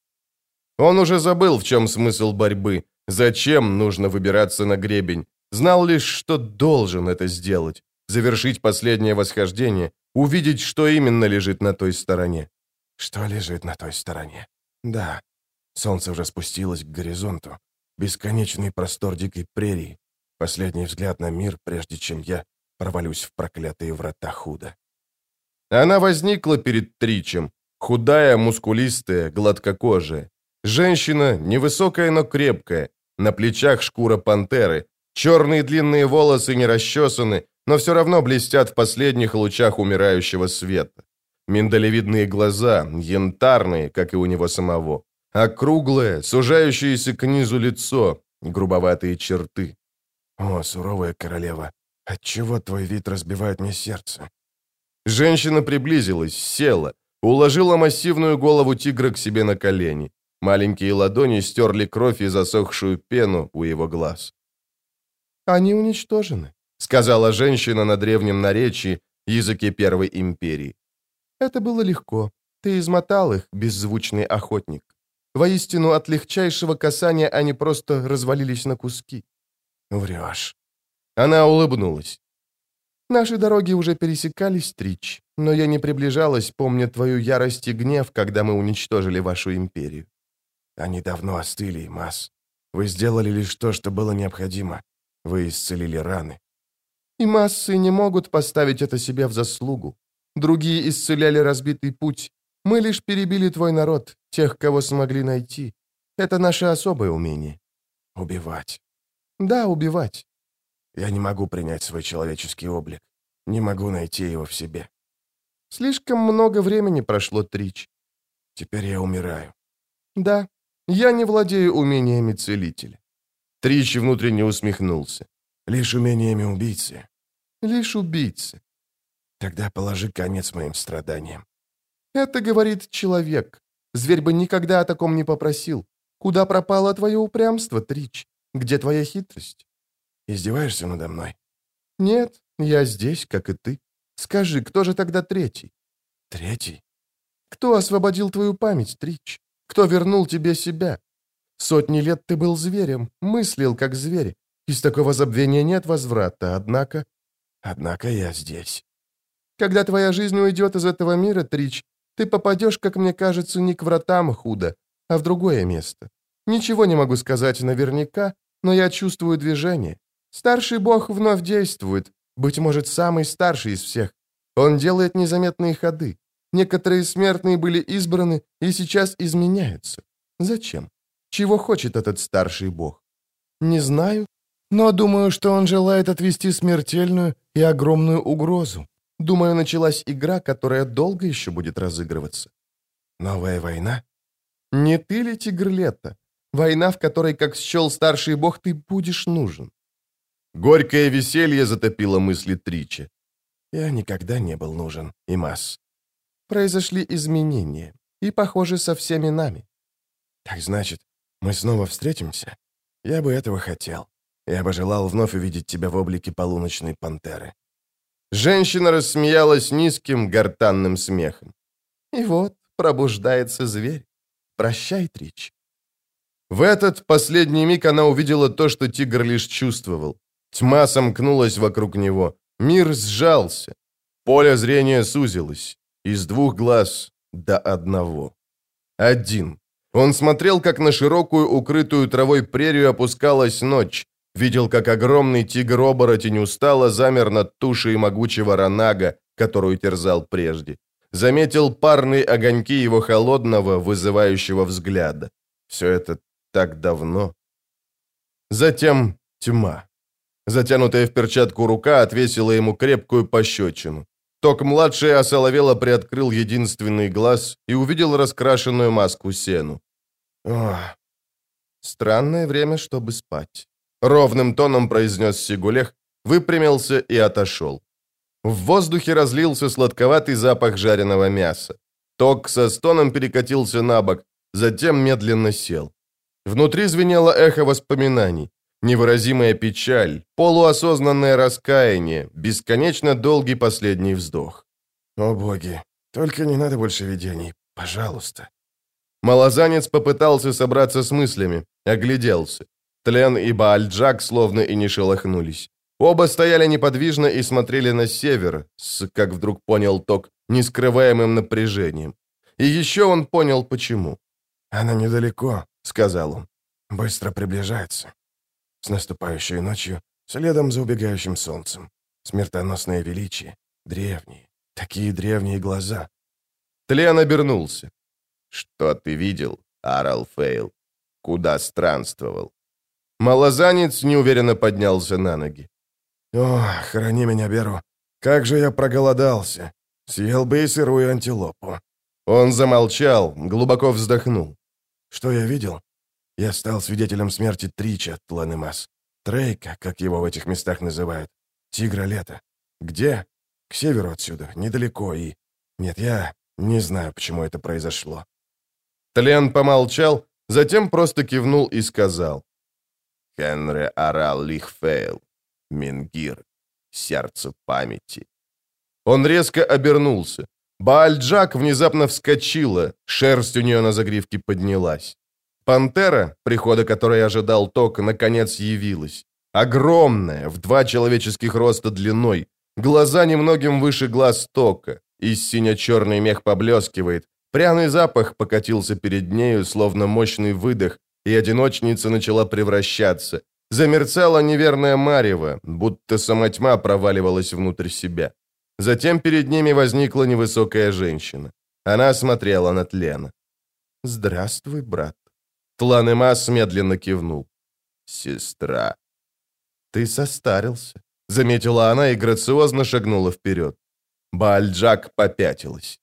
Он уже забыл, в чем смысл борьбы, зачем нужно выбираться на гребень. Знал лишь, что должен это сделать, завершить последнее восхождение, увидеть, что именно лежит на той стороне. Что лежит на той стороне? Да, солнце уже спустилось к горизонту. Бесконечный простор дикой прерии. Последний взгляд на мир, прежде чем я провалюсь в проклятые врата Худа. Она возникла перед Тричем, худая, мускулистая, гладкокожая. Женщина, невысокая, но крепкая, на плечах шкура пантеры, черные длинные волосы не расчесаны, но все равно блестят в последних лучах умирающего света. Миндалевидные глаза, янтарные, как и у него самого. Округлое, сужающееся к низу лицо, грубоватые черты. «О, суровая королева, отчего твой вид разбивает мне сердце?» Женщина приблизилась, села, уложила массивную голову тигра к себе на колени. Маленькие ладони стерли кровь и засохшую пену у его глаз. «Они уничтожены», — сказала женщина на древнем наречии, языке Первой империи. «Это было легко. Ты измотал их, беззвучный охотник. Воистину, от легчайшего касания они просто развалились на куски». «Врешь». Она улыбнулась. «Наши дороги уже пересекались, Трич, но я не приближалась, помня твою ярость и гнев, когда мы уничтожили вашу империю». «Они давно остыли, Мас. Вы сделали лишь то, что было необходимо. Вы исцелили раны». «И массы не могут поставить это себе в заслугу. Другие исцеляли разбитый путь. Мы лишь перебили твой народ, тех, кого смогли найти. Это наше особое умение». «Убивать». «Да, убивать». «Я не могу принять свой человеческий облик. Не могу найти его в себе». «Слишком много времени прошло, Трич». «Теперь я умираю». «Да, я не владею умениями целителя». Трич внутренне усмехнулся. «Лишь умениями убийцы». «Лишь убийцы». «Тогда положи конец моим страданиям». «Это говорит человек. Зверь бы никогда о таком не попросил. Куда пропало твое упрямство, Трич? Где твоя хитрость?» «Издеваешься надо мной?» «Нет, я здесь, как и ты. Скажи, кто же тогда третий?» «Третий?» «Кто освободил твою память, Трич? Кто вернул тебе себя? Сотни лет ты был зверем, мыслил как зверь. Из такого забвения нет возврата, однако...» «Однако я здесь». «Когда твоя жизнь уйдет из этого мира, Трич, ты попадешь, как мне кажется, не к вратам Худа, а в другое место. Ничего не могу сказать наверняка, но я чувствую движение. Старший бог вновь действует, быть может, самый старший из всех. Он делает незаметные ходы. Некоторые смертные были избраны и сейчас изменяются. Зачем? Чего хочет этот старший бог? Не знаю, но думаю, что он желает отвести смертельную и огромную угрозу. Думаю, началась игра, которая долго еще будет разыгрываться. Новая война? Не ты ли, тигр лета? Война, в которой, как счел старший бог, ты будешь нужен. Горькое веселье затопило мысли Трича. Я никогда не был нужен, Имас. Произошли изменения, и, похоже, со всеми нами. Так значит, мы снова встретимся? Я бы этого хотел. Я бы желал вновь увидеть тебя в облике полуночной пантеры. Женщина рассмеялась низким гортанным смехом. И вот пробуждается зверь. Прощай, Трич. В этот последний миг она увидела то, что тигр лишь чувствовал. Тьма сомкнулась вокруг него. Мир сжался. Поле зрения сузилось. Из двух глаз до одного. Один. Он смотрел, как на широкую, укрытую травой прерию опускалась ночь. Видел, как огромный тигр-оборотень устало замер над тушей могучего ранага, которую терзал прежде. Заметил парные огоньки его холодного, вызывающего взгляда. Все это так давно. Затем тьма. Затянутая в перчатку рука отвесила ему крепкую пощечину. Ток-младший осоловело приоткрыл единственный глаз и увидел раскрашенную маску Сену. Ох, странное время, чтобы спать. Ровным тоном произнес Сигулех, выпрямился и отошел. В воздухе разлился сладковатый запах жареного мяса. Ток со стоном перекатился на бок, затем медленно сел. Внутри звенело эхо воспоминаний. Невыразимая печаль, полуосознанное раскаяние, бесконечно долгий последний вздох. О боги, только не надо больше видений, пожалуйста. Малозанец попытался собраться с мыслями, огляделся. Тлен и Баальджак словно и не шелохнулись. Оба стояли неподвижно и смотрели на север, с, как вдруг понял Ток, нескрываемым напряжением. И еще он понял, почему. «Она недалеко», — сказал он. «Быстро приближается. С наступающей ночью, следом за убегающим солнцем. Смертоносное величие. Древние. Такие древние глаза». Тлен обернулся. «Что ты видел, Арал Фейл? Куда странствовал?» Малозанец неуверенно поднялся на ноги. «О, храни меня, Беру. Как же я проголодался. Съел бы и сырую антилопу». Он замолчал, глубоко вздохнул. Что я видел? Я стал свидетелем смерти Трича, Тланемас. Трейка, как его в этих местах называют. Тигра лета. Где? К северу отсюда, недалеко, и... Нет, я не знаю, почему это произошло». Тлен помолчал, затем просто кивнул и сказал. «Хенри Арал Лихфейл, Мингир, сердце памяти». Он резко обернулся. Баальджак внезапно вскочила, шерсть у нее на загривке поднялась. Пантера, прихода которой ожидал Ток, наконец явилась. Огромная, в два человеческих роста длиной, глаза немногим выше глаз Тока, и сине-черный мех поблескивает, пряный запах покатился перед нею, словно мощный выдох, и одиночница начала превращаться. Замерцала неверная марево, будто сама тьма проваливалась внутрь себя. Затем перед ними возникла невысокая женщина. Она смотрела на Тлена. «Здравствуй, брат». Тланемас медленно кивнул. «Сестра». «Ты состарился», — заметила она и грациозно шагнула вперед. Баальджак попятилась.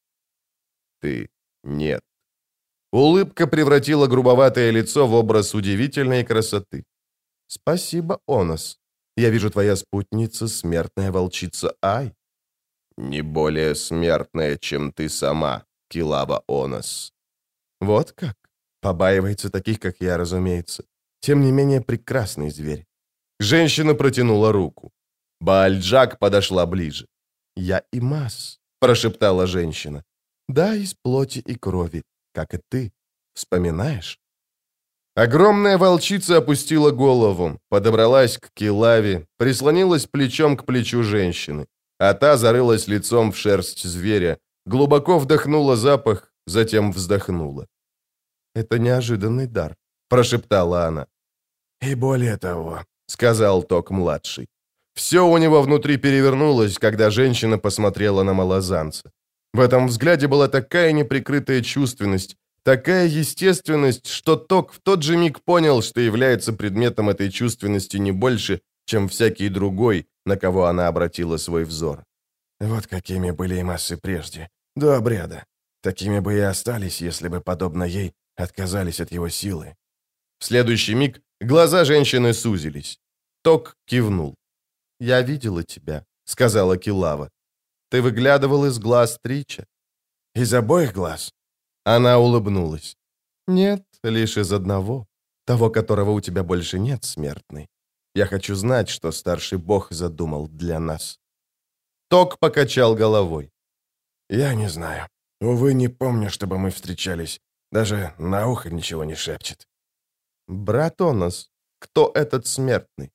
«Ты нет». Улыбка превратила грубоватое лицо в образ удивительной красоты. «Спасибо, Онос. Я вижу, твоя спутница — смертная волчица Ай». «Не более смертная, чем ты сама, Килава Онос». «Вот как? Побаивается таких, как я, разумеется. Тем не менее, прекрасный зверь». Женщина протянула руку. Баальджак подошла ближе. «Я Имас», — прошептала женщина. «Да, из плоти и крови, как и ты. Вспоминаешь?» Огромная волчица опустила голову, подобралась к Килаве, прислонилась плечом к плечу женщины, а та зарылась лицом в шерсть зверя, глубоко вдохнула запах, затем вздохнула. «Это неожиданный дар», — прошептала она. «И более того», — сказал Ток-младший. Все у него внутри перевернулось, когда женщина посмотрела на малозанца. В этом взгляде была такая неприкрытая чувственность, такая естественность, что Ток в тот же миг понял, что является предметом этой чувственности не больше, чем всякий другой, на кого она обратила свой взор. «Вот какими были и массы прежде, до обряда. Такими бы и остались, если бы, подобно ей, отказались от его силы». В следующий миг глаза женщины сузились. Ток кивнул. «Я видела тебя», — сказала Килава. «Ты выглядывал из глаз Трича». «Из обоих глаз?» Она улыбнулась. «Нет, лишь из одного, того, которого у тебя больше нет, смертный. Я хочу знать, что старший бог задумал для нас». Ток покачал головой. «Я не знаю. Увы, не помню, чтобы мы встречались. Даже на ухо ничего не шепчет». «Брат Онос, кто этот смертный?»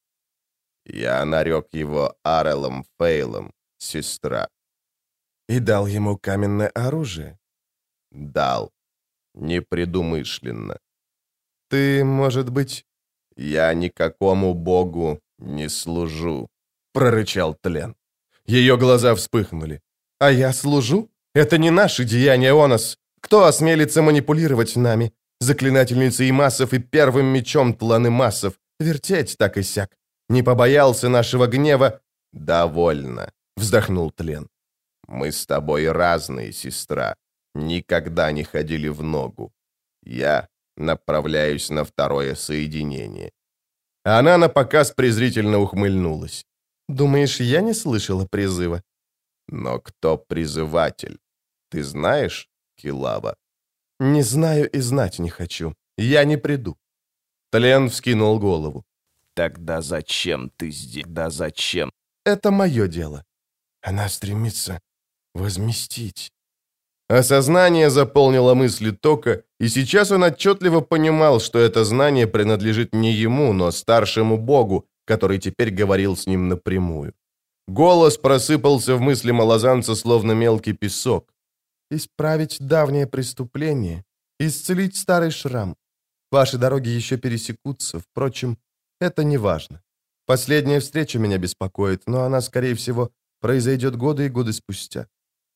«Я нарек его Арелом Фейлом, сестра». «И дал ему каменное оружие?» «Дал. Непредумышленно». «Ты, может быть...» «Я никакому богу не служу», — прорычал Тлен. Ее глаза вспыхнули. «А я служу? Это не наши деяния, Онос. Кто осмелится манипулировать нами? Заклинательница Имасов и первым мечом Тланемасов. Вертеть так и сяк. Не побоялся нашего гнева?» «Довольно», — вздохнул Тлен. «Мы с тобой разные, сестра. Никогда не ходили в ногу. Я направляюсь на второе соединение». Она напоказ презрительно ухмыльнулась. «Думаешь, я не слышала призыва?» «Но кто призыватель? Ты знаешь, Килава?» «Не знаю и знать не хочу. Я не приду». Тлен вскинул голову. «Тогда зачем ты здесь? Да зачем?» «Это мое дело». «Она стремится возместить». Осознание заполнило мысли Тока, и сейчас он отчетливо понимал, что это знание принадлежит не ему, но старшему богу, который теперь говорил с ним напрямую. Голос просыпался в мысли малозанца, словно мелкий песок. «Исправить давнее преступление, исцелить старый шрам. Ваши дороги еще пересекутся, впрочем, это не важно. Последняя встреча меня беспокоит, но она, скорее всего, произойдет годы и годы спустя.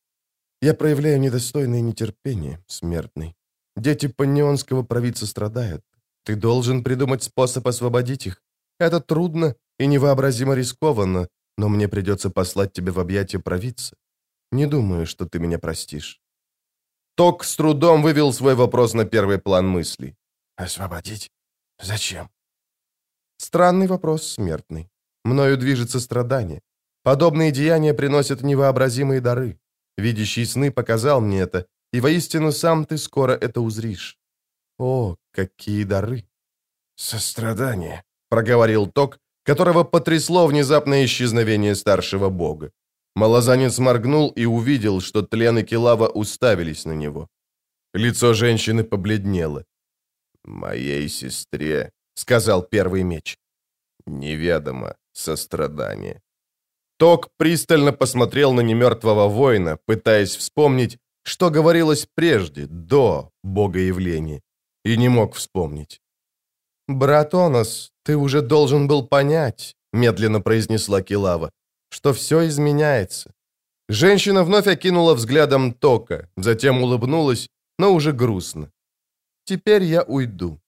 Я проявляю недостойное нетерпение, смертный. Дети паннионского провидца страдают. Ты должен придумать способ освободить их. Это трудно и невообразимо рискованно, но мне придется послать тебя в объятия провидца. Не думаю, что ты меня простишь». Ток с трудом вывел свой вопрос на первый план мыслей. «Освободить? Зачем?» Странный вопрос, смертный. Мною движется страдание. Подобные деяния приносят невообразимые дары. Видящий сны показал мне это, и воистину сам ты скоро это узришь. О, какие дары!» «Сострадание», — проговорил Ток, которого потрясло внезапное исчезновение старшего бога. Малозанец моргнул и увидел, что Тлен и Килава уставились на него. Лицо женщины побледнело. «Моей сестре», — сказал первый меч, — «неведомо сострадание». Ток пристально посмотрел на немертвого воина, пытаясь вспомнить, что говорилось прежде, до богоявления, и не мог вспомнить. «Брат Онос, ты уже должен был понять», — медленно произнесла Килава, «что все изменяется». Женщина вновь окинула взглядом Тока, затем улыбнулась, но уже грустно. «Теперь я уйду».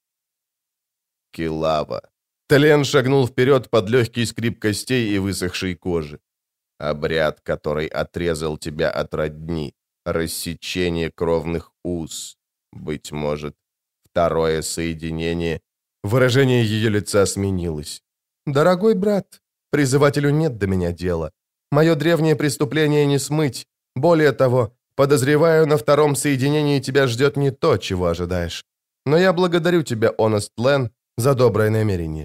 «Килава». Тлен шагнул вперед под легкий скрип костей и высохшей кожи. «Обряд, который отрезал тебя от родни, рассечение кровных уз, быть может, второе соединение». Выражение ее лица сменилось. «Дорогой брат, призывателю нет до меня дела. Мое древнее преступление не смыть. Более того, подозреваю, на втором соединении тебя ждет не то, чего ожидаешь. Но я благодарю тебя, Honest Len, за доброе намерение».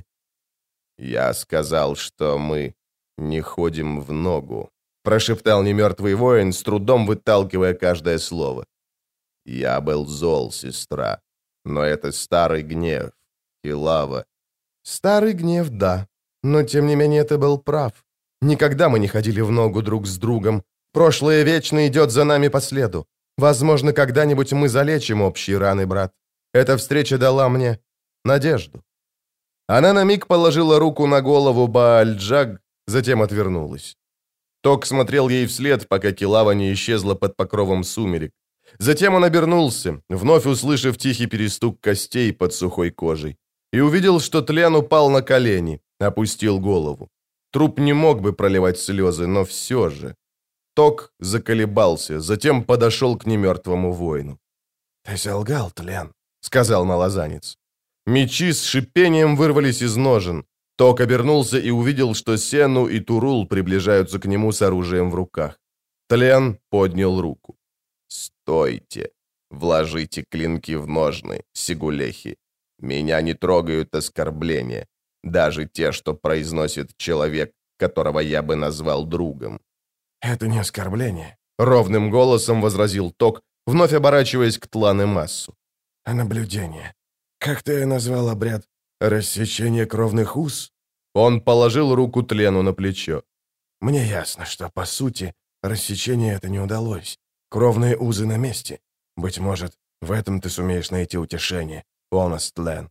«Я сказал, что мы не ходим в ногу», — прошептал немертвый воин, с трудом выталкивая каждое слово. «Я был зол, сестра, но это старый гнев, Килава». «Старый гнев, да, но тем не менее ты был прав. Никогда мы не ходили в ногу друг с другом. Прошлое вечно идет за нами по следу. Возможно, когда-нибудь мы залечим общие раны, брат. Эта встреча дала мне надежду». Она на миг положила руку на голову Бааль-Джаг, затем отвернулась. Ток смотрел ей вслед, пока Килава не исчезла под покровом сумерек. Затем он обернулся, вновь услышав тихий перестук костей под сухой кожей, и увидел, что Тлен упал на колени, опустил голову. Труп не мог бы проливать слезы, но все же. Ток заколебался, затем подошел к немертвому воину. «Ты солгал, Тлен», — сказал малозанец. Мечи с шипением вырвались из ножен. Ток обернулся и увидел, что Сену и Турул приближаются к нему с оружием в руках. Тлен поднял руку. «Стойте! Вложите клинки в ножны, сигулехи. Меня не трогают оскорбления, даже те, что произносит человек, которого я бы назвал другом». «Это не оскорбление», — ровным голосом возразил Ток, вновь оборачиваясь к Тлан и Массу. «А наблюдение. Как ты назвал обряд? Рассечение кровных уз?» Он положил руку Тлену на плечо. «Мне ясно, что, по сути, рассечение это не удалось. Кровные узы на месте. Быть может, в этом ты сумеешь найти утешение, Honest Len».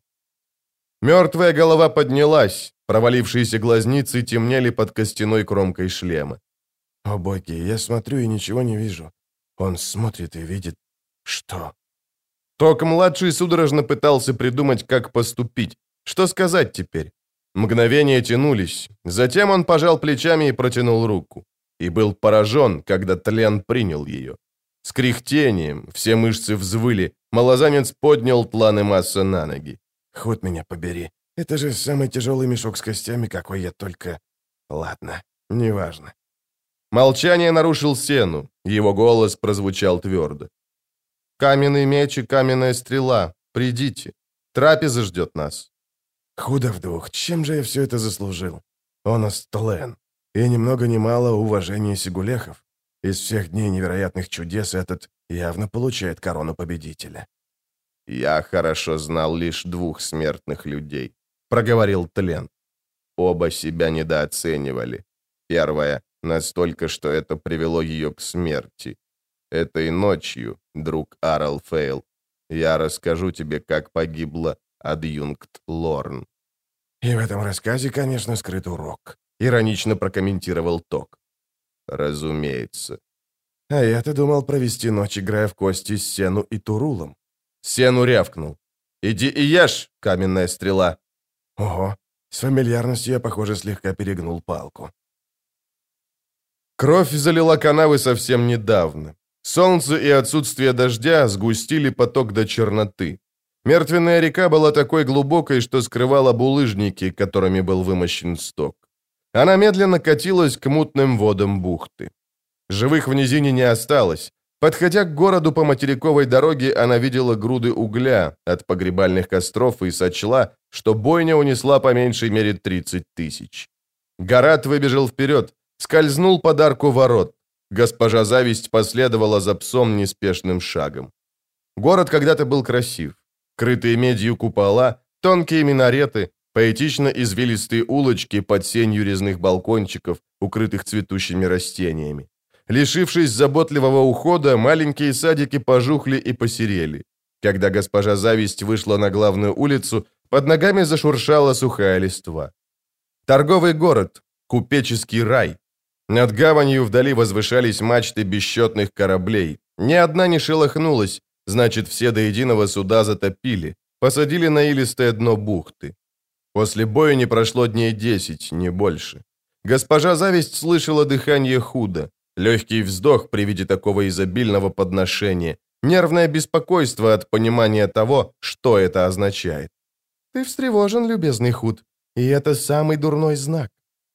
Мертвая голова поднялась, провалившиеся глазницы темнели под костяной кромкой шлема. «О боги, я смотрю и ничего не вижу. Он смотрит и видит. Что?» Ток-младший судорожно пытался придумать, как поступить. Что сказать теперь? Мгновения тянулись. Затем он пожал плечами и протянул руку. И был поражен, когда Тлен принял ее. С кряхтением, все мышцы взвыли, малозанец поднял Тлан и Масса на ноги. «Хоть меня побери. Это же самый тяжелый мешок с костями, какой я только... Ладно, неважно». Молчание нарушил Сену. Его голос прозвучал твердо. «Каменный меч и каменная стрела. Придите. Трапеза ждет нас». «Худо в двух. Чем же я все это заслужил? Honest Len. И ни много ни мало уважения сигулехов. Из всех дней невероятных чудес этот явно получает корону победителя». «Я хорошо знал лишь двух смертных людей», — проговорил Тлен. «Оба себя недооценивали. Первая — настолько, что это привело ее к смерти. Этой ночью, друг Арл Фейл, я расскажу тебе, как погибла адъюнкт Лорн». «И в этом рассказе, конечно, скрыт урок», — иронично прокомментировал Ток. «Разумеется». «А я-то думал провести ночь, играя в кости с Сену и Турулом». Сену рявкнул. «Иди и ешь, каменная стрела». «Ого, с фамильярностью я, похоже, слегка перегнул палку». Кровь залила канавы совсем недавно. Солнце и отсутствие дождя сгустили поток до черноты. Мертвенная река была такой глубокой, что скрывала булыжники, которыми был вымощен сток. Она медленно катилась к мутным водам бухты. Живых в низине не осталось. Подходя к городу по материковой дороге, она видела груды угля от погребальных костров и сочла, что бойня унесла по меньшей мере тридцать тысяч. Гарат выбежал вперед, скользнул под арку ворот. Госпожа Зависть последовала за псом неспешным шагом. Город когда-то был красив. Крытые медью купола, тонкие минареты, поэтично-извилистые улочки под сенью резных балкончиков, укрытых цветущими растениями. Лишившись заботливого ухода, маленькие садики пожухли и посерели. Когда госпожа Зависть вышла на главную улицу, под ногами зашуршала сухая листва. Торговый город, купеческий рай. Над гаванью вдали возвышались мачты бесчетных кораблей. Ни одна не шелохнулась, значит, все до единого суда затопили, посадили на илистое дно бухты. После боя не прошло дней десять, не больше. Госпожа Зависть слышала дыхание Худа, легкий вздох при виде такого изобильного подношения, нервное беспокойство от понимания того, что это означает. «Ты встревожен, любезный Худ, и это самый дурной знак».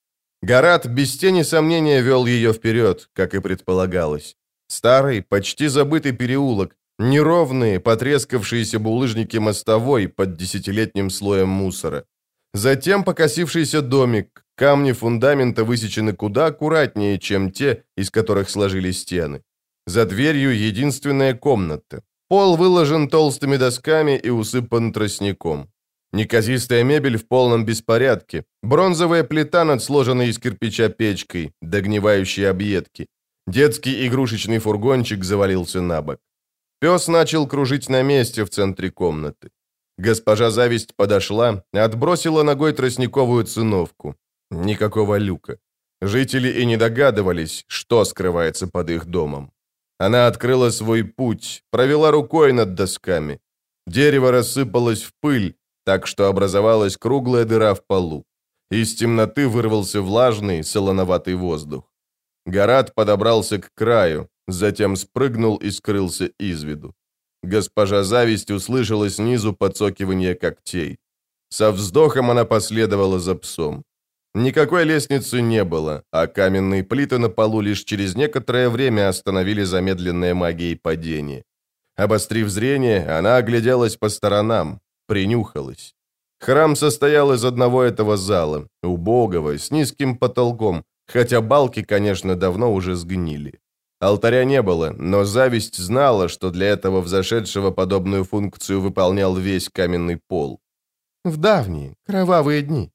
Гарат без тени сомнения вел ее вперед, как и предполагалось. Старый, почти забытый переулок, неровные, потрескавшиеся булыжники мостовой под десятилетним слоем мусора. Затем покосившийся домик, камни фундамента высечены куда аккуратнее, чем те, из которых сложили стены. За дверью единственная комната. Пол выложен толстыми досками и усыпан тростником. Неказистая мебель в полном беспорядке, бронзовая плита над сложенной из кирпича печкой, догнивающие объедки. Детский игрушечный фургончик завалился на бок. Пес начал кружить на месте в центре комнаты. Госпожа Зависть подошла, отбросила ногой тростниковую циновку. Никакого люка. Жители и не догадывались, что скрывается под их домом. Она открыла свой путь, провела рукой над досками. Дерево рассыпалось в пыль, так что образовалась круглая дыра в полу. Из темноты вырвался влажный, солоноватый воздух. Гарат подобрался к краю, затем спрыгнул и скрылся из виду. Госпожа Зависть услышала снизу подсокивание когтей. Со вздохом она последовала за псом. Никакой лестницы не было, а каменные плиты на полу лишь через некоторое время остановили замедленное магией падение. Обострив зрение, она огляделась по сторонам, принюхалась. Храм состоял из одного этого зала, убогого, с низким потолком, хотя балки, конечно, давно уже сгнили. Алтаря не было, но Зависть знала, что для этого взошедшего подобную функцию выполнял весь каменный пол. В давние, кровавые дни.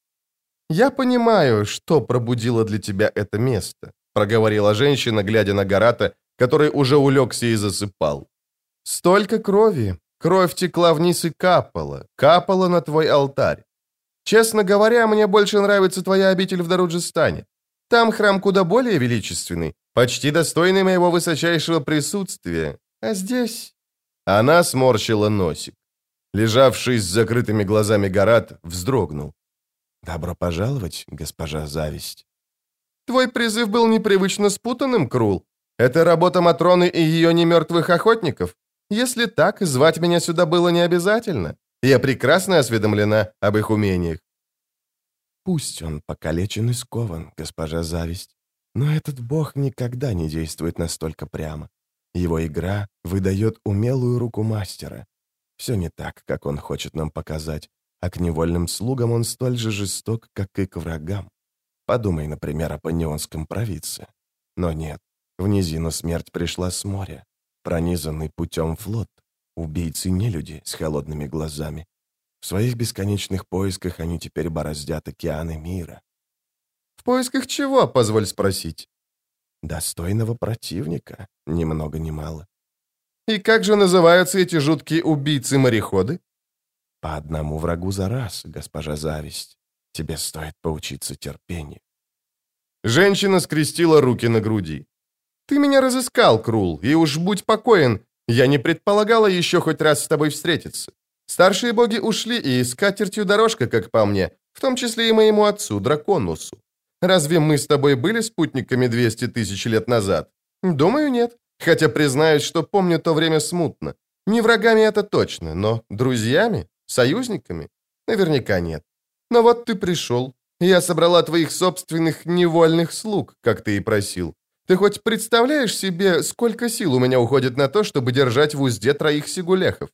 «Я понимаю, что пробудило для тебя это место», проговорила женщина, глядя на Гарата, который уже улегся и засыпал. «Столько крови, кровь текла вниз и капала, капала на твой алтарь. Честно говоря, мне больше нравится твоя обитель в Даруджистане. Там храм куда более величественный, почти достойный моего высочайшего присутствия. А здесь...» Она сморщила носик. Лежавший с закрытыми глазами Гарат вздрогнул. «Добро пожаловать, госпожа Зависть». «Твой призыв был непривычно спутанным, Крул. Это работа Матроны и ее немертвых охотников. Если так, звать меня сюда было не обязательно. Я прекрасно осведомлена об их умениях». «Пусть он покалечен и скован, госпожа Зависть, но этот бог никогда не действует настолько прямо. Его игра выдает умелую руку мастера. Все не так, как он хочет нам показать, а к невольным слугам он столь же жесток, как и к врагам. Подумай, например, о панионском провидце. Но нет, в низину смерть пришла с моря, пронизанный путем флот, убийцы-нелюди с холодными глазами. В своих бесконечных поисках они теперь бороздят океаны мира». «В поисках чего, позволь спросить?» «Достойного противника, ни много ни мало». «И как же называются эти жуткие убийцы-мореходы?» «По одному врагу за раз, госпожа Зависть. Тебе стоит поучиться терпению». Женщина скрестила руки на груди. «Ты меня разыскал, Крул, и уж будь покоен, я не предполагала еще хоть раз с тобой встретиться. Старшие боги ушли, и с катертью дорожка, как по мне, в том числе и моему отцу, Драконусу. Разве мы с тобой были спутниками двести тысяч лет назад? Думаю, нет. Хотя признаюсь, что помню то время смутно. Не врагами это точно, но друзьями? Союзниками? Наверняка нет. Но вот ты пришел. Я собрала твоих собственных невольных слуг, как ты и просил. Ты хоть представляешь себе, сколько сил у меня уходит на то, чтобы держать в узде троих сигулехов?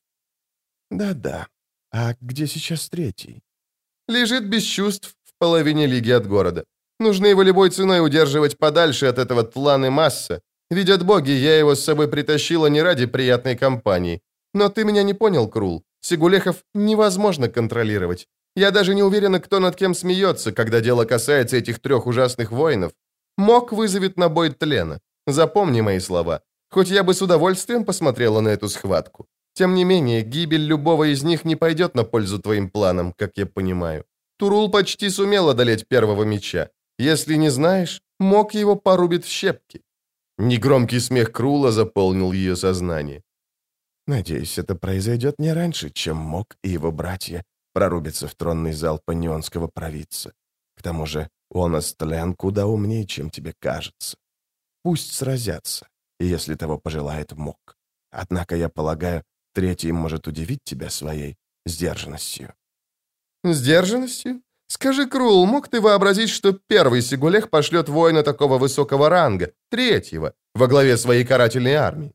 Да-да. А где сейчас третий? Лежит без чувств в половине лиги от города. Нужно его любой ценой удерживать подальше от этого тланы масса. Видят боги, я его с собой притащила не ради приятной компании. Но ты меня не понял, Крул. Сигулехов невозможно контролировать. Я даже не уверена, кто над кем смеется, когда дело касается этих трех ужасных воинов. Мок вызовет на бой тлена. Запомни мои слова. Хоть я бы с удовольствием посмотрела на эту схватку. Тем не менее, гибель любого из них не пойдет на пользу твоим планам, как я понимаю. Турул почти сумел одолеть первого меча. Если не знаешь, Мок его порубит в щепки. Негромкий смех Крула заполнил ее сознание. Надеюсь, это произойдет не раньше, чем Мок и его братья прорубятся в тронный зал панионского провидца. К тому же он, Астлен, куда умнее, чем тебе кажется. Пусть сразятся, если того пожелает Мок. Однако, я полагаю, третий может удивить тебя своей сдержанностью. Сдержанностью? Скажи, Крул, мог ты вообразить, что первый Сигулех пошлет воина такого высокого ранга, третьего, во главе своей карательной армии?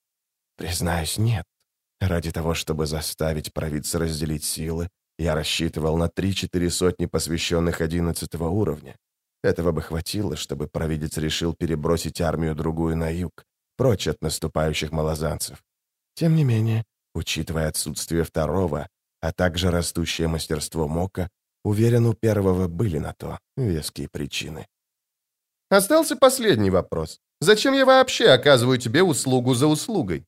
Признаюсь, нет. Ради того, чтобы заставить провидца разделить силы, я рассчитывал на три-четыре сотни посвященных одиннадцатого уровня. Этого бы хватило, чтобы провидец решил перебросить армию-другую на юг, прочь от наступающих малозанцев. Тем не менее, учитывая отсутствие второго, а также растущее мастерство Мока, уверен, у первого были на то веские причины. Остался последний вопрос. Зачем я вообще оказываю тебе услугу за услугой?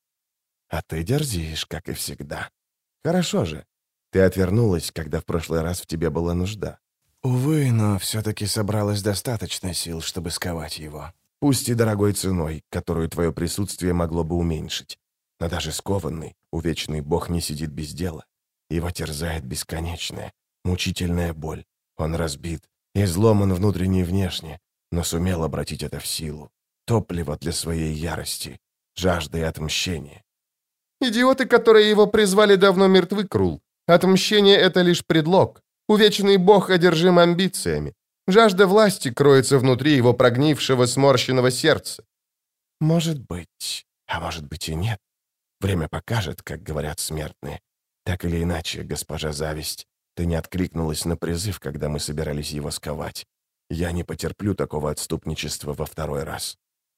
А ты дерзишь, как и всегда. Хорошо же. Ты отвернулась, когда в прошлый раз в тебе была нужда. Увы, но все-таки собралось достаточно сил, чтобы сковать его. Пусть и дорогой ценой, которую твое присутствие могло бы уменьшить. Но даже скованный, увечный бог не сидит без дела. Его терзает бесконечная, мучительная боль. Он разбит, изломан внутренне и внешне, но сумел обратить это в силу. Топливо для своей ярости, жажды и отмщения. Идиоты, которые его призвали, давно мертвы, Крул. Отмщение — это лишь предлог. Увечный бог одержим амбициями. Жажда власти кроется внутри его прогнившего, сморщенного сердца. Может быть, а может быть и нет. Время покажет, как говорят смертные. Так или иначе, госпожа Зависть, ты не откликнулась на призыв, когда мы собирались его сковать. Я не потерплю такого отступничества во второй раз.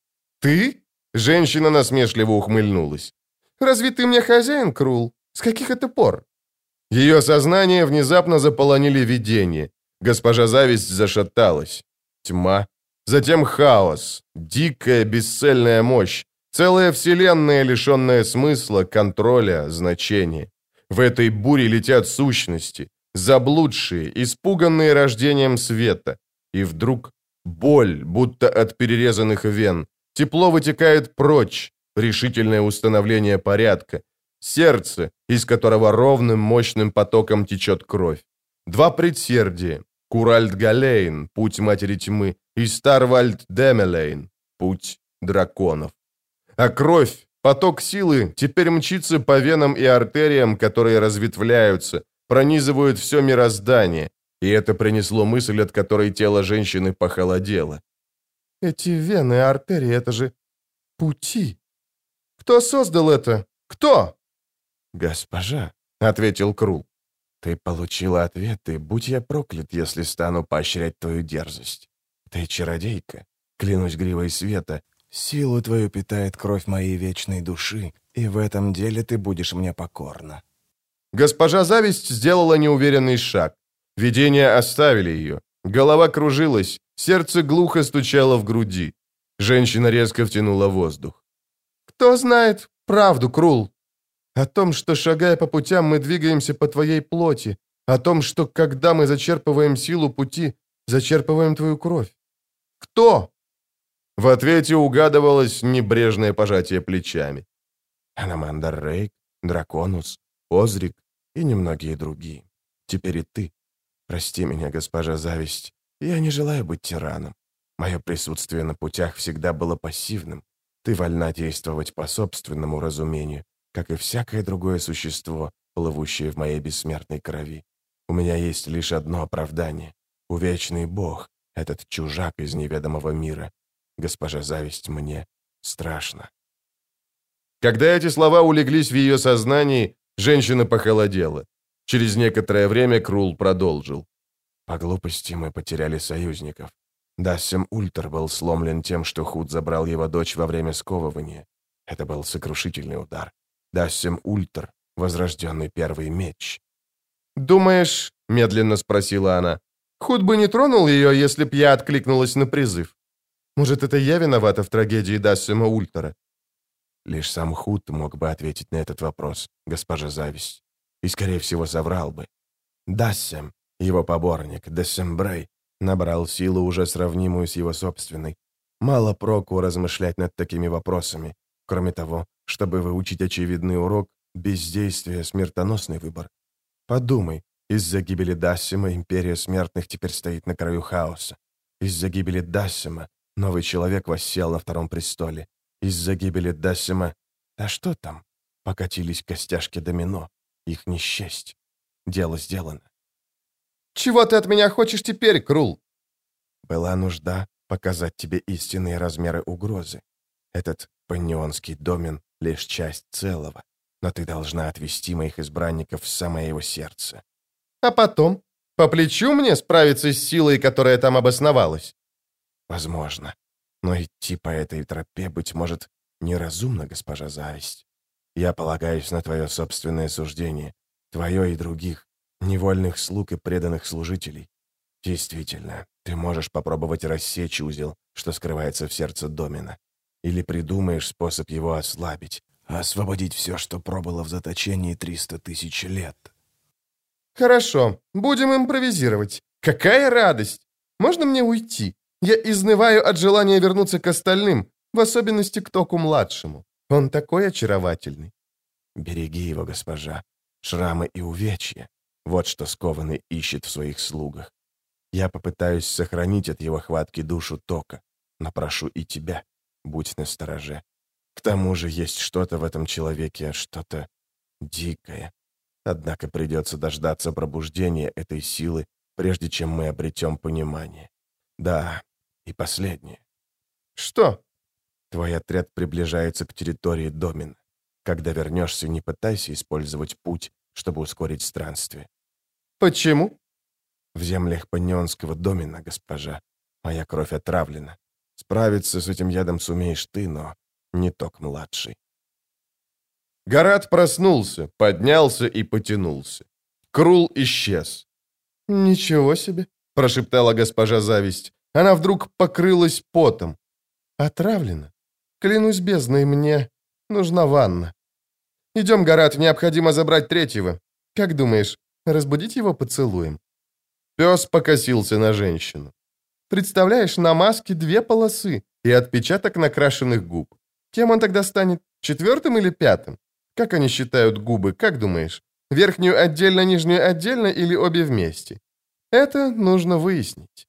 Ты? Женщина насмешливо ухмыльнулась. Разве ты мне хозяин, Крул? С каких это пор? Ее сознание внезапно заполонили видения. Госпожа Зависть зашаталась. Тьма. Затем хаос. Дикая, бесцельная мощь. Целая вселенная, лишенная смысла, контроля, значения. В этой буре летят сущности, заблудшие, испуганные рождением света. И вдруг боль, будто от перерезанных вен. Тепло вытекает прочь, решительное установление порядка. Сердце, из которого ровным мощным потоком течет кровь. Два предсердия. Куральд-Галейн, путь Матери Тьмы, и Старвальд-Демелейн, путь драконов. А кровь, поток силы, теперь мчится по венам и артериям, которые разветвляются, пронизывают все мироздание, и это принесло мысль, от которой тело женщины похолодело. Эти вены и артерии — это же пути. Кто создал это? Кто? «Госпожа», — ответил Крул, — «ты получила ответ, и будь я проклят, если стану поощрять твою дерзость. Ты чародейка, клянусь гривой света, силу твою питает кровь моей вечной души, и в этом деле ты будешь мне покорна». Госпожа Зависть сделала неуверенный шаг. Видения оставили ее. Голова кружилась, сердце глухо стучало в груди. Женщина резко втянула воздух. «Кто знает правду, Крул? О том, что, шагая по путям, мы двигаемся по твоей плоти. О том, что, когда мы зачерпываем силу пути, зачерпываем твою кровь. Кто?» В ответе угадывалось небрежное пожатие плечами. Аномандр Рейк, Драконус, Озрик и немногие другие. Теперь и ты. Прости меня, госпожа Зависть. Я не желаю быть тираном. Мое присутствие на путях всегда было пассивным. Ты вольна действовать по собственному разумению. как и всякое другое существо, плывущее в моей бессмертной крови. У меня есть лишь одно оправдание. Увечный Бог, этот чужак из неведомого мира. Госпожа Зависть, мне страшно». Когда эти слова улеглись в ее сознании, женщина похолодела. Через некоторое время Крул продолжил. «По глупости мы потеряли союзников. Дассем Ультер был сломлен тем, что Худ забрал его дочь во время сковывания. Это был сокрушительный удар. Дассем Ультер, возрожденный первый меч». «Думаешь, — медленно спросила она, — Худ бы не тронул ее, если б я откликнулась на призыв? Может, это я виновата в трагедии Дассема Ультера?» Лишь сам Худ мог бы ответить на этот вопрос, госпожа Зависть. И, скорее всего, соврал бы. Дассем, его поборник, Дассем Брей, набрал силу, уже сравнимую с его собственной. Мало проку размышлять над такими вопросами. Кроме того, чтобы выучить очевидный урок, бездействие — смертоносный выбор. Подумай, из-за гибели Дассема империя смертных теперь стоит на краю хаоса. Из-за гибели Дассема новый человек воссел на втором престоле. Из-за гибели Дассема... А что там? Покатились костяшки домино. Их не счесть. Дело сделано. «Чего ты от меня хочешь теперь, Крул?» Была нужда показать тебе истинные размеры угрозы. Этот паннионский домен — лишь часть целого, но ты должна отвести моих избранников в самое его сердце. «А потом? По плечу мне справиться с силой, которая там обосновалась?» Возможно. Но идти по этой тропе, быть может, неразумно, госпожа Зависть. Я полагаюсь на твое собственное суждение, твое и других, невольных слуг и преданных служителей. Действительно, ты можешь попробовать рассечь узел, что скрывается в сердце домена. Или придумаешь способ его ослабить, освободить все, что пробыло в заточении триста тысяч лет. «Хорошо, будем импровизировать. Какая радость! Можно мне уйти? Я изнываю от желания вернуться к остальным, в особенности к Току-младшему. Он такой очаровательный». Береги его, госпожа. Шрамы и увечья. Вот что скованный ищет в своих слугах. Я попытаюсь сохранить от его хватки душу Тока, но прошу и тебя, будь настороже. К тому же есть что-то в этом человеке, что-то дикое. Однако придется дождаться пробуждения этой силы, прежде чем мы обретем понимание. Да, и последнее. «Что?» Твой отряд приближается к территории домена. Когда вернешься, не пытайся использовать путь, чтобы ускорить странствие. «Почему?» В землях паннионского домена, госпожа, моя кровь отравлена. Справиться с этим ядом сумеешь ты, но не Ток-младший». Гарат проснулся, поднялся и потянулся. Крул исчез. «Ничего себе!» — прошептала госпожа Зависть. Она вдруг покрылась потом. «Отравлена? Клянусь бездной, мне нужна ванна. Идем, Гарат, необходимо забрать третьего. Как думаешь, разбудить его поцелуем?» Пес покосился на женщину. «Представляешь, на маске две полосы и отпечаток накрашенных губ. Кем он тогда станет? Четвертым или пятым? Как они считают губы, как думаешь? Верхнюю отдельно, нижнюю отдельно или обе вместе? Это нужно выяснить».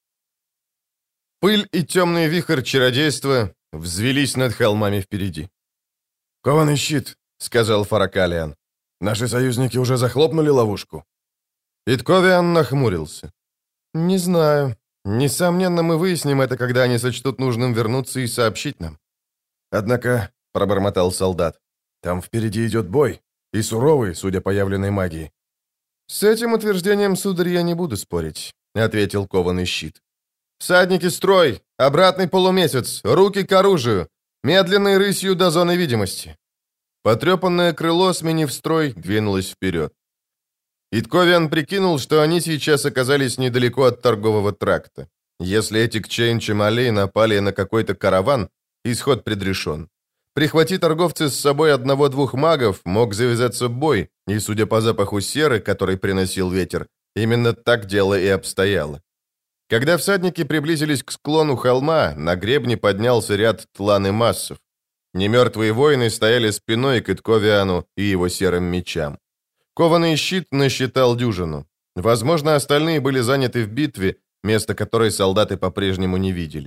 Пыль и темный вихрь чародейства взвелись над холмами впереди. «Кованый щит», — сказал Фаракалиан. «Наши союзники уже захлопнули ловушку?» Итковиан нахмурился. «Не знаю. Несомненно, мы выясним это, когда они сочтут нужным вернуться и сообщить нам». «Однако», — пробормотал солдат, — «там впереди идет бой, и суровый, судя по явленной магии». «С этим утверждением, сударь, я не буду спорить», — ответил кованый щит. «Всадники, строй! Обратный полумесяц! Руки к оружию! Медленной рысью до зоны видимости!» Потрепанное крыло, сменив строй, двинулось вперед. Итковиан прикинул, что они сейчас оказались недалеко от торгового тракта. Если эти Кчейн-Чемалей напали на какой-то караван, исход предрешен. Прихвати торговцы с собой одного-двух магов, мог завязаться бой, и, судя по запаху серы, который приносил ветер, именно так дело и обстояло. Когда всадники приблизились к склону холма, на гребне поднялся ряд тлан и массов. Немертвые воины стояли спиной к Итковиану и его серым мечам. Кованый щит насчитал дюжину. Возможно, остальные были заняты в битве, место которой солдаты по-прежнему не видели.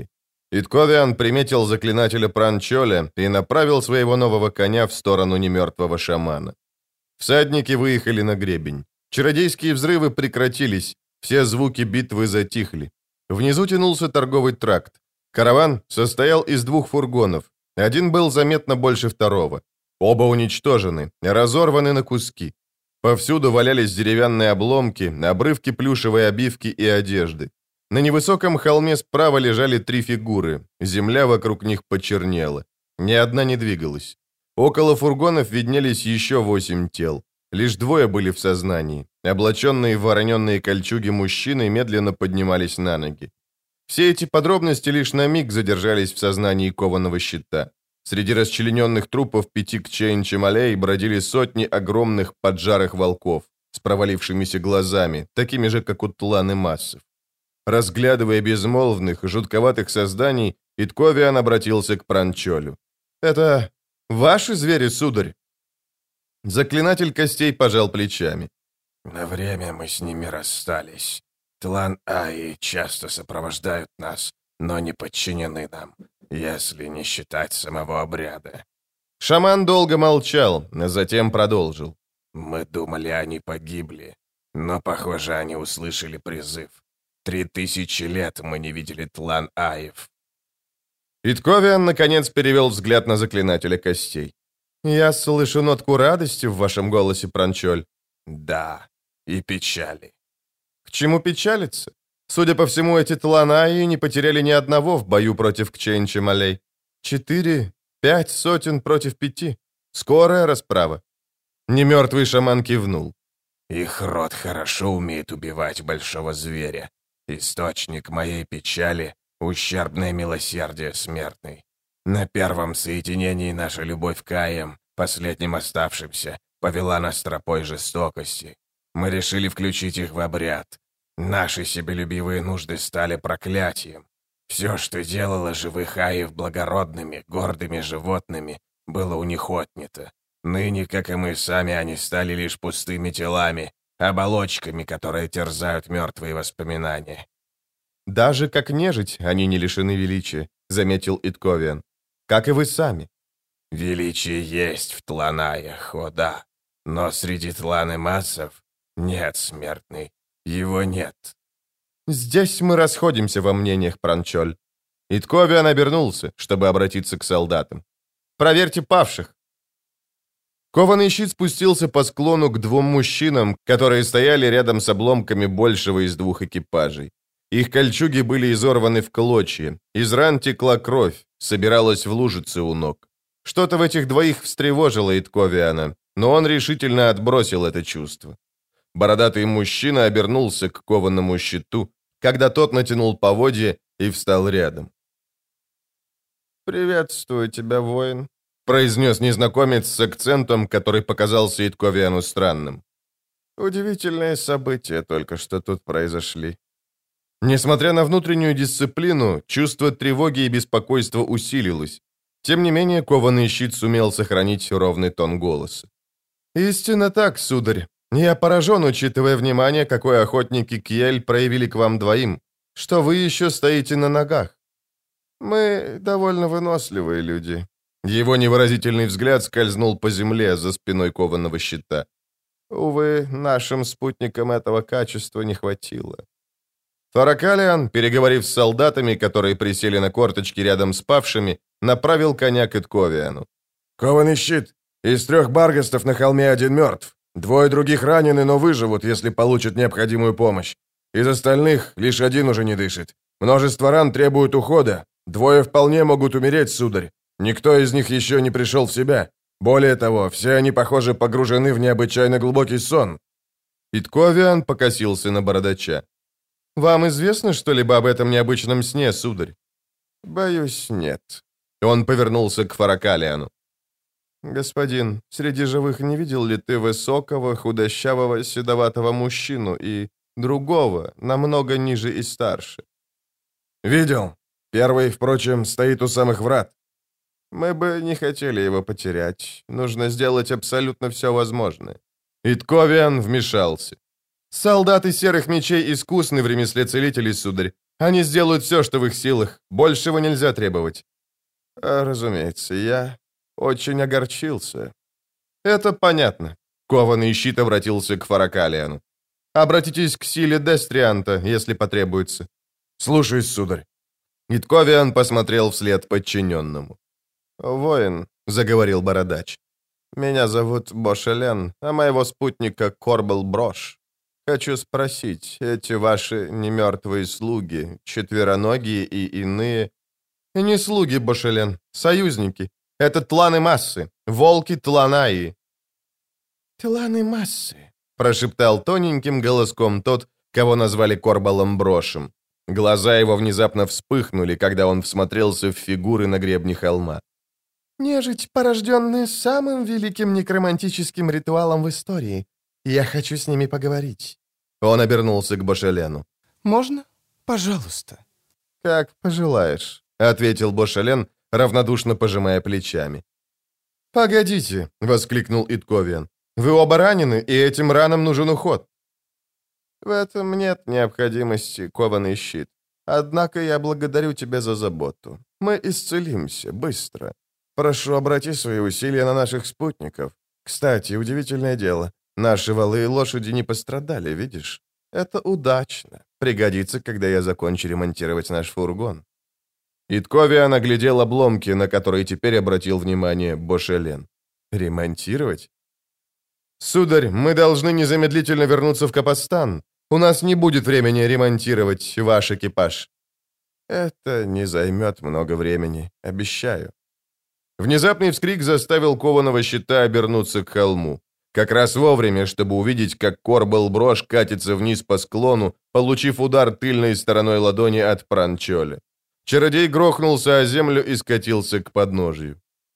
Итковиан приметил заклинателя Пранчоля и направил своего нового коня в сторону немертвого шамана. Всадники выехали на гребень. Чародейские взрывы прекратились, все звуки битвы затихли. Внизу тянулся торговый тракт. Караван состоял из двух фургонов. Один был заметно больше второго. Оба уничтожены, разорваны на куски. Повсюду валялись деревянные обломки, обрывки плюшевой обивки и одежды. На невысоком холме справа лежали три фигуры. Земля вокруг них почернела. Ни одна не двигалась. Около фургонов виднелись еще восемь тел. Лишь двое были в сознании. Облаченные в вороненные кольчуги мужчины медленно поднимались на ноги. Все эти подробности лишь на миг задержались в сознании кованого щита. Среди расчлененных трупов пяти кчейн-чемалей бродили сотни огромных поджарых волков с провалившимися глазами, такими же, как у тланы массов. Разглядывая безмолвных, жутковатых созданий, Итковиан обратился к Пранчолю. «Это ваши звери, сударь?» Заклинатель костей пожал плечами. «На время мы с ними расстались. Тлан Аи часто сопровождают нас, но не подчинены нам, если не считать самого обряда». Шаман долго молчал, а затем продолжил. «Мы думали, они погибли, но, похоже, они услышали призыв. Три тысячи лет мы не видели Тлан Аев». Итковиан, наконец, перевел взгляд на заклинателя костей. «Я слышу нотку радости в вашем голосе, Пранчоль». «Да, и печали». «К чему печалиться? Судя по всему, эти тланаи не потеряли ни одного в бою против кчейн-чемалей. Четыре, пять сотен против пяти. Скорая расправа». Немертвый шаман кивнул. «Их род хорошо умеет убивать большого зверя. Источник моей печали — ущербное милосердие смертный. На первом соединении наша любовь к Аям, последним оставшимся, повела нас тропой жестокости. Мы решили включить их в обряд. Наши себелюбивые нужды стали проклятием. Все, что делало живых Аев благородными, гордыми животными, было у них отнято. Ныне, как и мы сами, они стали лишь пустыми телами, оболочками, которые терзают мертвые воспоминания». «Даже как нежить они не лишены величия», — заметил Итковиан. «Как и вы сами». «Величие есть в тланаях, о да, но среди тланы массов нет, смертный, его нет». «Здесь мы расходимся во мнениях, Пранчоль». Итковиан обернулся, чтобы обратиться к солдатам. «Проверьте павших». Кованый щит спустился по склону к двум мужчинам, которые стояли рядом с обломками большего из двух экипажей. Их кольчуги были изорваны в клочья, из ран текла кровь, собиралась в лужицы у ног. Что-то в этих двоих встревожило Итковиана, но он решительно отбросил это чувство. Бородатый мужчина обернулся к кованому щиту, когда тот натянул поводья и встал рядом. «Приветствую тебя, воин», — произнес незнакомец с акцентом, который показался Итковиану странным. «Удивительные события только что тут произошли». Несмотря на внутреннюю дисциплину, чувство тревоги и беспокойства усилилось. Тем не менее, кованый щит сумел сохранить ровный тон голоса. «Истинно так, сударь. Я поражен, учитывая внимание, какое охотники Кьель проявили к вам двоим, что вы еще стоите на ногах. Мы довольно выносливые люди». Его невыразительный взгляд скользнул по земле за спиной кованого щита. Увы, нашим спутникам этого качества не хватило. Фаракалиан, переговорив с солдатами, которые присели на корточки рядом с павшими, направил коня к Итковиану. «Кованый щит. Из трех баргастов на холме один мертв. Двое других ранены, но выживут, если получат необходимую помощь. Из остальных лишь один уже не дышит. Множество ран требуют ухода. Двое вполне могут умереть, сударь. Никто из них еще не пришел в себя. Более того, все они, похоже, погружены в необычайно глубокий сон». Итковиан покосился на бородача. «Вам известно что-либо об этом необычном сне, сударь?» «Боюсь, нет». Он повернулся к Фаракалиану. «Господин, среди живых не видел ли ты высокого, худощавого, седоватого мужчину и другого, намного ниже и старше?» «Видел. Первый, впрочем, стоит у самых врат». «Мы бы не хотели его потерять. Нужно сделать абсолютно все возможное». Итковиан вмешался. «Солдаты серых мечей искусны в ремесле целителей, сударь. Они сделают все, что в их силах. Большего нельзя требовать». А, «Разумеется, я очень огорчился». «Это понятно». Кованый щит обратился к Фаракалиану. «Обратитесь к силе Дестрианта, если потребуется». «Слушаюсь, сударь». Итковиан посмотрел вслед подчиненному. «Воин», — заговорил бородач, — «меня зовут Бошелен, а моего спутника Корбел Брош. Хочу спросить, эти ваши немертвые слуги, четвероногие и иные...» «И не слуги, Бошелен, союзники. Это тланы массы, волки Тланаи». «Тланы массы», — прошептал тоненьким голоском тот, кого назвали Корбалом Брошем. Глаза его внезапно вспыхнули, когда он всмотрелся в фигуры на гребне холма. «Нежить, порожденная самым великим некромантическим ритуалом в истории. Я хочу с ними поговорить». Он обернулся к Бошелену. «Можно? Пожалуйста». «Как пожелаешь», — ответил Бошелен, равнодушно пожимая плечами. «Погодите», — воскликнул Итковиан. «Вы оба ранены, и этим ранам нужен уход». «В этом нет необходимости, кованый щит. Однако я благодарю тебя за заботу. Мы исцелимся быстро. Прошу, обрати свои усилия на наших спутников. Кстати, удивительное дело. Наши валы и лошади не пострадали, видишь? Это удачно. Пригодится, когда я закончу ремонтировать наш фургон». Итковиан оглядел обломки, на которые теперь обратил внимание Бошелен. «Ремонтировать?» «Сударь, мы должны незамедлительно вернуться в Капостан. У нас не будет времени ремонтировать ваш экипаж». «Это не займет много времени, обещаю». Внезапный вскрик заставил кованого щита обернуться к холму. Как раз вовремя, чтобы увидеть, как Корбел Брош катится вниз по склону, получив удар тыльной стороной ладони от Пранчоля. Чародей грохнулся о землю и скатился к подножию.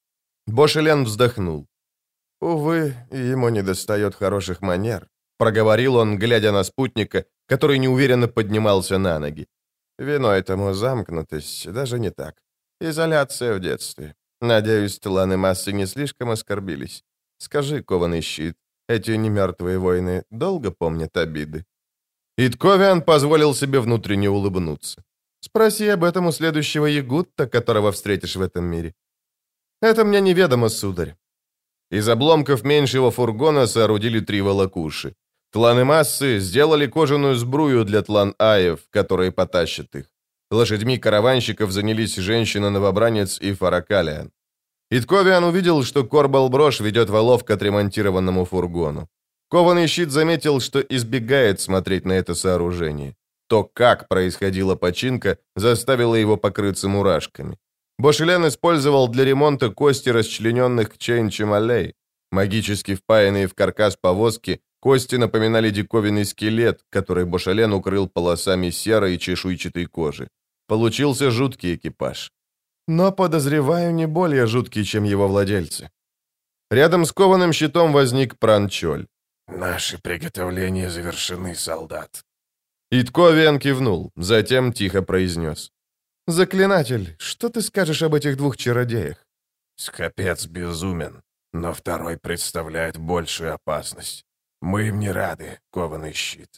Бошелен вздохнул. «Увы, ему недостает хороших манер», — проговорил он, глядя на спутника, который неуверенно поднимался на ноги. «Виной тому замкнутость, даже не так. Изоляция в детстве. Надеюсь, тланы массы не слишком оскорбились. Скажи, кованый щит, эти немертвые воины долго помнят обиды?» Итковиан позволил себе внутренне улыбнуться. «Спроси об этом у следующего ягутта, которого встретишь в этом мире». «Это мне неведомо, сударь». Из обломков меньшего фургона соорудили три волокуши. Тланы массы сделали кожаную сбрую для тлан-аев, которые потащат их. Лошадьми караванщиков занялись женщина-новобранец и Фаракалиан. Итковиан увидел, что Корбал Брош ведет валов к отремонтированному фургону. Кованый щит заметил, что избегает смотреть на это сооружение. То, как происходила починка, заставило его покрыться мурашками. Бошелен использовал для ремонта кости расчлененных чейн-чемалей. Магически впаянные в каркас повозки, кости напоминали диковинный скелет, который Бошелен укрыл полосами серой чешуйчатой кожи. Получился жуткий экипаж. Но, подозреваю, не более жуткий, чем его владельцы. Рядом с кованым щитом возник Пранчоль. «Наши приготовления завершены, солдат». Итковиан кивнул, затем тихо произнес. «Заклинатель, что ты скажешь об этих двух чародеях?» «Скопец безумен, но второй представляет большую опасность. Мы им не рады, кованый щит».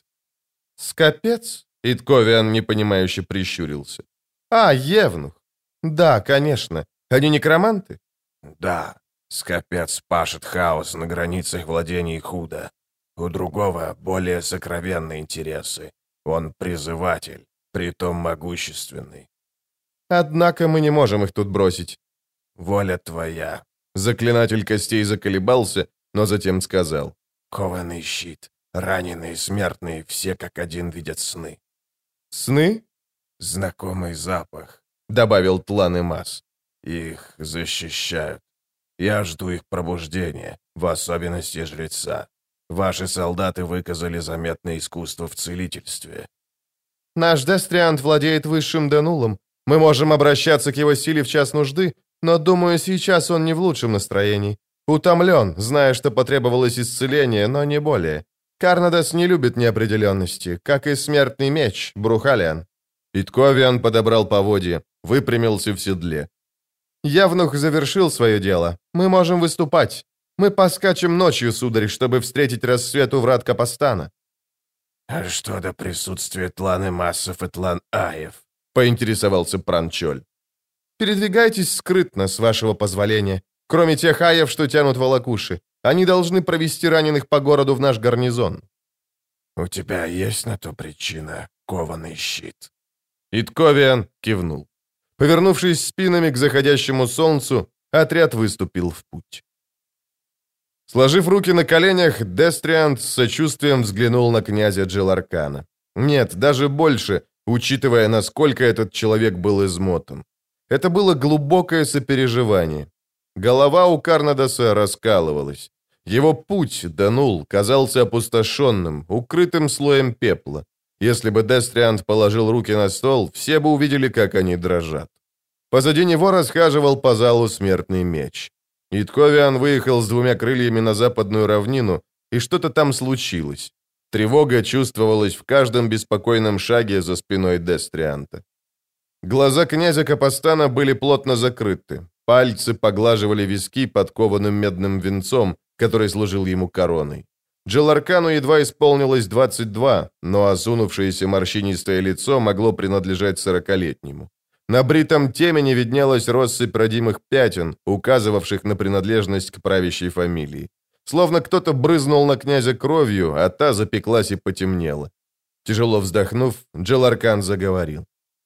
«Скопец?» — Итковиан непонимающе прищурился. «А, Евнух. Да, конечно. Они некроманты?» «Да. Скопец пашет хаос на границах владений Худа. У другого более сокровенные интересы. Он призыватель, притом могущественный». «Однако мы не можем их тут бросить». «Воля твоя». Заклинатель костей заколебался, но затем сказал. «Кованый щит. Раненые смертные все как один видят сны». «Сны?» «Знакомый запах», — добавил Тлан Мас. «Их защищают. Я жду их пробуждения, в особенности жреца. Ваши солдаты выказали заметное искусство в целительстве». «Наш Дестриант владеет высшим Денулом. Мы можем обращаться к его силе в час нужды, но, думаю, сейчас он не в лучшем настроении. Утомлен, зная, что потребовалось исцеление, но не более. Карнадас не любит неопределенности, как и смертный меч, Брухалиан». Итковиан подобрал поводья, выпрямился в седле. «Явнух завершил свое дело. Мы можем выступать. Мы поскачем ночью, сударь, чтобы встретить рассвет у врат Капостана». «А что до присутствия тланы массов и тлан аев?» — поинтересовался Пранчоль. «Передвигайтесь скрытно, с вашего позволения. Кроме тех аев, что тянут волокуши. Они должны провести раненых по городу в наш гарнизон». «У тебя есть на то причина, кованый щит?» Итковиан кивнул. Повернувшись спинами к заходящему солнцу, отряд выступил в путь. Сложив руки на коленях, Дестриант с сочувствием взглянул на князя Джиларкана. Нет, даже больше, учитывая, насколько этот человек был измотан. Это было глубокое сопереживание. Голова у Карнадоса раскалывалась. Его путь, Данул, казался опустошенным, укрытым слоем пепла. Если бы Дестриант положил руки на стол, все бы увидели, как они дрожат. Позади него расхаживал по залу смертный меч. Итковиан выехал с двумя крыльями на западную равнину, и что-то там случилось. Тревога чувствовалась в каждом беспокойном шаге за спиной Дестрианта. Глаза князя Капостана были плотно закрыты. Пальцы поглаживали виски подкованным медным венцом, который служил ему короной. Джиларкану едва исполнилось двадцать два, но осунувшееся морщинистое лицо могло принадлежать сорокалетнему. На бритом темени виднелась россыпь родимых пятен, указывавших на принадлежность к правящей фамилии. Словно кто-то брызнул на князя кровью, а та запеклась и потемнела. Тяжело вздохнув, Джиларкан заговорил.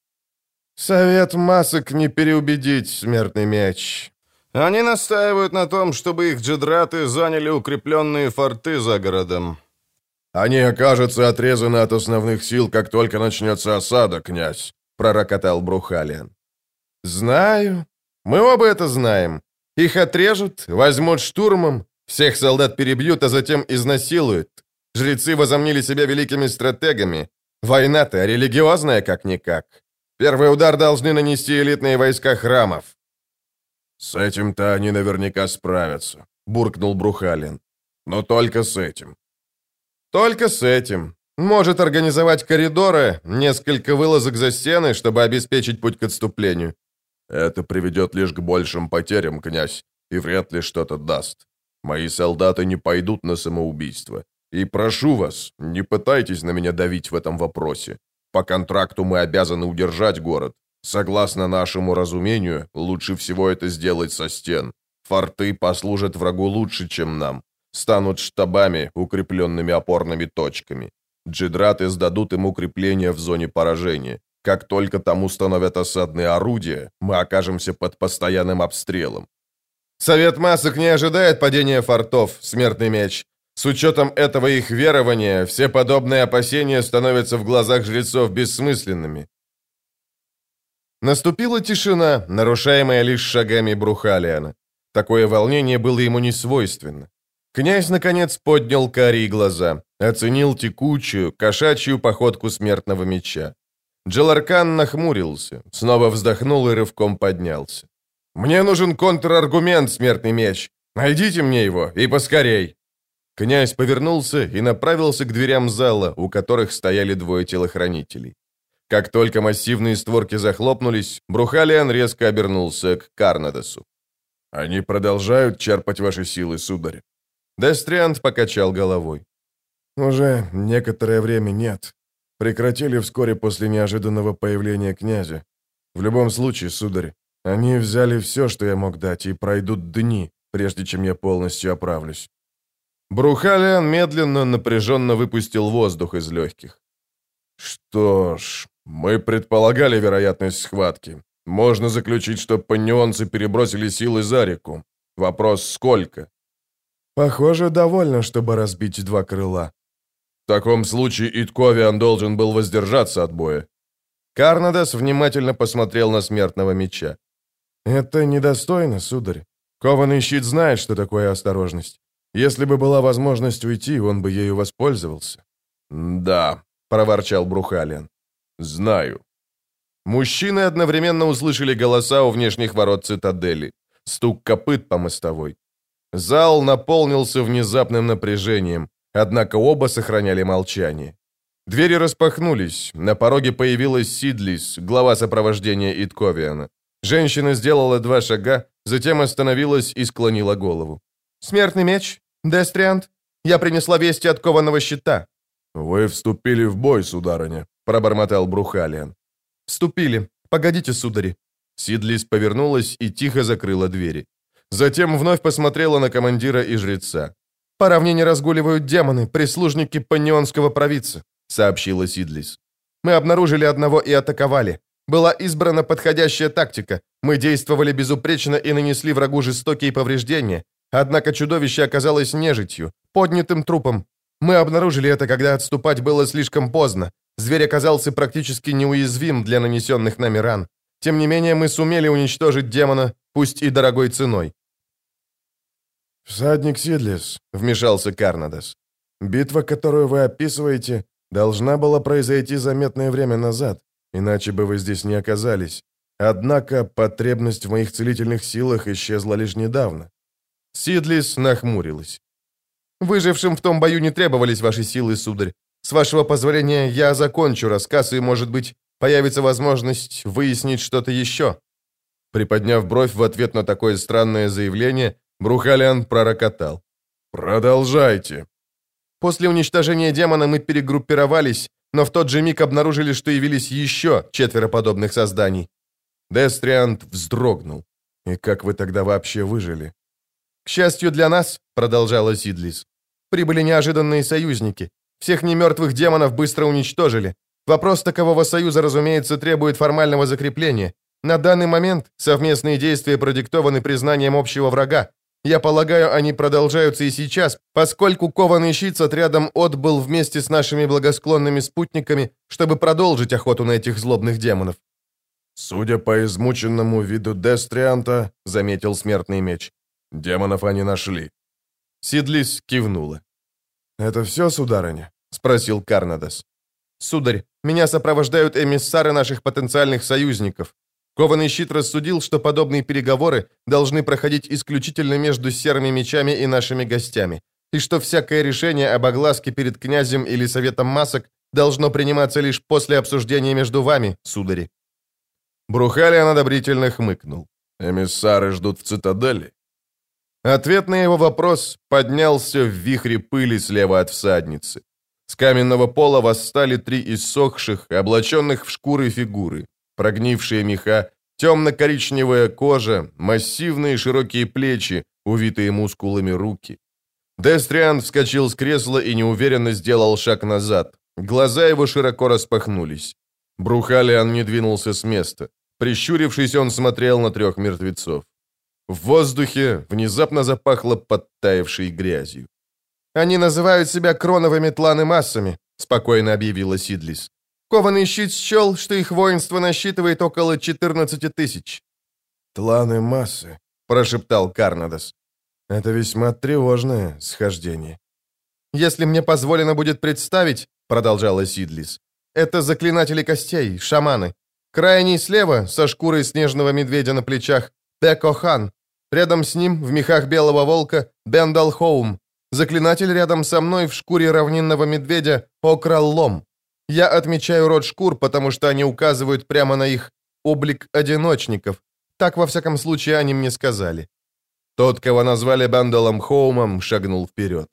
«Совет масок не переубедить, смертный меч. Они настаивают на том, чтобы их джедраты заняли укрепленные форты за городом». «Они окажутся отрезаны от основных сил, как только начнется осада, князь», — пророкотал Брухалиан. «Знаю. Мы оба это знаем. Их отрежут, возьмут штурмом, всех солдат перебьют, а затем изнасилуют. Жрецы возомнили себя великими стратегами. Война-то религиозная как-никак. Первый удар должны нанести элитные войска храмов». «С этим-то они наверняка справятся», — буркнул Брухалиан. «Но только с этим». «Только с этим. Может организовать коридоры, несколько вылазок за стены, чтобы обеспечить путь к отступлению». «Это приведет лишь к большим потерям, князь, и вряд ли что-то даст. Мои солдаты не пойдут на самоубийство. И прошу вас, не пытайтесь на меня давить в этом вопросе. По контракту мы обязаны удержать город. Согласно нашему разумению, лучше всего это сделать со стен. Форты послужат врагу лучше, чем нам. Станут штабами, укрепленными опорными точками. Джедраты сдадут им укрепления в зоне поражения. Как только там установят осадные орудия, мы окажемся под постоянным обстрелом». «Совет масок не ожидает падения фортов, смертный меч. С учетом этого их верования, все подобные опасения становятся в глазах жрецов бессмысленными». Наступила тишина, нарушаемая лишь шагами Брухалиана. Такое волнение было ему не свойственно. Князь, наконец, поднял карие глаза, оценил текучую, кошачью походку смертного меча. Джиларкан нахмурился, снова вздохнул и рывком поднялся. «Мне нужен контраргумент, смертный меч. Найдите мне его, и поскорей!» Князь повернулся и направился к дверям зала, у которых стояли двое телохранителей. Как только массивные створки захлопнулись, Брухалиан резко обернулся к Карнадосу. «Они продолжают черпать ваши силы, сударь?» Дестриант покачал головой. «Уже некоторое время нет. Прекратили вскоре после неожиданного появления князя. В любом случае, сударь, они взяли все, что я мог дать, и пройдут дни, прежде чем я полностью оправлюсь». Брухалиан медленно, напряженно выпустил воздух из легких. «Что ж, мы предполагали вероятность схватки. Можно заключить, что паннионцы перебросили силы за реку. Вопрос, сколько?» «Похоже, довольно, чтобы разбить два крыла». «В таком случае Итковиан должен был воздержаться от боя». Карнадос внимательно посмотрел на смертного меча. «Это недостойно, сударь. Кованый щит знает, что такое осторожность. Если бы была возможность уйти, он бы ею воспользовался». «Да», — проворчал Брухалиан. «Знаю». Мужчины одновременно услышали голоса у внешних ворот цитадели, стук копыт по мостовой. Зал наполнился внезапным напряжением, однако оба сохраняли молчание. Двери распахнулись, на пороге появилась Сидлис, глава сопровождения Итковиана. Женщина сделала два шага, затем остановилась и склонила голову. «Смертный меч? Дестриант? Я принесла вести от кованого щита». «Вы вступили в бой, сударыня», — пробормотал Брухалиан. «Вступили. Погодите, судари». Сидлис повернулась и тихо закрыла двери. Затем вновь посмотрела на командира и жреца. «По равнине разгуливают демоны, прислужники паннионского провидца», — сообщила Сидлис. «Мы обнаружили одного и атаковали. Была избрана подходящая тактика. Мы действовали безупречно и нанесли врагу жестокие повреждения. Однако чудовище оказалось нежитью, поднятым трупом. Мы обнаружили это, когда отступать было слишком поздно. Зверь оказался практически неуязвим для нанесенных нами ран. Тем не менее, мы сумели уничтожить демона, пусть и дорогой ценой». «Всадник Сидлис», — вмешался Карнадос. «Битва, которую вы описываете, должна была произойти заметное время назад, иначе бы вы здесь не оказались. Однако потребность в моих целительных силах исчезла лишь недавно». Сидлис нахмурилась. «Выжившим в том бою не требовались ваши силы, сударь. С вашего позволения я закончу рассказ, и, может быть, появится возможность выяснить что-то еще». Приподняв бровь в ответ на такое странное заявление, Брухалиан пророкотал. «Продолжайте». «После уничтожения демона мы перегруппировались, но в тот же миг обнаружили, что явились еще четверо подобных созданий». Дестриант вздрогнул. «И как вы тогда вообще выжили?» «К счастью для нас», — продолжала Сидлис, — «прибыли неожиданные союзники. Всех немертвых демонов быстро уничтожили. Вопрос такового союза, разумеется, требует формального закрепления. На данный момент совместные действия продиктованы признанием общего врага. Я полагаю, они продолжаются и сейчас, поскольку кованый щит с отрядом отбыл вместе с нашими благосклонными спутниками, чтобы продолжить охоту на этих злобных демонов». «Судя по измученному виду Дестрианта», — заметил смертный меч, — «демонов они нашли». Сидлис кивнула. «Это все, сударыня?» — спросил Карнадос. «Сударь, меня сопровождают эмиссары наших потенциальных союзников. Кованый щит рассудил, что подобные переговоры должны проходить исключительно между серыми мечами и нашими гостями, и что всякое решение об огласке перед князем или советом масок должно приниматься лишь после обсуждения между вами, судари». Брухалиан одобрительно хмыкнул. «Эмиссары ждут в цитадели?» Ответ на его вопрос поднялся в вихре пыли слева от всадницы. С каменного пола восстали три иссохших, облаченных в шкуры фигуры. Прогнившие меха, темно-коричневая кожа, массивные широкие плечи, увитые мускулами руки. Дестриан вскочил с кресла и неуверенно сделал шаг назад. Глаза его широко распахнулись. Брухалиан не двинулся с места. Прищурившись, он смотрел на трех мертвецов. В воздухе внезапно запахло подтаявшей грязью. «Они называют себя кроновыми тланы-массами», — спокойно объявила Сидлис. «Кованый щит счел, что их воинство насчитывает около четырнадцати тысяч». «Тланы-массы», — прошептал Карнадос. «Это весьма тревожное схождение». «Если мне позволено будет представить», — продолжала Сидлис, — «это заклинатели костей, шаманы. Крайний слева, со шкурой снежного медведя на плечах, Бекохан. Рядом с ним, в мехах белого волка, Бендалхоум. Заклинатель рядом со мной в шкуре равнинного медведя Окраллом. Я отмечаю род шкур, потому что они указывают прямо на их облик одиночников. Так, во всяком случае, они мне сказали». Тот, кого назвали Бендалом Хоумом, шагнул вперед.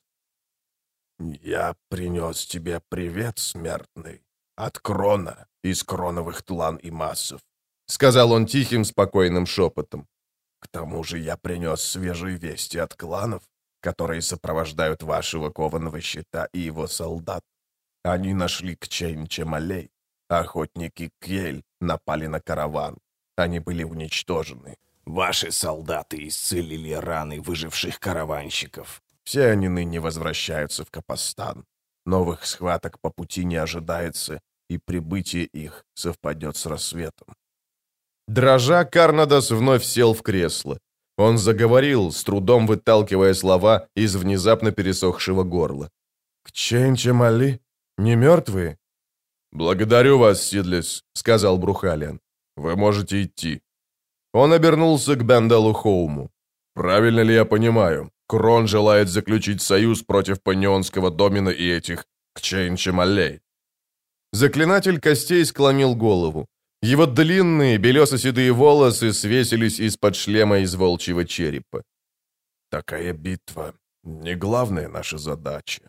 «Я принес тебе привет, смертный, от Крона из кроновых тлан и массов», — сказал он тихим, спокойным шепотом. «К тому же я принес свежие вести от кланов, которые сопровождают вашего кованого щита и его солдат. Они нашли Кчейн-Чемалей. Охотники Кьель напали на караван. Они были уничтожены. Ваши солдаты исцелили раны выживших караванщиков. Все они ныне возвращаются в Капостан. Новых схваток по пути не ожидается, и прибытие их совпадет с рассветом». Дрожа, Карнадос вновь сел в кресло. Он заговорил, с трудом выталкивая слова из внезапно пересохшего горла. «Кчейн-Чемали? Не мертвые?» «Благодарю вас, Сидлис», — сказал Брухалиан. «Вы можете идти». Он обернулся к Бендалу Хоуму. «Правильно ли я понимаю? Крон желает заключить союз против паннионского домина и этих Кчейн-Чемалей». Заклинатель костей склонил голову. Его длинные белесо-седые волосы свесились из-под шлема из волчьего черепа. «Такая битва — не главная наша задача.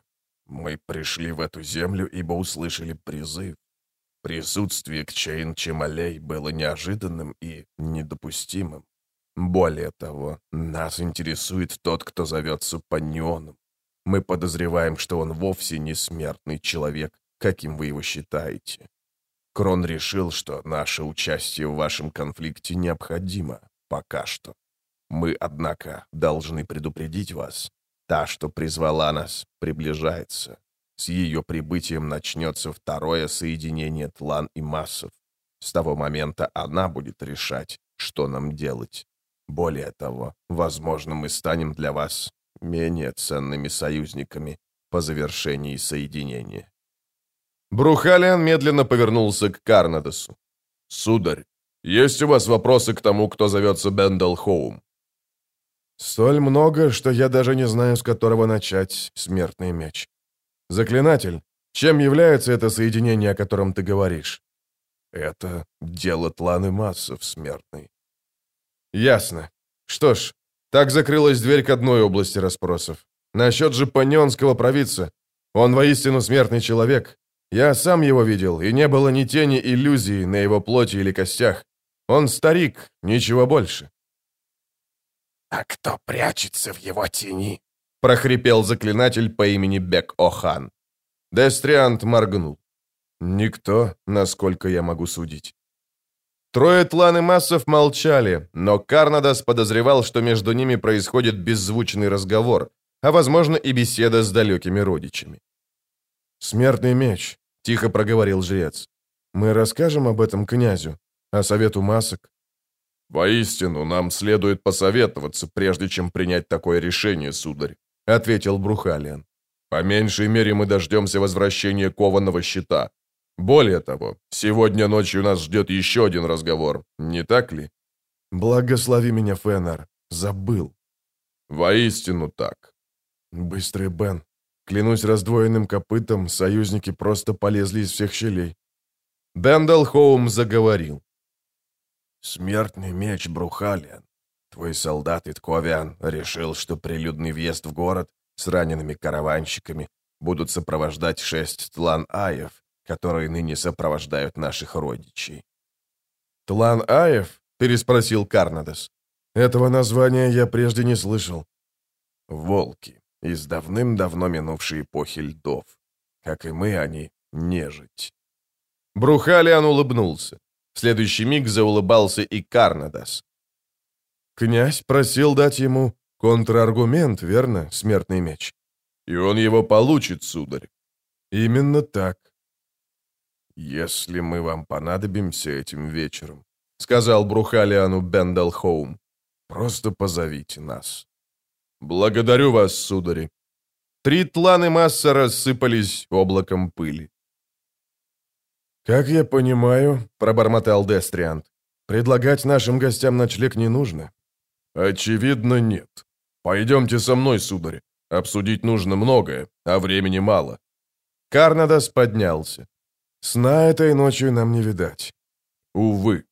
Мы пришли в эту землю, ибо услышали призыв. Присутствие Кчейн Чемалей было неожиданным и недопустимым. Более того, нас интересует тот, кто зовется Паньоном. Мы подозреваем, что он вовсе не смертный человек, каким вы его считаете. Крон решил, что наше участие в вашем конфликте необходимо пока что. Мы, однако, должны предупредить вас. Та, что призвала нас, приближается. С ее прибытием начнется второе соединение тлан и массов. С того момента она будет решать, что нам делать. Более того, возможно, мы станем для вас менее ценными союзниками по завершении соединения. Брухалиан медленно повернулся к Карнадосу. «Сударь, есть у вас вопросы к тому, кто зовется Бендел Хоум?» «Столь много, что я даже не знаю, с которого начать, смертный меч. Заклинатель, чем является это соединение, о котором ты говоришь?» «Это дело тланы массов, смертный». «Ясно. Что ж, так закрылась дверь к одной области расспросов. Насчет же паньонского провидца. Он воистину смертный человек. Я сам его видел, и не было ни тени иллюзии на его плоти или костях. Он старик, ничего больше». «А кто прячется в его тени?» — прохрипел заклинатель по имени Бек-Охан. Дестриант моргнул. «Никто, насколько я могу судить». Трое тланы массов молчали, но Карнадос подозревал, что между ними происходит беззвучный разговор, а, возможно, и беседа с далекими родичами. «Смертный меч», — тихо проговорил жрец. «Мы расскажем об этом князю, о совету масок?» «Воистину, нам следует посоветоваться, прежде чем принять такое решение, сударь», — ответил Брухалиан. «По меньшей мере мы дождемся возвращения кованого щита. Более того, сегодня ночью нас ждет еще один разговор, не так ли?» «Благослови меня, Фенар. Забыл». «Воистину так». «Быстрый Бен. Клянусь раздвоенным копытом, союзники просто полезли из всех щелей». Бендел Хоум заговорил. «Смертный меч, Брухалиан. Твой солдат Итковиан решил, что прилюдный въезд в город с ранеными караванщиками будут сопровождать шесть тлан-аев, которые ныне сопровождают наших родичей». «Тлан-аев?» — переспросил Карнадос. «Этого названия я прежде не слышал». «Волки из давным-давно минувшей эпохи льдов. Как и мы, они нежить». Брухалиан улыбнулся. В следующий миг заулыбался и Карнадос. «Князь просил дать ему контраргумент, верно, смертный меч?» «И он его получит, сударь». «Именно так». «Если мы вам понадобимся этим вечером», — сказал Брухалиану Бендел Хоум, — «просто позовите нас». «Благодарю вас, судари». Три тланы масса рассыпались облаком пыли. «Как я понимаю, — пробормотал Дестриант, — предлагать нашим гостям ночлег не нужно». «Очевидно, нет. Пойдемте со мной, сударь. Обсудить нужно многое, а времени мало». Карнадос поднялся. «Сна этой ночью нам не видать». «Увы».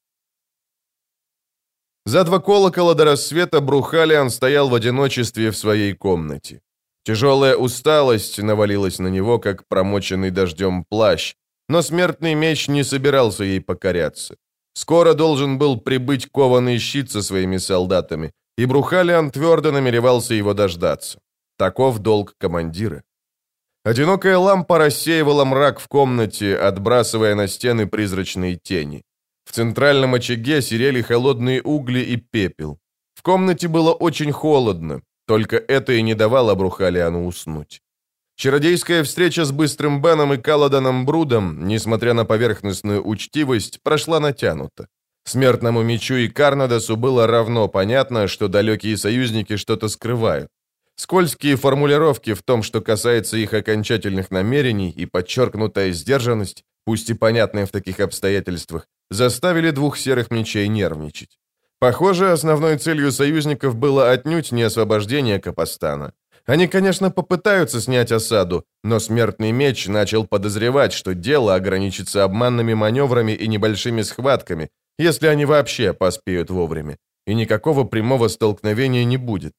За два колокола до рассвета Брухалиан стоял в одиночестве в своей комнате. Тяжелая усталость навалилась на него, как промоченный дождем плащ, но смертный меч не собирался ей покоряться. Скоро должен был прибыть кованый щит со своими солдатами, и Брухалиан твердо намеревался его дождаться. Таков долг командира. Одинокая лампа рассеивала мрак в комнате, отбрасывая на стены призрачные тени. В центральном очаге серели холодные угли и пепел. В комнате было очень холодно, только это и не давало Брухалиану уснуть. Чародейская встреча с Быстрым Беном и Каладаном Брудом, несмотря на поверхностную учтивость, прошла натянуто. Смертному мечу и Карнадосу было равно понятно, что далекие союзники что-то скрывают. Скользкие формулировки в том, что касается их окончательных намерений, и подчеркнутая сдержанность, пусть и понятная в таких обстоятельствах, заставили двух серых мечей нервничать. Похоже, основной целью союзников было отнюдь не освобождение Капостана. Они, конечно, попытаются снять осаду, но смертный меч начал подозревать, что дело ограничится обманными маневрами и небольшими схватками, если они вообще поспеют вовремя, и никакого прямого столкновения не будет.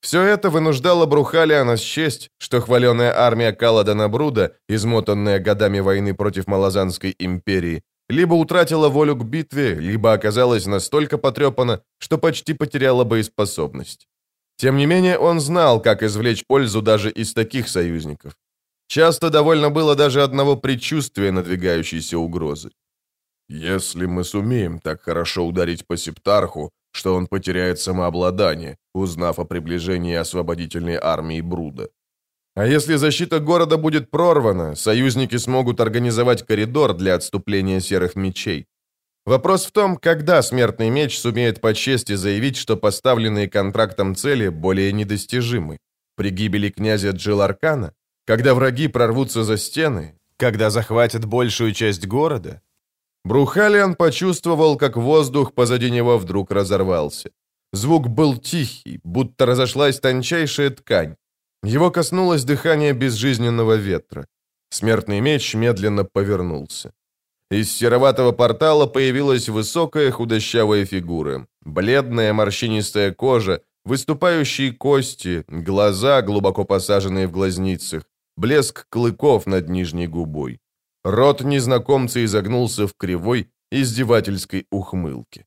Все это вынуждало Брухалиана счесть, что хваленая армия Каладана Бруда, измотанная годами войны против Малазанской империи, либо утратила волю к битве, либо оказалась настолько потрепана, что почти потеряла боеспособность. Тем не менее, он знал, как извлечь пользу даже из таких союзников. Часто довольно было даже одного предчувствия надвигающейся угрозы. «Если мы сумеем так хорошо ударить по Септарху, что он потеряет самообладание, узнав о приближении освободительной армии Бруда. А если защита города будет прорвана, союзники смогут организовать коридор для отступления серых мечей. Вопрос в том, когда смертный меч сумеет по чести заявить, что поставленные контрактом цели более недостижимы. При гибели князя Джиларкана? Когда враги прорвутся за стены? Когда захватят большую часть города? Брухалиан почувствовал, как воздух позади него вдруг разорвался. Звук был тихий, будто разошлась тончайшая ткань. Его коснулось дыхание безжизненного ветра. Смертный меч медленно повернулся. Из сероватого портала появилась высокая худощавая фигура. Бледная морщинистая кожа, выступающие кости, глаза, глубоко посаженные в глазницах, блеск клыков над нижней губой. Рот незнакомца изогнулся в кривой, издевательской ухмылке.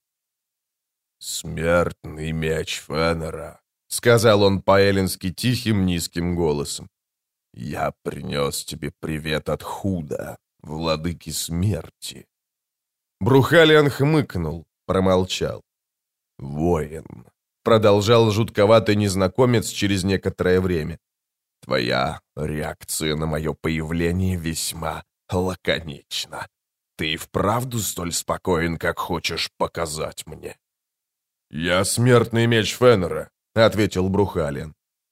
«Смертный меч Феннера», — сказал он по-эллински тихим низким голосом. «Я принес тебе привет от Худа, владыки смерти». Брухалиан хмыкнул, промолчал. «Воин», — продолжал жутковатый незнакомец через некоторое время. «Твоя реакция на мое появление весьма лаконична. Ты вправду столь спокоен, как хочешь показать мне?» «Я смертный меч Феннера», — ответил Брухалиан.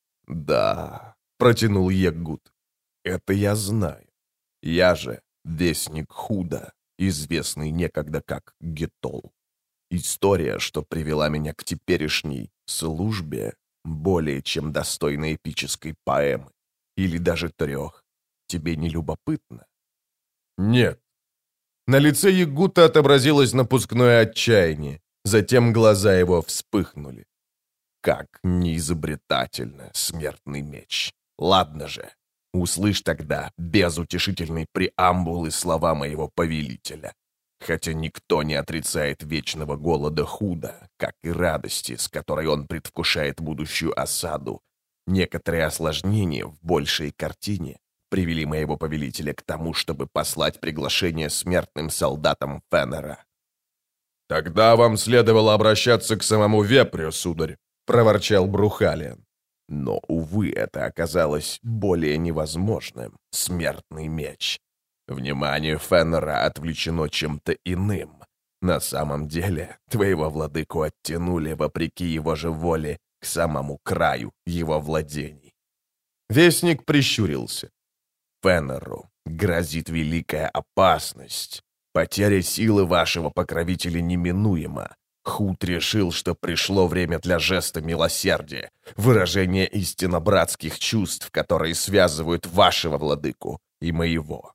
«Да», — протянул Еггут, — «это я знаю. Я же вестник Худа, известный некогда как Гетол. История, что привела меня к теперешней службе, более чем достойна эпической поэмы, или даже трех. Тебе не любопытно?» «Нет». На лице Ягута отобразилось напускное отчаяние, затем глаза его вспыхнули. «Как неизобретательно, смертный меч. Ладно же, услышь тогда безутешительный преамбул и слова моего повелителя. Хотя никто не отрицает вечного голода Худа, как и радости, с которой он предвкушает будущую осаду, некоторые осложнения в большей картине привели моего повелителя к тому, чтобы послать приглашение смертным солдатам Феннера». «Тогда вам следовало обращаться к самому Вепрю, сударь», — проворчал Брухалиан. «Но, увы, это оказалось более невозможным, смертный меч. Внимание Феннера отвлечено чем-то иным. На самом деле, твоего владыку оттянули, вопреки его же воле, к самому краю его владений». Вестник прищурился. «Феннеру грозит великая опасность. Потеря силы вашего покровителя неминуема. Худ решил, что пришло время для жеста милосердия, выражения истинно братских чувств, которые связывают вашего владыку и моего».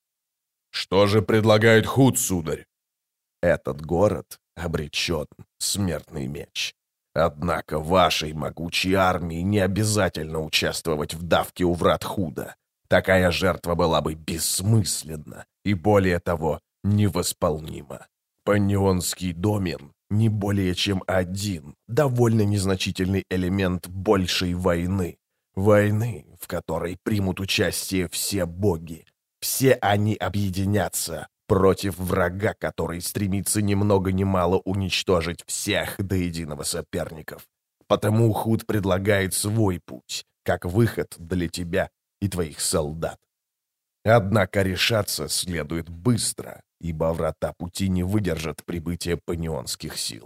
«Что же предлагает Худ, сударь?» «Этот город обречен, смертный меч. Однако вашей могучей армии не обязательно участвовать в давке у врат Худа. Такая жертва была бы бессмысленна и, более того, невосполнима. Панионский домен не более чем один, довольно незначительный элемент большей войны. Войны, в которой примут участие все боги. Все они объединятся против врага, который стремится ни много ни мало уничтожить всех до единого соперников. Потому Худ предлагает свой путь, как выход для тебя и твоих солдат. Однако решаться следует быстро, ибо врата пути не выдержат прибытия панионских сил».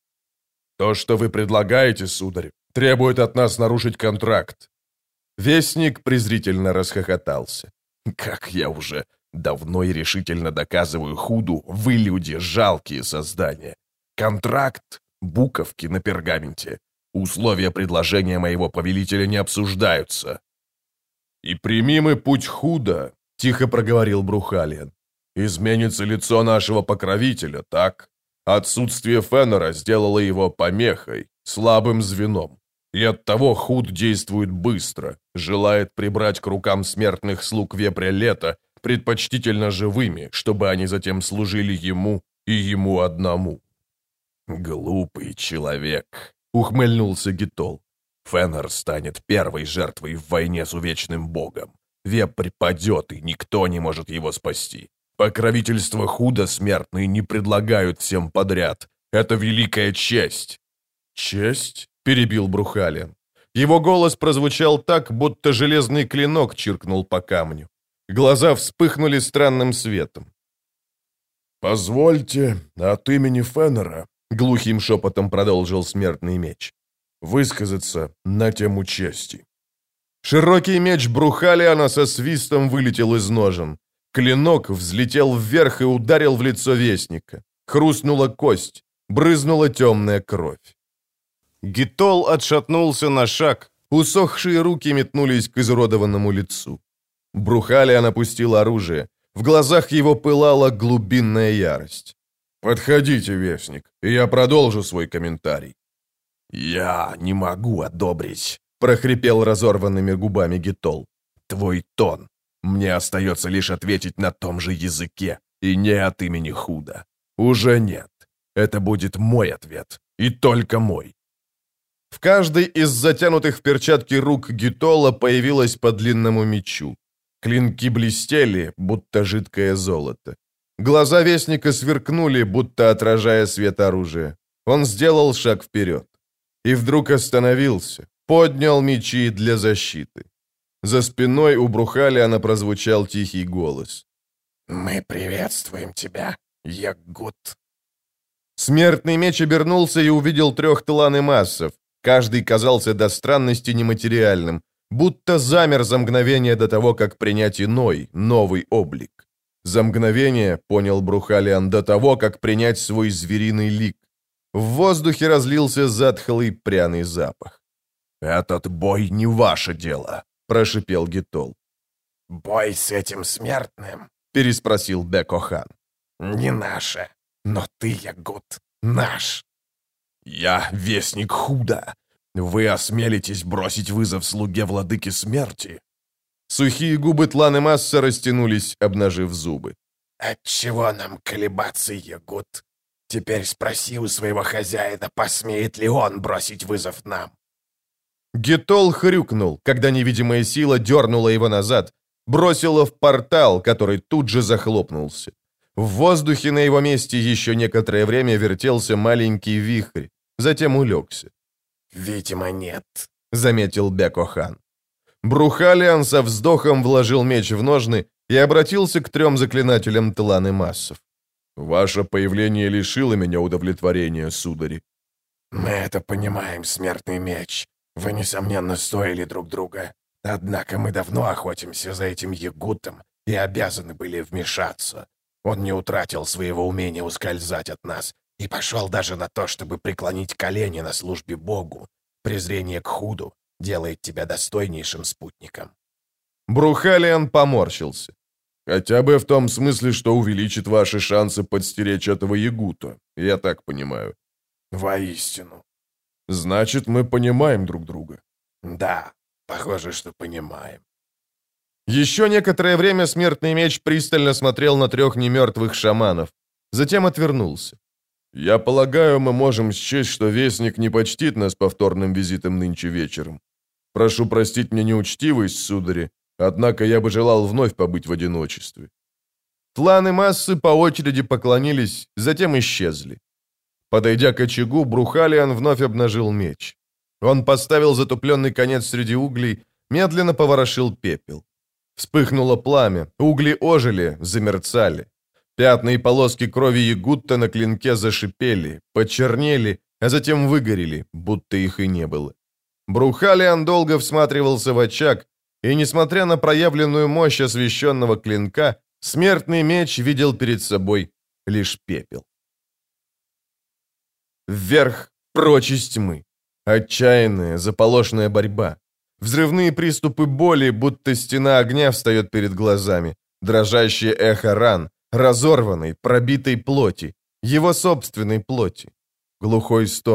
«То, что вы предлагаете, сударь, требует от нас нарушить контракт». Вестник презрительно расхохотался. «Как я уже давно и решительно доказываю Худу, вы люди жалкие создания. Контракт, буковки на пергаменте. Условия предложения моего повелителя не обсуждаются». «И прими мы путь Худа», — тихо проговорил Брухалиан. «Изменится лицо нашего покровителя, так? Отсутствие Феннера сделало его помехой, слабым звеном. И оттого Худ действует быстро, желает прибрать к рукам смертных слуг вепря лета, предпочтительно живыми, чтобы они затем служили ему и ему одному». «Глупый человек», — ухмыльнулся Гитол. «Феннер станет первой жертвой в войне с увечным богом. Вепрь падет, и никто не может его спасти. Покровительство Худа смертные не предлагают всем подряд. Это великая честь». «Честь?» — перебил Брухалиан. Его голос прозвучал так, будто железный клинок чиркнул по камню. Глаза вспыхнули странным светом. «Позвольте от имени Феннера», — глухим шепотом продолжил смертный меч, — «высказаться на тему чести». Широкий меч Брухалиана со свистом вылетел из ножен. Клинок взлетел вверх и ударил в лицо вестника. Хрустнула кость, брызнула темная кровь. Гитол отшатнулся на шаг, усохшие руки метнулись к изуродованному лицу. Брухалиан опустил оружие. В глазах его пылала глубинная ярость. «Подходите, вестник, и я продолжу свой комментарий». «Я не могу одобрить», — прохрипел разорванными губами Гитол. «Твой тон. Мне остается лишь ответить на том же языке, и не от имени Худа. Уже нет. Это будет мой ответ, и только мой». В каждой из затянутых в перчатки рук Гитола появилась по длинному мечу. Клинки блестели, будто жидкое золото. Глаза вестника сверкнули, будто отражая свет оружия. Он сделал шаг вперед. И вдруг остановился, поднял мечи для защиты. За спиной у Брухалиана прозвучал тихий голос. «Мы приветствуем тебя, Ягут». Смертный меч обернулся и увидел трех тланы-массов. Каждый казался до странности нематериальным, будто замер за мгновение до того, как принять иной, новый облик. За мгновение, понял Брухалиан, до того, как принять свой звериный лик. В воздухе разлился затхлый пряный запах. «Этот бой не ваше дело», — прошипел Гитол. «Бой с этим смертным?» — переспросил Бекохан. «Не наше, но ты, Ягут, наш». «Я вестник Худа. Вы осмелитесь бросить вызов слуге владыки смерти?» Сухие губы тланы-масса растянулись, обнажив зубы. «Отчего нам колебаться, Ягут? Теперь спроси у своего хозяина, посмеет ли он бросить вызов нам». Гитол хрюкнул, когда невидимая сила дернула его назад, бросила в портал, который тут же захлопнулся. В воздухе на его месте еще некоторое время вертелся маленький вихрь, затем улегся. «Видимо, нет», — заметил Бекохан. Брухалиан со вздохом вложил меч в ножны и обратился к трем заклинателям тланы-массов. «Ваше появление лишило меня удовлетворения, судари». «Мы это понимаем, смертный меч. Вы, несомненно, стоили друг друга. Однако мы давно охотимся за этим Ягутом и обязаны были вмешаться. Он не утратил своего умения ускользать от нас и пошел даже на то, чтобы преклонить колени на службе Богу. Презрение к Худу делает тебя достойнейшим спутником». Брухалиан поморщился. «Хотя бы в том смысле, что увеличит ваши шансы подстеречь этого Ягута, я так понимаю». «Воистину». «Значит, мы понимаем друг друга». «Да, похоже, что понимаем». Еще некоторое время смертный меч пристально смотрел на трех немертвых шаманов, затем отвернулся. «Я полагаю, мы можем счесть, что Вестник не почтит нас повторным визитом нынче вечером. Прошу простить мне неучтивость, судари, однако я бы желал вновь побыть в одиночестве». Тланы-массы по очереди поклонились, затем исчезли. Подойдя к очагу, Брухалиан вновь обнажил меч. Он поставил затупленный конец среди углей, медленно поворошил пепел. Вспыхнуло пламя, угли ожили, замерцали. Пятна и полоски крови Ягутта на клинке зашипели, почернели, а затем выгорели, будто их и не было. Брухалиан долго всматривался в очаг, и, несмотря на проявленную мощь освященного клинка, смертный меч видел перед собой лишь пепел. Вверх, прочь из тьмы. Отчаянная, заполошная борьба. Взрывные приступы боли, будто стена огня встает перед глазами. Дрожащее эхо ран, разорванной, пробитой плоти. Его собственной плоти. Глухой стон,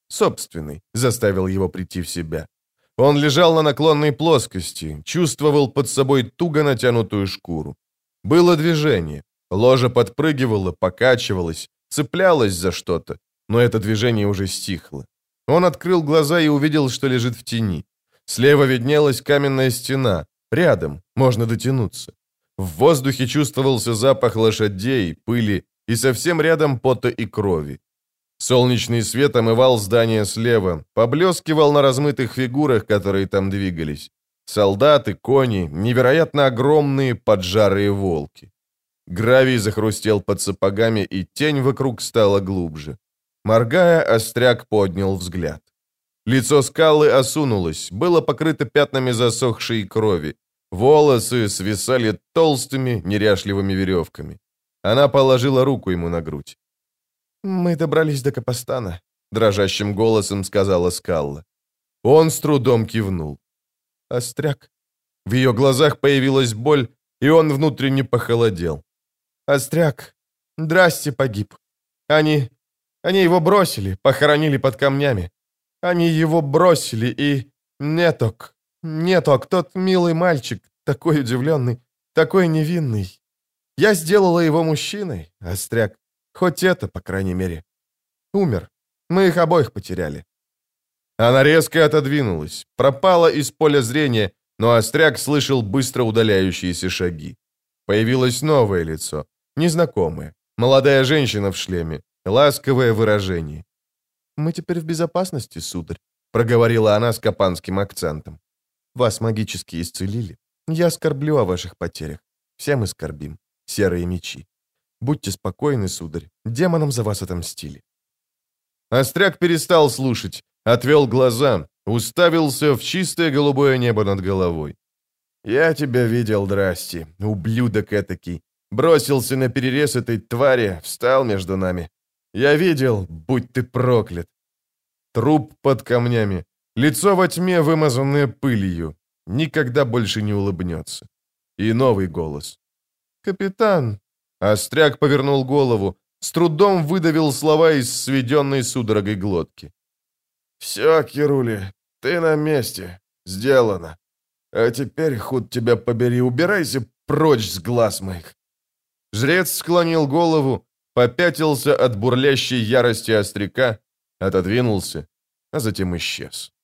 Собственный заставил его прийти в себя. Он лежал на наклонной плоскости, чувствовал под собой туго натянутую шкуру. Было движение. Ложа подпрыгивала, покачивалась, цеплялась за что-то, но это движение уже стихло. Он открыл глаза и увидел, что лежит в тени. Слева виднелась каменная стена. Рядом, можно дотянуться. В воздухе чувствовался запах лошадей, пыли и совсем рядом пота и крови. Солнечный свет омывал здание слева, поблескивал на размытых фигурах, которые там двигались. Солдаты, кони, невероятно огромные поджарые волки. Гравий захрустел под сапогами, и тень вокруг стала глубже. Моргая, Остряк поднял взгляд. Лицо скалы осунулось, было покрыто пятнами засохшей крови. Волосы свисали толстыми, неряшливыми веревками. Она положила руку ему на грудь. «Мы добрались до Капостана», — дрожащим голосом сказала Скалла. Он с трудом кивнул. «Остряк». В ее глазах появилась боль, и он внутренне похолодел. «Остряк, Драсти погиб. Они... они его бросили, похоронили под камнями. Они его бросили, и... Неток, Неток, тот милый мальчик, такой удивленный, такой невинный. Я сделала его мужчиной, Остряк. Хоть это, по крайней мере. Умер. Мы их обоих потеряли». Она резко отодвинулась, пропала из поля зрения, но Остряк слышал быстро удаляющиеся шаги. Появилось новое лицо, незнакомое, молодая женщина в шлеме, ласковое выражение. «Мы теперь в безопасности, сударь», — проговорила она с капанским акцентом. «Вас магически исцелили. Я скорблю о ваших потерях. Все мы скорбим. Серые мечи. Будьте спокойны, сударь, демонам за вас отомстили». Остряк перестал слушать, отвел глаза, уставился в чистое голубое небо над головой. «Я тебя видел, Драсти, ублюдок этакий. Бросился на перерез этой твари, встал между нами. Я видел, будь ты проклят». Труп под камнями, лицо во тьме, вымазанное пылью. Никогда больше не улыбнется. И новый голос. «Капитан!» Остряк повернул голову, с трудом выдавил слова из сведенной судорогой глотки. «Все, Кирули, ты на месте. Сделано. А теперь, худ тебя побери, убирайся прочь с глаз моих». Жрец склонил голову, попятился от бурлящей ярости остряка, отодвинулся, а затем исчез.